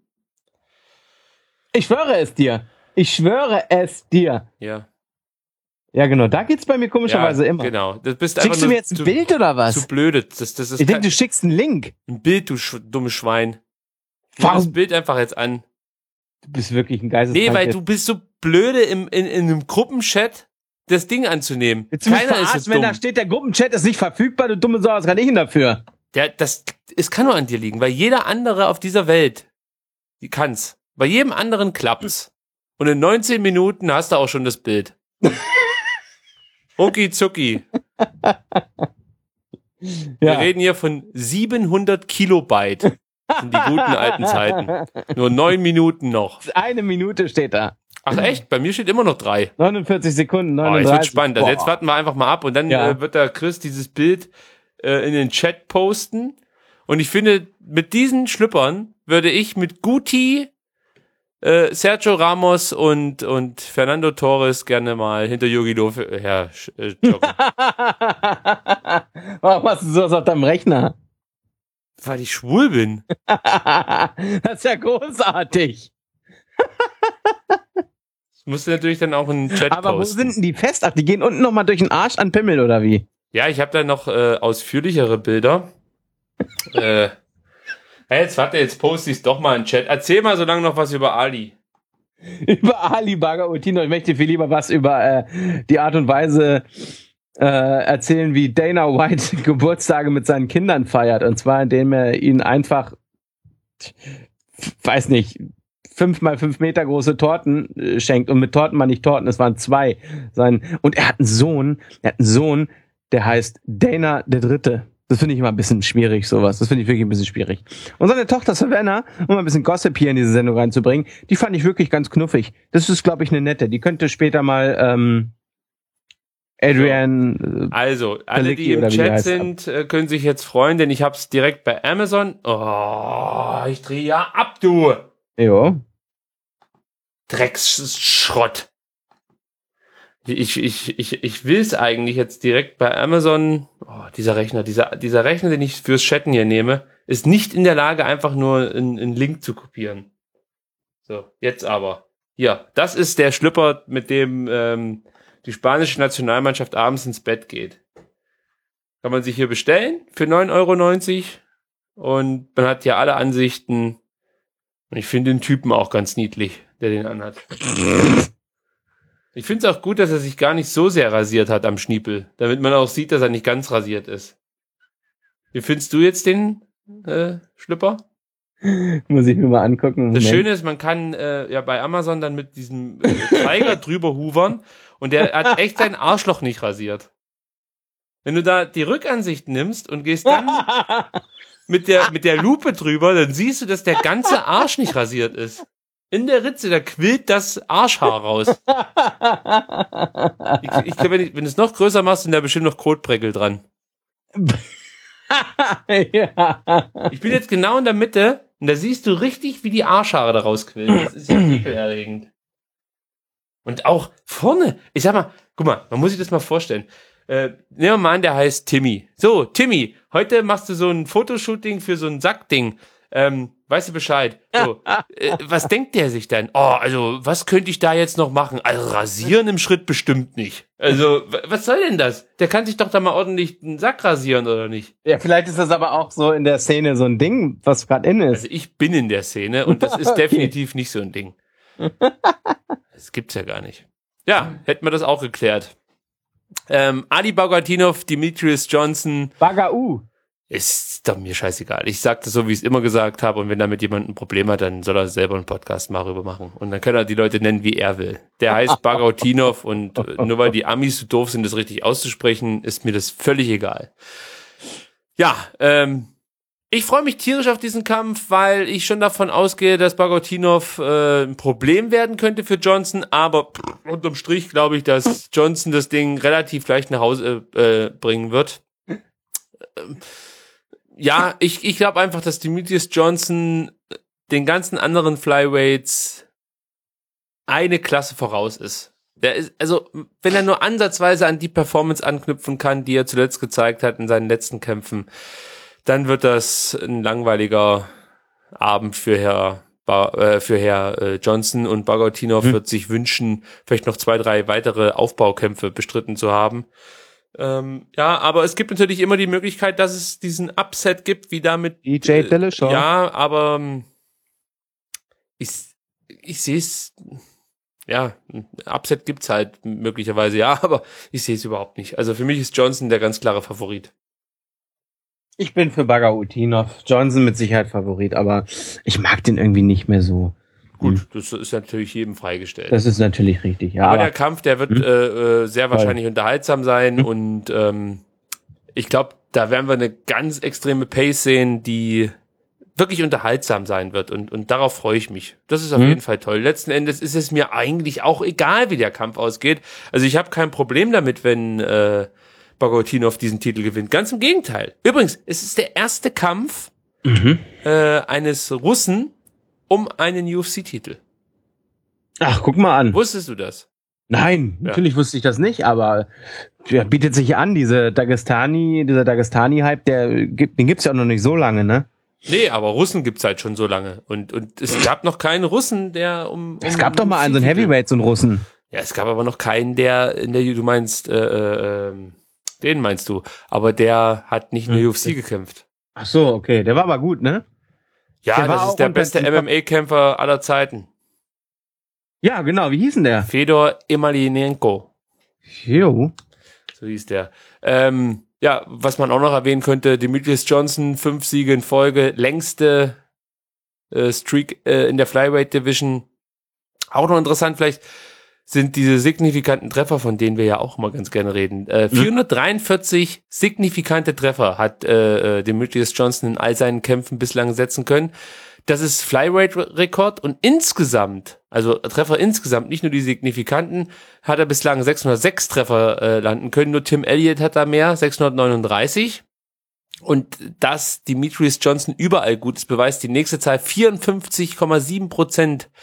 Ich schwöre es dir. Ja. Ja, genau. Da geht's bei mir komischerweise immer. Genau. Schickst du mir jetzt ein Bild oder was? Zu blöde. Das ist ich denke, du schickst einen Link. Ein Bild, du dummes Schwein. Mach das Bild einfach jetzt an. Du bist wirklich ein Geisteskrank. Nee, weil du bist so blöde in einem Gruppenchat das Ding anzunehmen. Keiner ist es dumm. Wenn da steht, der Gruppenchat ist nicht verfügbar, du dumme Sau, was kann ich denn dafür? Es kann nur an dir liegen, weil jeder andere auf dieser Welt, die kann's. Bei jedem anderen klappt's. Und in 19 Minuten hast du auch schon das Bild. Rucki zucki. Wir reden hier von 700 Kilobyte. In die guten alten Zeiten. Nur 9 Minuten noch. 1 Minute steht da. Ach echt? Bei mir steht immer noch 3. 49 Sekunden, 39. Jetzt wird spannend. Also jetzt warten wir einfach mal ab, und dann wird der Chris dieses Bild in den Chat posten. Und ich finde, mit diesen Schlüppern würde ich mit Guti, Sergio Ramos und Fernando Torres gerne mal hinter Jogi Löw joggen. Warum hast du sowas auf deinem Rechner? Weil ich schwul bin. Das ist ja großartig. Musst du natürlich dann auch einen Chat Aber posten. wo sind denn die fest? Ach, die gehen unten nochmal durch den Arsch an Pimmel, oder wie? Ja, ich habe da noch ausführlichere Bilder. Jetzt warte, jetzt poste ich es doch mal in den Chat. Erzähl mal so lange noch was über Ali. Über Ali Bagautinov. Ich möchte viel lieber was über die Art und Weise erzählen, wie Dana White Geburtstage mit seinen Kindern feiert. Und zwar, indem er ihnen einfach, weiß nicht, 5 mal 5 Meter große Torten schenkt. Und mit Torten meine ich Torten, es waren 2. Und er hat einen Sohn, der heißt Dana der Dritte. Das finde ich immer ein bisschen schwierig, sowas. Das finde ich wirklich ein bisschen schwierig. Und seine Tochter Savannah, um mal ein bisschen Gossip hier in diese Sendung reinzubringen, die fand ich wirklich ganz knuffig. Das ist, glaube ich, eine nette. Die könnte später mal Adrian... Also, alle, die im Chat sind, können sich jetzt freuen, denn ich habe es direkt bei Amazon. Oh, ich drehe ja ab, du! Jo. Drecksschrott. Ich will es eigentlich jetzt direkt bei Amazon. Oh, dieser Rechner, den ich fürs Chatten hier nehme, ist nicht in der Lage, einfach nur einen Link zu kopieren. So, jetzt aber. Hier, das ist der Schlüpper, mit dem die spanische Nationalmannschaft abends ins Bett geht. Kann man sich hier bestellen für 9,90 €. Und man hat hier alle Ansichten. Und ich finde den Typen auch ganz niedlich, der den anhat. Ich finde es auch gut, dass er sich gar nicht so sehr rasiert hat am Schniepel, damit man auch sieht, dass er nicht ganz rasiert ist. Wie findest du jetzt den Schlüpper? Muss ich mir mal angucken. Das Schöne ist, man kann ja bei Amazon dann mit diesem Zeiger drüber hovern und der hat echt sein Arschloch nicht rasiert. Wenn du da die Rückansicht nimmst und gehst dann mit der Lupe drüber, dann siehst du, dass der ganze Arsch nicht rasiert ist. In der Ritze, da quillt das Arschhaar raus. Ich glaube, wenn du es noch größer machst, sind da bestimmt noch Kotbreckel dran. Ja. Ich bin jetzt genau in der Mitte und da siehst du richtig, wie die Arschhaare da rausquillen. Das ist ja ekelerregend. Und auch vorne, ich sag mal, guck mal, man muss sich das mal vorstellen. Nehmen wir mal an, der heißt Timmy. So, Timmy, heute machst du so ein Fotoshooting für so ein Sackding. Weißt du Bescheid? So, was denkt der sich denn? Oh, also, was könnte ich da jetzt noch machen? Also, rasieren im Schritt bestimmt nicht. Also, was soll denn das? Der kann sich doch da mal ordentlich einen Sack rasieren, oder nicht? Ja, vielleicht ist das aber auch so in der Szene so ein Ding, was gerade in ist. Also, ich bin in der Szene und das ist Okay. definitiv nicht so ein Ding. Das gibt's ja gar nicht. Ja, hätten wir das auch geklärt. Ali Bagautinov, Demetrius Johnson. Bagau. Ist doch mir scheißegal. Ich sag das so, wie ich es immer gesagt habe. Und wenn damit jemand ein Problem hat, dann soll er selber einen Podcast mal rüber machen. Und dann kann er die Leute nennen, wie er will. Der heißt Bagautinov und nur weil die Amis so doof sind, das richtig auszusprechen, ist mir das völlig egal. Ja, ich freue mich tierisch auf diesen Kampf, weil ich schon davon ausgehe, dass Bagautinov ein Problem werden könnte für Johnson. Aber unterm Strich glaube ich, dass Johnson das Ding relativ leicht nach Hause bringen wird. Ja, ich glaube einfach, dass Demetrius Johnson den ganzen anderen Flyweights eine Klasse voraus ist. Der ist, also, wenn er nur ansatzweise an die Performance anknüpfen kann, die er zuletzt gezeigt hat in seinen letzten Kämpfen, dann wird das ein langweiliger Abend für Herr Johnson, und Bagautinov wird sich wünschen, vielleicht noch 2, 3 weitere Aufbaukämpfe bestritten zu haben. Ja, aber es gibt natürlich immer die Möglichkeit, dass es diesen Upset gibt, wie damit DJ Dillashaw. ja, aber ich sehe es, ja, ein Upset gibt's halt möglicherweise, ja, aber ich sehe es überhaupt nicht. Also für mich ist Johnson der ganz klare Favorit. Ich bin für Bagautinov. Johnson mit Sicherheit Favorit, aber ich mag den irgendwie nicht mehr so. Gut, das ist natürlich jedem freigestellt. Das ist natürlich richtig, ja. Aber der Kampf, der wird sehr wahrscheinlich unterhaltsam sein und ich glaube, da werden wir eine ganz extreme Pace sehen, die wirklich unterhaltsam sein wird und darauf freue ich mich. Das ist auf jeden Fall toll. Letzten Endes ist es mir eigentlich auch egal, wie der Kampf ausgeht. Also ich habe kein Problem damit, wenn Bagautinov diesen Titel gewinnt. Ganz im Gegenteil. Übrigens, es ist der erste Kampf eines Russen um einen UFC-Titel. Ach, guck mal an. Wusstest du das? Nein, natürlich wusste ich das nicht, aber der bietet sich an, dieser Dagestani-Hype, den gibt's ja auch noch nicht so lange, ne? Nee, aber Russen gibt's halt schon so lange. Und es gab noch keinen Russen, der Es gab doch mal einen, so einen Heavyweight, so einen Russen. Ja, es gab aber noch keinen, der in der, du meinst, den meinst du. Aber der hat nicht in der UFC gekämpft. Ach so, okay. Der war aber gut, ne? Ja, Der war das auch ist der unter beste den MMA-Kämpfer aller Zeiten. Ja, genau. Wie hieß denn der? Fedor Emelianenko. Jo. So hieß der. Ja, was man auch noch erwähnen könnte, Demetrius Johnson, 5 Siege in Folge, längste Streak in der Flyweight Division. Auch noch interessant vielleicht sind diese signifikanten Treffer, von denen wir ja auch immer ganz gerne reden. 443 signifikante Treffer hat Demetrius Johnson in all seinen Kämpfen bislang setzen können. Das ist Flyweight-Rekord und insgesamt, also Treffer insgesamt, nicht nur die signifikanten, hat er bislang 606 Treffer landen können. Nur Tim Elliott hat da mehr, 639. Und dass Demetrius Johnson überall gut ist, beweist die nächste Zahl 54,7%.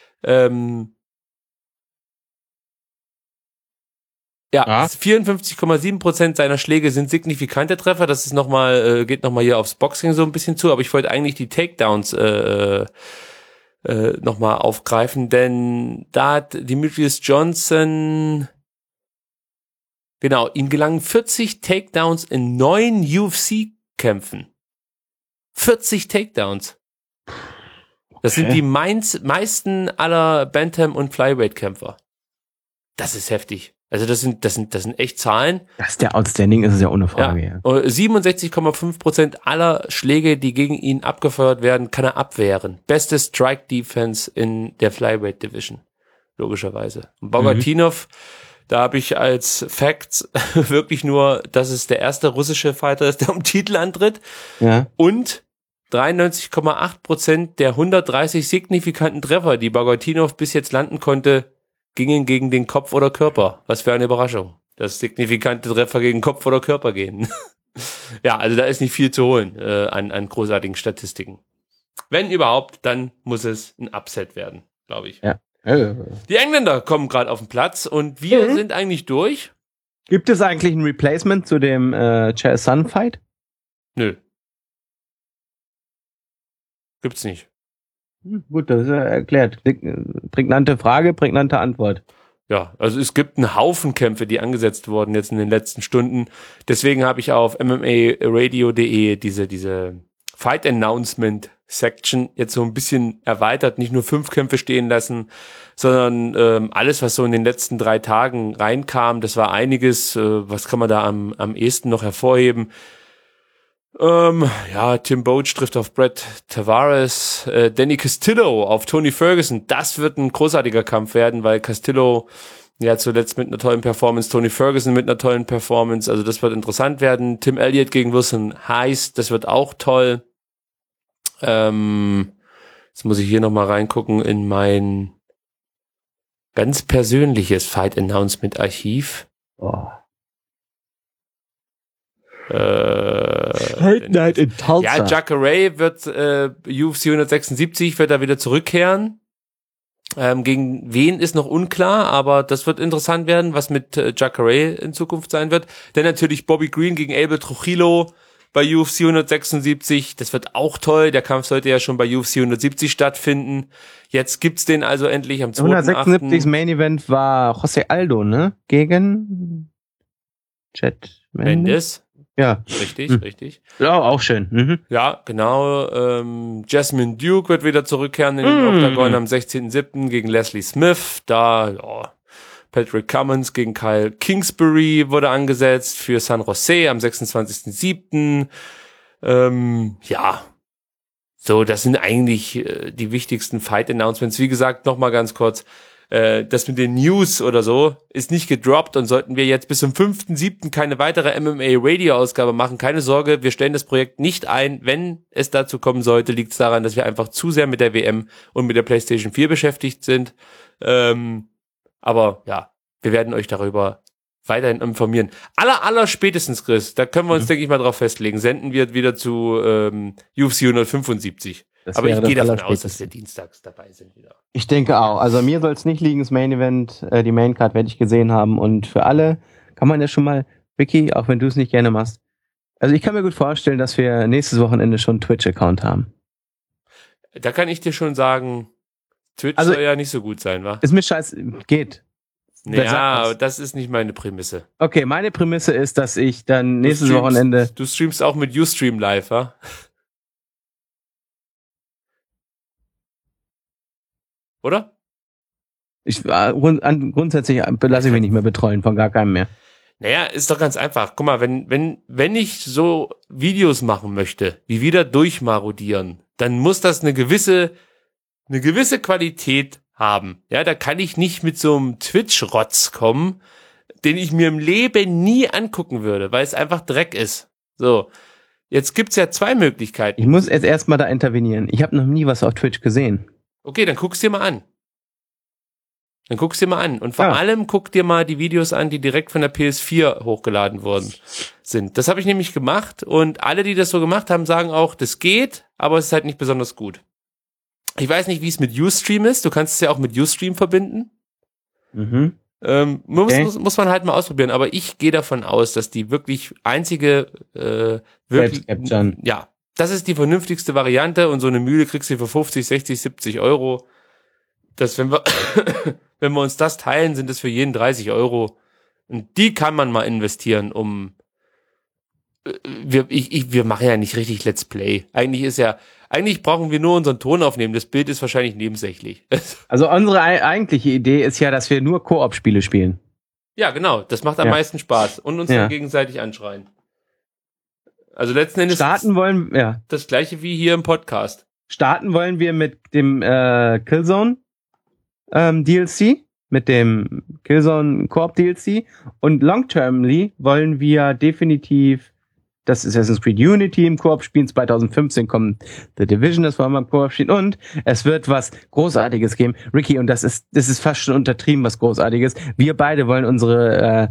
Ja, 54,7% seiner Schläge sind signifikante Treffer. Das ist nochmal, geht nochmal hier aufs Boxing so ein bisschen zu, aber ich wollte eigentlich die Takedowns nochmal aufgreifen, denn da hat Demetrius Johnson, genau, ihm gelangen 40 Takedowns in 9 UFC-Kämpfen. 40 Takedowns. Das sind die meisten aller Bantam- und Flyweight-Kämpfer. Das ist heftig. Also das sind echt Zahlen. Dass der outstanding ist, ist ja ohne Frage. Ja. 67,5% aller Schläge, die gegen ihn abgefeuert werden, kann er abwehren. Beste Strike Defense in der Flyweight Division. Logischerweise. Und Bogatinov, da habe ich als Facts wirklich nur, dass es der erste russische Fighter ist, der um Titel antritt. Ja. Und 93,8% der 130 signifikanten Treffer, die Bogatinov bis jetzt landen konnte, gingen gegen den Kopf oder Körper. Was für eine Überraschung, dass signifikante Treffer gegen Kopf oder Körper gehen. Ja, also da ist nicht viel zu holen an großartigen Statistiken. Wenn überhaupt, dann muss es ein Upset werden, glaube ich. Ja. Die Engländer kommen gerade auf den Platz und wir sind eigentlich durch. Gibt es eigentlich ein Replacement zu dem Chael Sonnen Fight? Nö. Gibt's nicht. Gut, das ist ja erklärt. Prägnante Frage, prägnante Antwort. Ja, also es gibt einen Haufen Kämpfe, die angesetzt wurden jetzt in den letzten Stunden. Deswegen habe ich auf mmaradio.de diese Fight Announcement Section jetzt so ein bisschen erweitert, nicht nur 5 Kämpfe stehen lassen, sondern alles, was so in den letzten 3 Tagen reinkam, das war einiges. Was kann man da am ehesten noch hervorheben? Ja, Tim Boetsch trifft auf Brett Tavares, Danny Castillo auf Tony Ferguson. Das wird ein großartiger Kampf werden, weil Castillo ja zuletzt mit einer tollen Performance, Tony Ferguson mit einer tollen Performance, also das wird interessant werden. Tim Elliott gegen Wilson Heiß, das wird auch toll. Jetzt muss ich hier nochmal reingucken in mein ganz persönliches Fight Announcement Archiv. Oh. Fight Night in Tulsa. Ja, Jacare wird UFC 176 wird da wieder zurückkehren. Gegen wen ist noch unklar, aber das wird interessant werden, was mit Jacare in Zukunft sein wird. Denn natürlich Bobby Green gegen Abel Trujillo bei UFC 176. Das wird auch toll. Der Kampf sollte ja schon bei UFC 170 stattfinden. Jetzt gibt's den also endlich am 2.8. 176. Main Event war José Aldo, ne? Gegen Chad Mendes. Ja. Richtig. Ja, auch schön. Ja, genau. Jasmine Duke wird wieder zurückkehren in den Octagon am 16.07. gegen Leslie Smith. Da, Patrick Cummins gegen Kyle Kingsbury wurde angesetzt für San Jose am 26.07. Ja. So, das sind eigentlich die wichtigsten Fight-Announcements. Wie gesagt, nochmal ganz kurz. Das mit den News oder so ist nicht gedroppt und sollten wir jetzt bis zum 5.7. keine weitere MMA-Radio-Ausgabe machen, keine Sorge, wir stellen das Projekt nicht ein. Wenn es dazu kommen sollte, liegt es daran, dass wir einfach zu sehr mit der WM und mit der PlayStation 4 beschäftigt sind. Aber ja, wir werden euch darüber weiterhin informieren. Aller spätestens, Chris, da können wir uns, denke ich mal, drauf festlegen, senden wir wieder zu UFC 175. Aber ich gehe davon aus, dass wir dienstags dabei sind wieder. Ich denke auch. Also mir soll es nicht liegen, das Main Event, die Main Card werde ich gesehen haben. Und für alle kann man ja schon mal, Vicky, auch wenn du es nicht gerne machst, Also ich kann mir gut vorstellen, dass wir nächstes Wochenende schon einen Twitch-Account haben. Da kann ich dir schon sagen, Twitch Also, soll ja nicht so gut sein, wa? Ist mir scheiß, geht. Wer sagt Ja, das? aber das ist nicht meine Prämisse. Okay, meine Prämisse ist, dass ich dann nächstes Wochenende... Du streamst auch mit Ustream live, wa? Oder? Grundsätzlich lasse ich mich nicht mehr betreuen, von gar keinem mehr. Naja, ist doch ganz einfach. Guck mal, wenn ich so Videos machen möchte, wie wieder durchmarodieren, dann muss das eine gewisse Qualität haben. Ja, da kann ich nicht mit so einem Twitch-Rotz kommen, den ich mir im Leben nie angucken würde, weil es einfach Dreck ist. So, jetzt gibt's ja zwei Möglichkeiten. Ich muss jetzt erstmal da intervenieren. Ich habe noch nie was auf Twitch gesehen. Okay, dann guck's dir mal an. Und vor allem guck dir mal die Videos an, die direkt von der PS4 hochgeladen worden sind. Das habe ich nämlich gemacht und alle, die das so gemacht haben, sagen auch, das geht, aber es ist halt nicht besonders gut. Ich weiß nicht, wie es mit Ustream ist. Du kannst es ja auch mit Ustream verbinden. Mhm. Muss man halt mal ausprobieren. Aber ich gehe davon aus, dass die wirklich einzige, ja, das ist die vernünftigste Variante und so eine Mühle kriegst du für 50, 60, 70 Euro. Dass wenn wir uns das teilen, sind es für jeden 30 Euro. Und die kann man mal investieren, wir machen ja nicht richtig Let's Play. Eigentlich brauchen wir nur unseren Ton aufnehmen. Das Bild ist wahrscheinlich nebensächlich. Also unsere eigentliche Idee ist ja, dass wir nur Koop-Spiele spielen. Ja, genau. Das macht am meisten Spaß. Und uns dann gegenseitig anschreien. Also letzten Endes das gleiche wie hier im Podcast. Starten wollen wir mit dem Killzone DLC, mit dem Killzone Koop DLC und long-termly wollen wir definitiv das Assassin's Creed Unity im Koop spielen. 2015 kommt The Division, das wollen wir im Koop spielen und es wird was Großartiges geben. Ricky, und das ist fast schon untertrieben, was Großartiges. Wir beide wollen unsere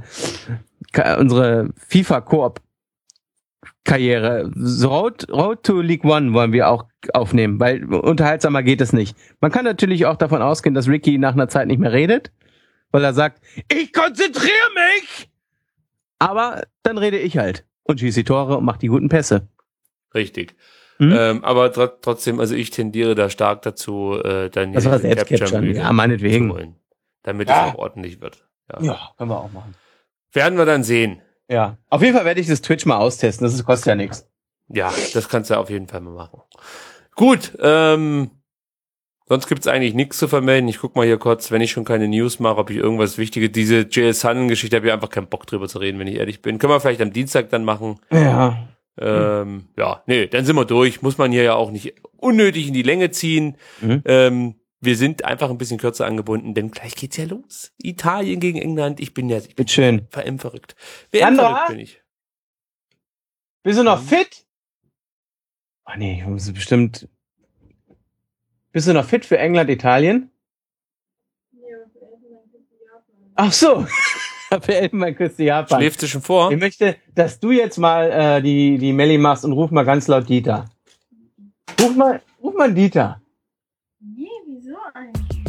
FIFA Koop Karriere. Road to League One wollen wir auch aufnehmen, weil unterhaltsamer geht es nicht. Man kann natürlich auch davon ausgehen, dass Ricky nach einer Zeit nicht mehr redet, weil er sagt, ich konzentriere mich! Aber dann rede ich halt und schieße die Tore und mache die guten Pässe. Richtig. Aber trotzdem, also ich tendiere da stark dazu, dann das war selbst Capture, ja, meinetwegen. Zu holen, damit es auch ordentlich wird. Ja, können wir auch machen. Werden wir dann sehen. Ja, auf jeden Fall werde ich das Twitch mal austesten, das kostet ja nichts. Ja, das kannst du auf jeden Fall mal machen. Gut, sonst gibt's eigentlich nichts zu vermelden. Ich guck mal hier kurz, wenn ich schon keine News mache, ob ich irgendwas Wichtiges, diese JS Sun-Geschichte habe ich einfach keinen Bock drüber zu reden, wenn ich ehrlich bin. Können wir vielleicht am Dienstag dann machen. Ja. Dann sind wir durch. Muss man hier ja auch nicht unnötig in die Länge ziehen. Wir sind einfach ein bisschen kürzer angebunden, denn gleich geht's ja los. Italien gegen England. Ich bin schön. verrückt. Sandra? Bin ich. Bist du noch fit? Ach nee, ich muss bestimmt. Bist du noch fit für England, Italien? Ja, für Elfenbein küsst Japan. Ach so. Für Elfenbein küsst Japan. Schläfst du schon vor? Ich möchte, dass du jetzt mal die Melli machst und ruf mal ganz laut Dieter. Ruf mal Dieter. Nee, wieso eigentlich?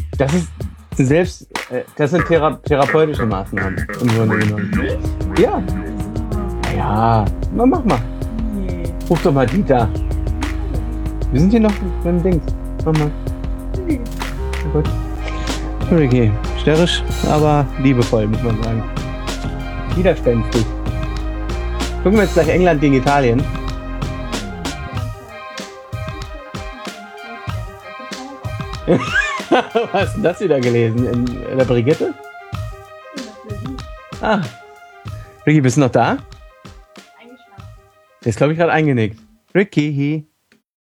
Das sind therapeutische Maßnahmen. Im Grunde genommen. Ja. Ja, mach mal. Nee. Ruf doch mal Dieter. Wir sind hier noch mit dem Dings. Mach mal. Nee. Gut. Ricky, störrisch, aber liebevoll, muss man sagen. Widerspenstig. Gucken wir jetzt gleich England gegen Italien. Was hast denn das wieder gelesen? In der Brigitte? Ah. Ricky, bist du noch da? Eingeschlafen. Der ist, glaube ich, gerade eingenickt. Ricky.